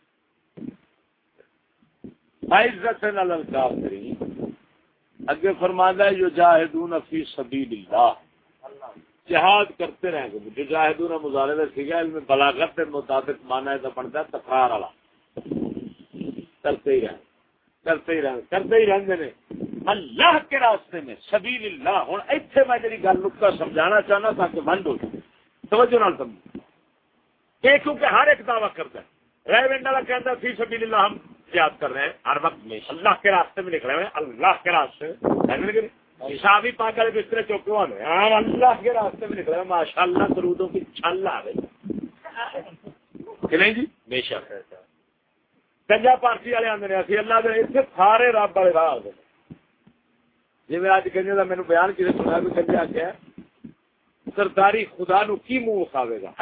عزت الکافرین اگے فرماتا ہے یجاہدون فی سبیل اللہ جہاد کرتے رہیں گے جو جاہدون مضارع میں سیکھا علم بلاغت کے مطابق مانا ہے تو بنتا ہے تکرار والا کرتے ہی رہتے ہیں اللہ کے راستے میں سبیل اللہ ہوں ایتھے میں جی گل نکتا سمجھانا چاہنا تاکہ بند ہو جائے توجہ نال سمجھ یہ کیونکہ ہر ایک دعویٰ کرتا ہے ریونڈ والا کہتا ہے فی سبیل اللہ ہم یاد کر رہے ہیں ہر وقت میں اللہ کے راستے میں نکلے ہوئے اللہ کے راستے شاہی پاک والے بسترے چوکے والے اللہ کے راستے میں نکلے ماشاء اللہ درودوں کی چھل آ گئی کہ نہیں جی بے شک گنجا پارٹی والے آدھے اسی اللہ کے اتنے سارے رب والے راہ آتے جی میں اج گنجے کا مینو بیان کسی سنا بھی گنجا کیا سرداری خدا نو کی منہ کھاوے گا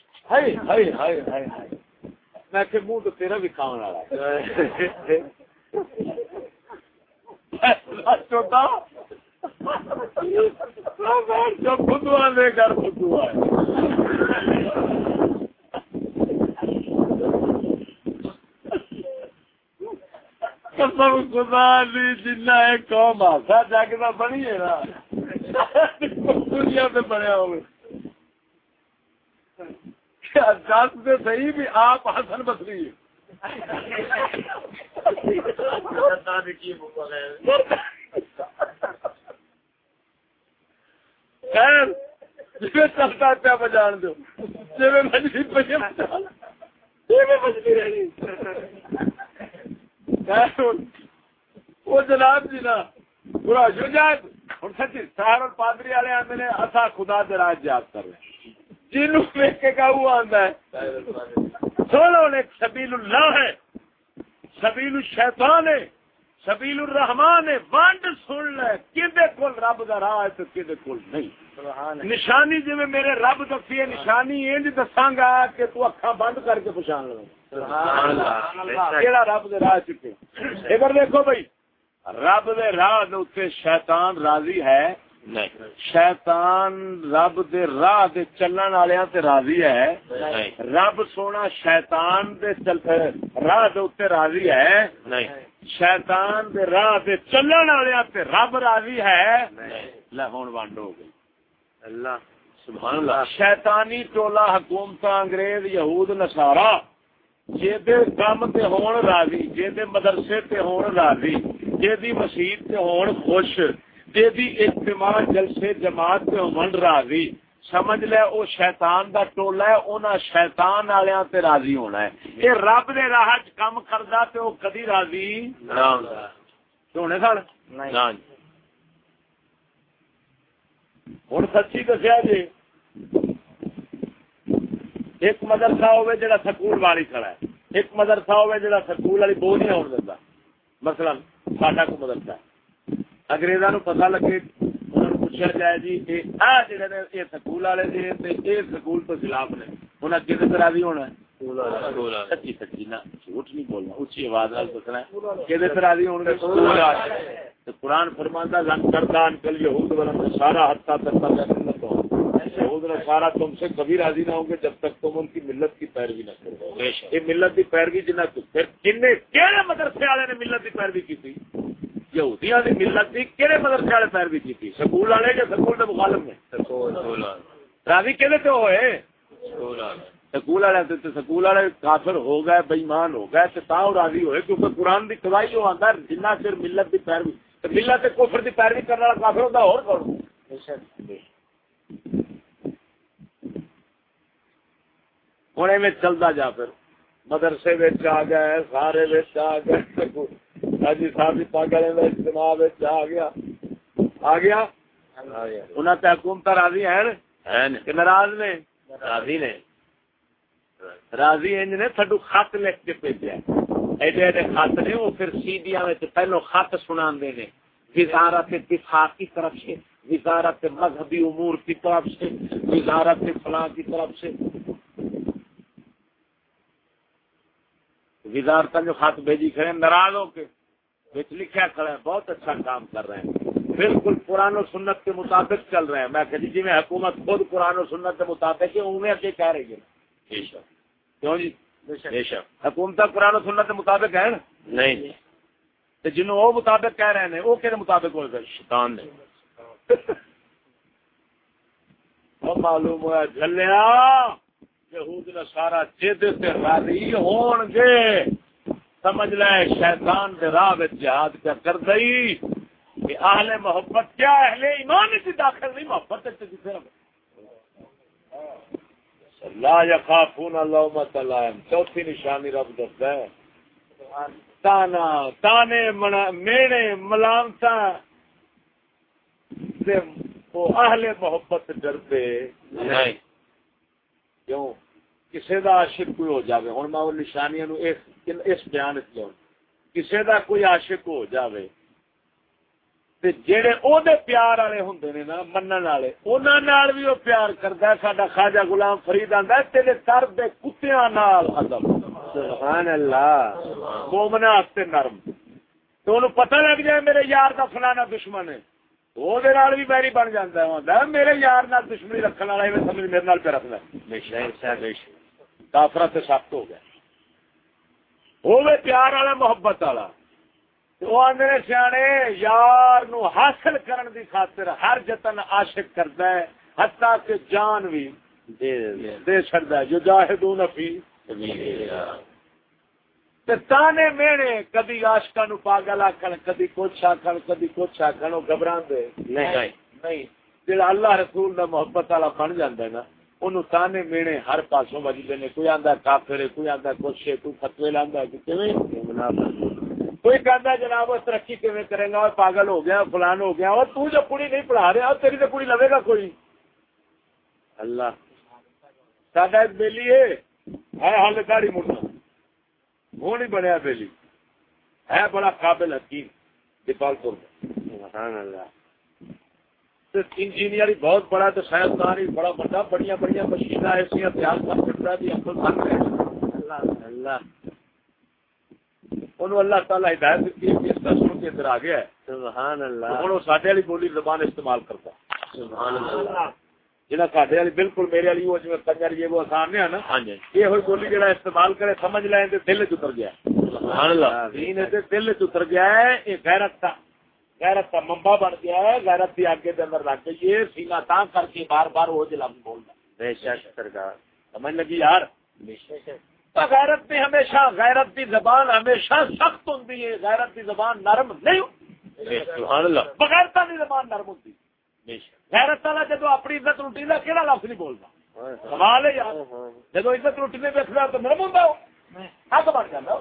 میں کہ منہ تو تیرا بھی کھاؤ والا چوتھا جو بدھوا دے گھر بدھوا ہے قسم خدا دی جنہ ایک قوم آسا جاگتا بنی ہے نا دنیا میں بنیا ہوئے دس سے صحیح بھی آپ حسن بصری خیر جی چلتا پیا بجان دو جی مجھے بجتی رہی وہ جناب جی نا برا شجاعت ہوں سچی سہار اور پادری والے آتے نے اصا خدا دے راج یاد کر رہے جنوں دیکھ کے کہ وہ آتا ہے سولو نے سبیل اللہ ہے سبیل الشیطان ہے سبیل الرحمان ہے وانڈ سن لے کدے کول رب دا راہ ہے تو کدے کول نہیں نشانی جی میں میرے رب دسی ہے نشانی انج دساں گا کہ تو اکھاں بند کر کے پہچان لے کیڑا رب دے راہ چکے ادھر دیکھو بھائی رب دے راہ دے اوتے شیطان راضی ہے نہیں شیطان رب دے راہ دے چلن والیاں تے راضی ہے رب سونا شیطان دے راہ دے اوتے راضی ہے نہیں شیطان دے راہ دے چلن والیاں تے رب راضی ہے لے ہن ونڈ ہو گئی اللہ سبحان اللہ شیطانی ٹولا حکومت انگریز یہود نصارا جے کام تے ہون راضی جے مدرسے تے ہون راضی جے مسجد تے ہون خوش جی اجتماع جلسے جماعت تے ہون راضی سمجھ لے او شیطان دا ٹولا ہے انہاں شیطان والیاں تے راضی ہونا ہے اے رب دے راہ وچ کام کردا تے او کدی راضی نہ ہوندا ہونے سن نہیں ہن سچی دسیا جی ایک مدرسہ ہوے جڑا سکول والی کھڑا ہے ایک مدرسہ ہوے جڑا سکول والی بو نہیں ہون دیندا مثلا ساڈا کو مدرسہ ہے انگریزاں نو پتہ لگے انہاں نو پوچھا جائے جی اے آ جڑے نے اے سکول والے جی تے اے سکول تو خلاف نے انہاں کدے طرح دی ہونا ہے سچی سچی نہ جھوٹ نہیں بولنا اونچی آواز نال دسنا ہے کدے طرح دی ہون گے سکول والے تے قرآن فرماندا لن تردان کل یہود والنصارى حتى تتبعوا ملتهم یہود نصارا تم سے کبھی راضی نہ ہوں گے جب تک تم ان کی ملت کی پیروی نہ کرو یہ ملت کی پیروی جنہ پھر کنے کہڑے مدرسے والے نے ملت کی پیروی کی تھی یہودیاں دی ملت کی کہڑے مدرسے والے پیروی کی تھی سکول والے یا سکول کے مخالف نے راضی کہتے تو ہوئے سکول والے تے سکول والے کافر ہو گئے بے ایمان ہو گئے تے تاں راضی ہوئے کیونکہ قرآن دی گواہی ہو آندا جنہ چر ملت دی پیروی تے ملت تے کفر دی پیروی کرنے والا کافر ہوندا اور کون ہوں میں چلتا جا پھر مدرسے آ گئے سارے آ گئے حاجی صاحب پاگل اجتماع آ گیا انہوں نے حکومت راضی ہیں کہ ناراض نے راضی انج نے تھڈو خط لکھ کے بھیجا ایڈے ایڈے خط نے وہ پھر سیڈیاں پہلو خط سنا نے وزارت دفاع کی طرف سے وزارت مذہبی امور کی طرف سے وزارت فلاں کی طرف سے وزارت جو خط بھیجی کھڑے ناراض ہو کے لکھا کھڑا ہے بہت اچھا کام کر رہے ہیں بالکل قرآن و سنت کے مطابق چل رہے ہیں میں کہ جی میں حکومت خود قرآن و سنت کے مطابق انہیں کیا کہہ رہی ہے کیوں جی حکومت قرآن و سنت کے مطابق ہے نا نہیں تو جنہوں وہ مطابق کہہ رہے ہیں وہ کہ مطابق ہو گئے شیطان نے معلوم ہوا جلیا یہود نصارا جد تے راضی ہون گے سمجھ لے شیطان دے راہ وچ جہاد کیا کر دئی کہ اہل محبت کیا اہل ایمان کی داخل نہیں محبت تے کسے لا یخافون لومۃ لائم چوتھی نشانی رب دسدا ہے تانے میڑے ملامتاں تے وہ اہل محبت ڈرتے نہیں کیوں کسی دا عاشق کوئی ہو جاوے ہن میں وہ نشانیاں نو اس بیان وچ لوں کسی دا کوئی عاشق ہو جاوے تے جڑے او دے پیار والے ہوندے نے نا منن والے انہاں نال بھی او پیار کردا ہے ساڈا خواجہ غلام فرید آندا ہے تیرے در دے کتیاں نال ادب سبحان اللہ مومناں واسطے نرم تو انہوں پتہ لگ جائے میرے یار کا فلانا دشمن ہے وہ بھی میری بن جاتا ہے میرے یار نال دشمنی رکھنے والا سمجھ میرے نال پہ رکھنا کافرہ سے سخت ہو گیا ہوے پیار والا محبت والا وہ آدھے سیانے یار نو حاصل کرن دی خاطر ہر جتن عاشق کرتا ہے حتیٰ کہ جان بھی دے چڑھتا ہے جو جاہدون فی تانے مینے کدی عاشقاں نو پاگل آکھن کدی کچھ آکھن کدی کچھ آکھن وہ گھبران دے نہیں جڑا اللہ رسول دا محبت والا بن جاندا ہے نا انہوں تانے مینے ہر پاسوں وجدے نے کوئی آندا کافر ہے کوئی آندا کچھ ہے کوئی فتوی لاندا ہے کوئی کہندا جناب وہ ترقی کیویں کرے گا پاگل ہو گیا فلان ہو گیا اور تو جو کڑی نہیں پڑھا رہا تیری تو کڑی لوے گا کوئی اللہ ساڈا ایک بیلی ہے حال داڑھی مڑنا وہ نہیں بنیا بیلی ہے بڑا قابل حکیم دیپال پور انجینئر ہی بہت بڑا تو سائنسدان ہی بڑا بڑا بڑی بڑی مشین ایسا تیار کر سکتا ہے عقل بن رہے اللہ انہوں اللہ تعالیٰ ہدایت دیتی ہے کہ اس کا سن کے ادھر آ گیا ہے سبحان اللہ ہوں وہ ساڈے والی بولی زبان استعمال کرتا سبحان اللہ جہاں ساڈے والی بالکل میرے والی وہ جی کنجر یہ وہ آسان نہیں ہے نا یہ ہوئی بولی جہاں استعمال کرے سمجھ لیں تو دل چتر گیا سبحان اللہ دین دل چتر گیا ہے یہ غیرت کا منبع بن گیا ہے غیرت کی آگے اندر رکھ کے یہ سینہ تاں کر کے بار بار وہ لفظ بولنا بے شک سرکار سمجھ لگی یار غیرت بھی ہمیشہ غیرت کی زبان ہمیشہ سخت ہوتی ہے غیرت کی زبان نرم نہیں سبحان اللہ بغیرتا کی زبان نرم ہوتی غیرت والا جدو اپنی عزت لٹی دا کہڑا لفظ نہیں بولتا سوال ہے یار جدو عزت لٹنے بیٹھتا تو نرم ہوتا ہو حق بن جاتا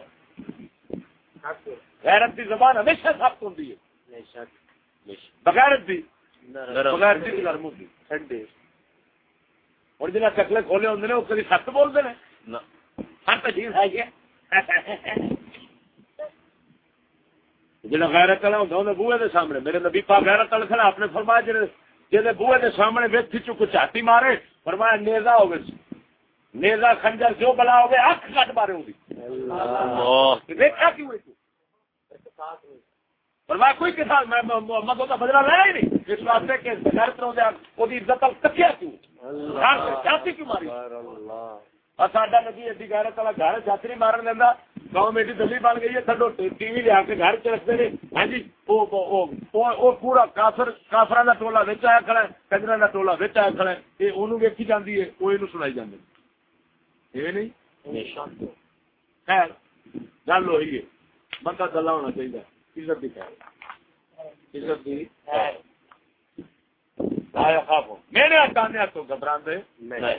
غیرت کی زبان ہمیشہ سخت ہوتی ہے بغیرت بھی نرم ہوتی ٹھنڈے اور جنہیں چکلے کھولے ہوتے ہیں وہ کبھی سخت بولتے ہیں جہاں غیرت والا ہوتا ہے بوئے کے سامنے میرے نبی پاک غیرت والے آپ نے فرمایا جی بوئے کے سامنے ویکھی چک چاٹی مارے فرمایا نیزا ہو گئے نیزا خنجر جو بلا ہو گئے اکھ کٹ مارے ہوگی دیکھا کیوں فرمایا کوئی کسان میں محمد کا بدلا لایا ہی نہیں اس واسطے کہ غیرت وہ عزت تکیا کیوں چاٹی کیوں ماری ساڈا نبی ایڈی غیرت والا گھر چھتری مارن دینا گاؤں میں ایڈی دلی بن گئی ہے تھڈو ٹی وی لیا کے گھر چ رکھتے ہیں ہاں جی وہ پورا کافراں دا ٹولا وچ آیا کھڑا ہے کنجراں دا ٹولا وچ آیا کھڑا ہے یہ اونوں ویکھی جاندی ہے وہ اینوں سنائی جاندے یہ نہیں خیر گل ہوئی ہے بندہ دلہ ہونا چاہیے عزت دی خیر عزت دی آیا خواب میرے اکانے تو گھبراندے نہیں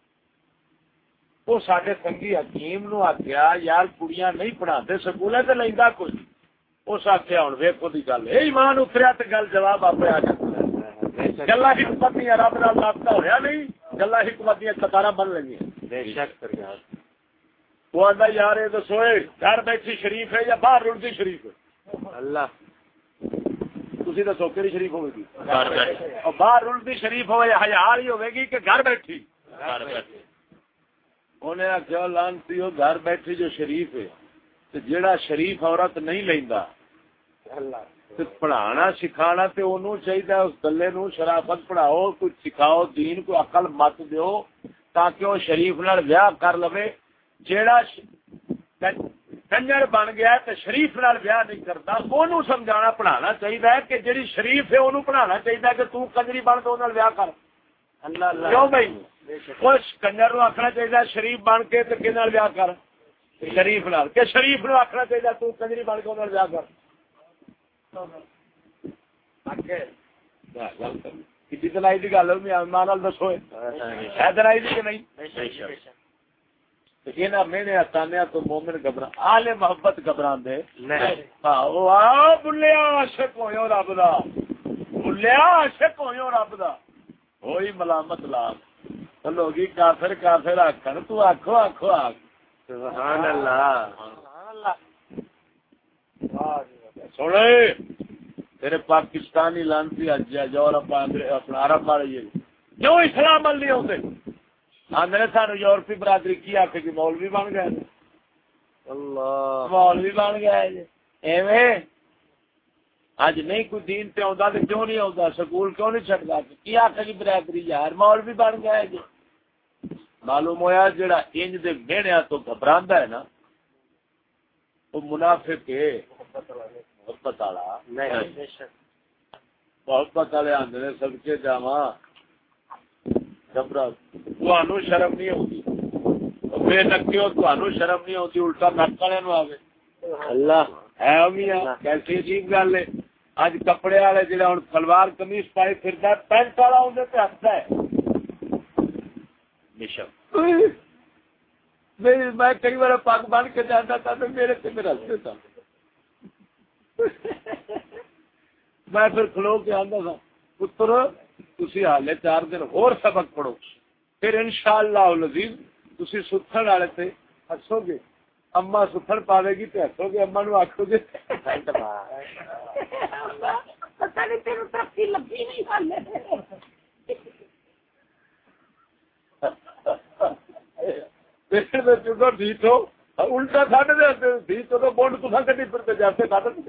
وہ سارے سنگھی حکیم نو آخیا یار کڑیاں نہیں پڑھاتے سکول تو لینا کوئی اس آخیا ہوں ویکو کی گل یہ ایمان اتریا تو گل جواب آپ آ جاتا گلا حکمت دیا رب نال رابطہ ہوا نہیں گلا حکمت دیا قطار بن لگی وہ آتا یار یہ دسو گھر بیٹھی شریف ہے یا باہر رڑتی شریف ہے اللہ تھی دسو کہڑی شریف ہوگی باہر رڑتی شریف ہوئے ہزار ہی ہوے گی کہ گھر بیٹھی انہیں آخیا لانتی ہو گھر بیٹھی جو شریف ہے تو جیڑا شریف عورت نہیں لینا پڑھانا سکھانا تو انہوں چاہیے اس گلے نو شرافت پڑھاؤ کچھ سکھاؤ دین کو عقل مت دیو تاکہ وہ شریف نال ویاہ کر لوے جیڑا کنجر بن گیا تو شریف نال ویاہ نہیں کرتا انہوں سمجھانا پڑھانا چاہیے کہ جیڑی شریف ہے انہوں پڑھانا چاہیے کہ تو کنجری بن تو انہوں ویاہ کر کیوں بھائی کچھ کنجر نو آخنا چاہیے شریف بن کے تو کہ ویاہ کر شریف نال کہ شریف نو آخنا چاہیے تو کنجری بن کے انہوں ویاہ کر دلائی کی گل ماں دسو ہے دلائی کہ نہیں میرے آتانیا تو مومن گھبرا آلے محبت گھبرا دے بلیا عاشق ہوئے رب دا بلیا عاشق ہوئے رب دا ہوئی ملامت لاکھ لوگی کافر کافر آخر تو آخو آخو آخ سبحان اللہ سوڑے تیرے پاکستانی لانتی اج یورپ اپنا عرب والے کیوں اسلام ول نہیں ہوتے آدھے سانو یورپی برادری کی آخ کہ مولوی بن گئے اللہ مولوی بن گئے ایویں اج نہیں کوئی دین تے آندا تے کیوں نہیں آندا سکول کیوں نہیں چھڈدا کی آکھے کی برادری یار مولوی بن گیا جی معلوم ہویا جڑا انج دے میڑیاں تو گھبراندا ہے نا وہ منافق ہے محبت والا نہیں محبت والے آندے نے سب کے جاواں گھبرا تانوں شرم نہیں ہوندی بے نکیو تانوں شرم نہیں ہوندی الٹا نک والے نو آوے اللہ ہے میاں کیسی عجیب گل ہے اج کپڑے والے جڑا ہن سلوار قمیض پائے پھردا پینٹ والا اون تے ہسدا ہے بشک میں کئی بار پگ بن کے جاتا تھا تو میرے سے میرا ہستے تھا میں پھر کھلو کے آندا تھا پتر تسی حالے 4 دن اور سبق پڑھو پھر انشاءاللہ العزیز تسی ستھن والے تے ہسو گے اما ستھن پاوے گی تے ہسو گے اما نو آکھو گے پتہ نہیں تینوں ترقی لگی نہیں حالے الٹا ساڈے تو بونڈ تو کٹی پھرتے جاتے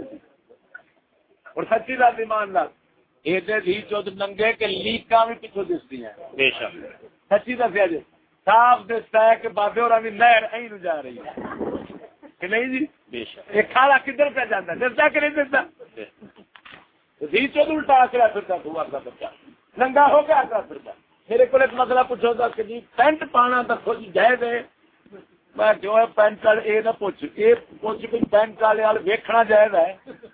اور سچی بات ایمان نال یہ دھی چود ننگے کے لیکاں بھی پیچھے دستی ہیں بے شک سچی دسیا جی صاف دستا ہے کہ بابے اور نہر ائی نو جا رہی ہے کہ نہیں جی بے شک یہ کھالا کدھر پہ جانا دستا کہ نہیں دستا دھی چود الٹا آکرا پھرتا تو آتا بچہ ننگا ہو کے آکرا پھرتا میرے کو ایک مسئلہ پوچھو گا کہ جی پینٹ پانا دسو جی جائز ہے میں جو ہے پینٹ والے یہ نہ پوچھ یہ پوچھ بھی پینٹ والے وال ویکھنا جائز ہے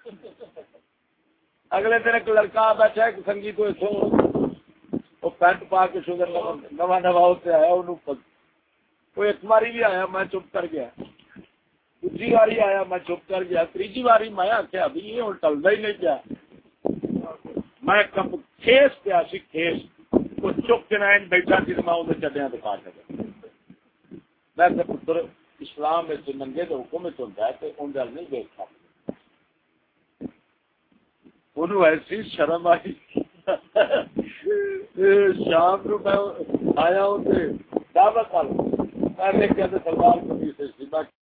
اگلے دن ایک لڑکا بیٹھا ایک سنگی کو وہ پینٹ پا کے شوگر نواں نواں ہوتے آیا وہ ایک باری بھی آیا میں چپ کر گیا دوسری باری آیا میں چپ کر گیا تیجی باری میں آخیا ابھی یہ ہوں ٹلتا ہی نہیں پیا میں کپ کھیس پیا سی کھیس وہ چک کے نائن بیٹھا سی میں اندر چڈیا تو کاٹ گیا میں پتر اسلام میں ننگے کے حکم ہوتا ہے تو اندر نہیں دیکھا انہوں ایسی شرم آئی شام کو میں آیا ہوں دعوت میں دیکھا تو سلوار قمیض سے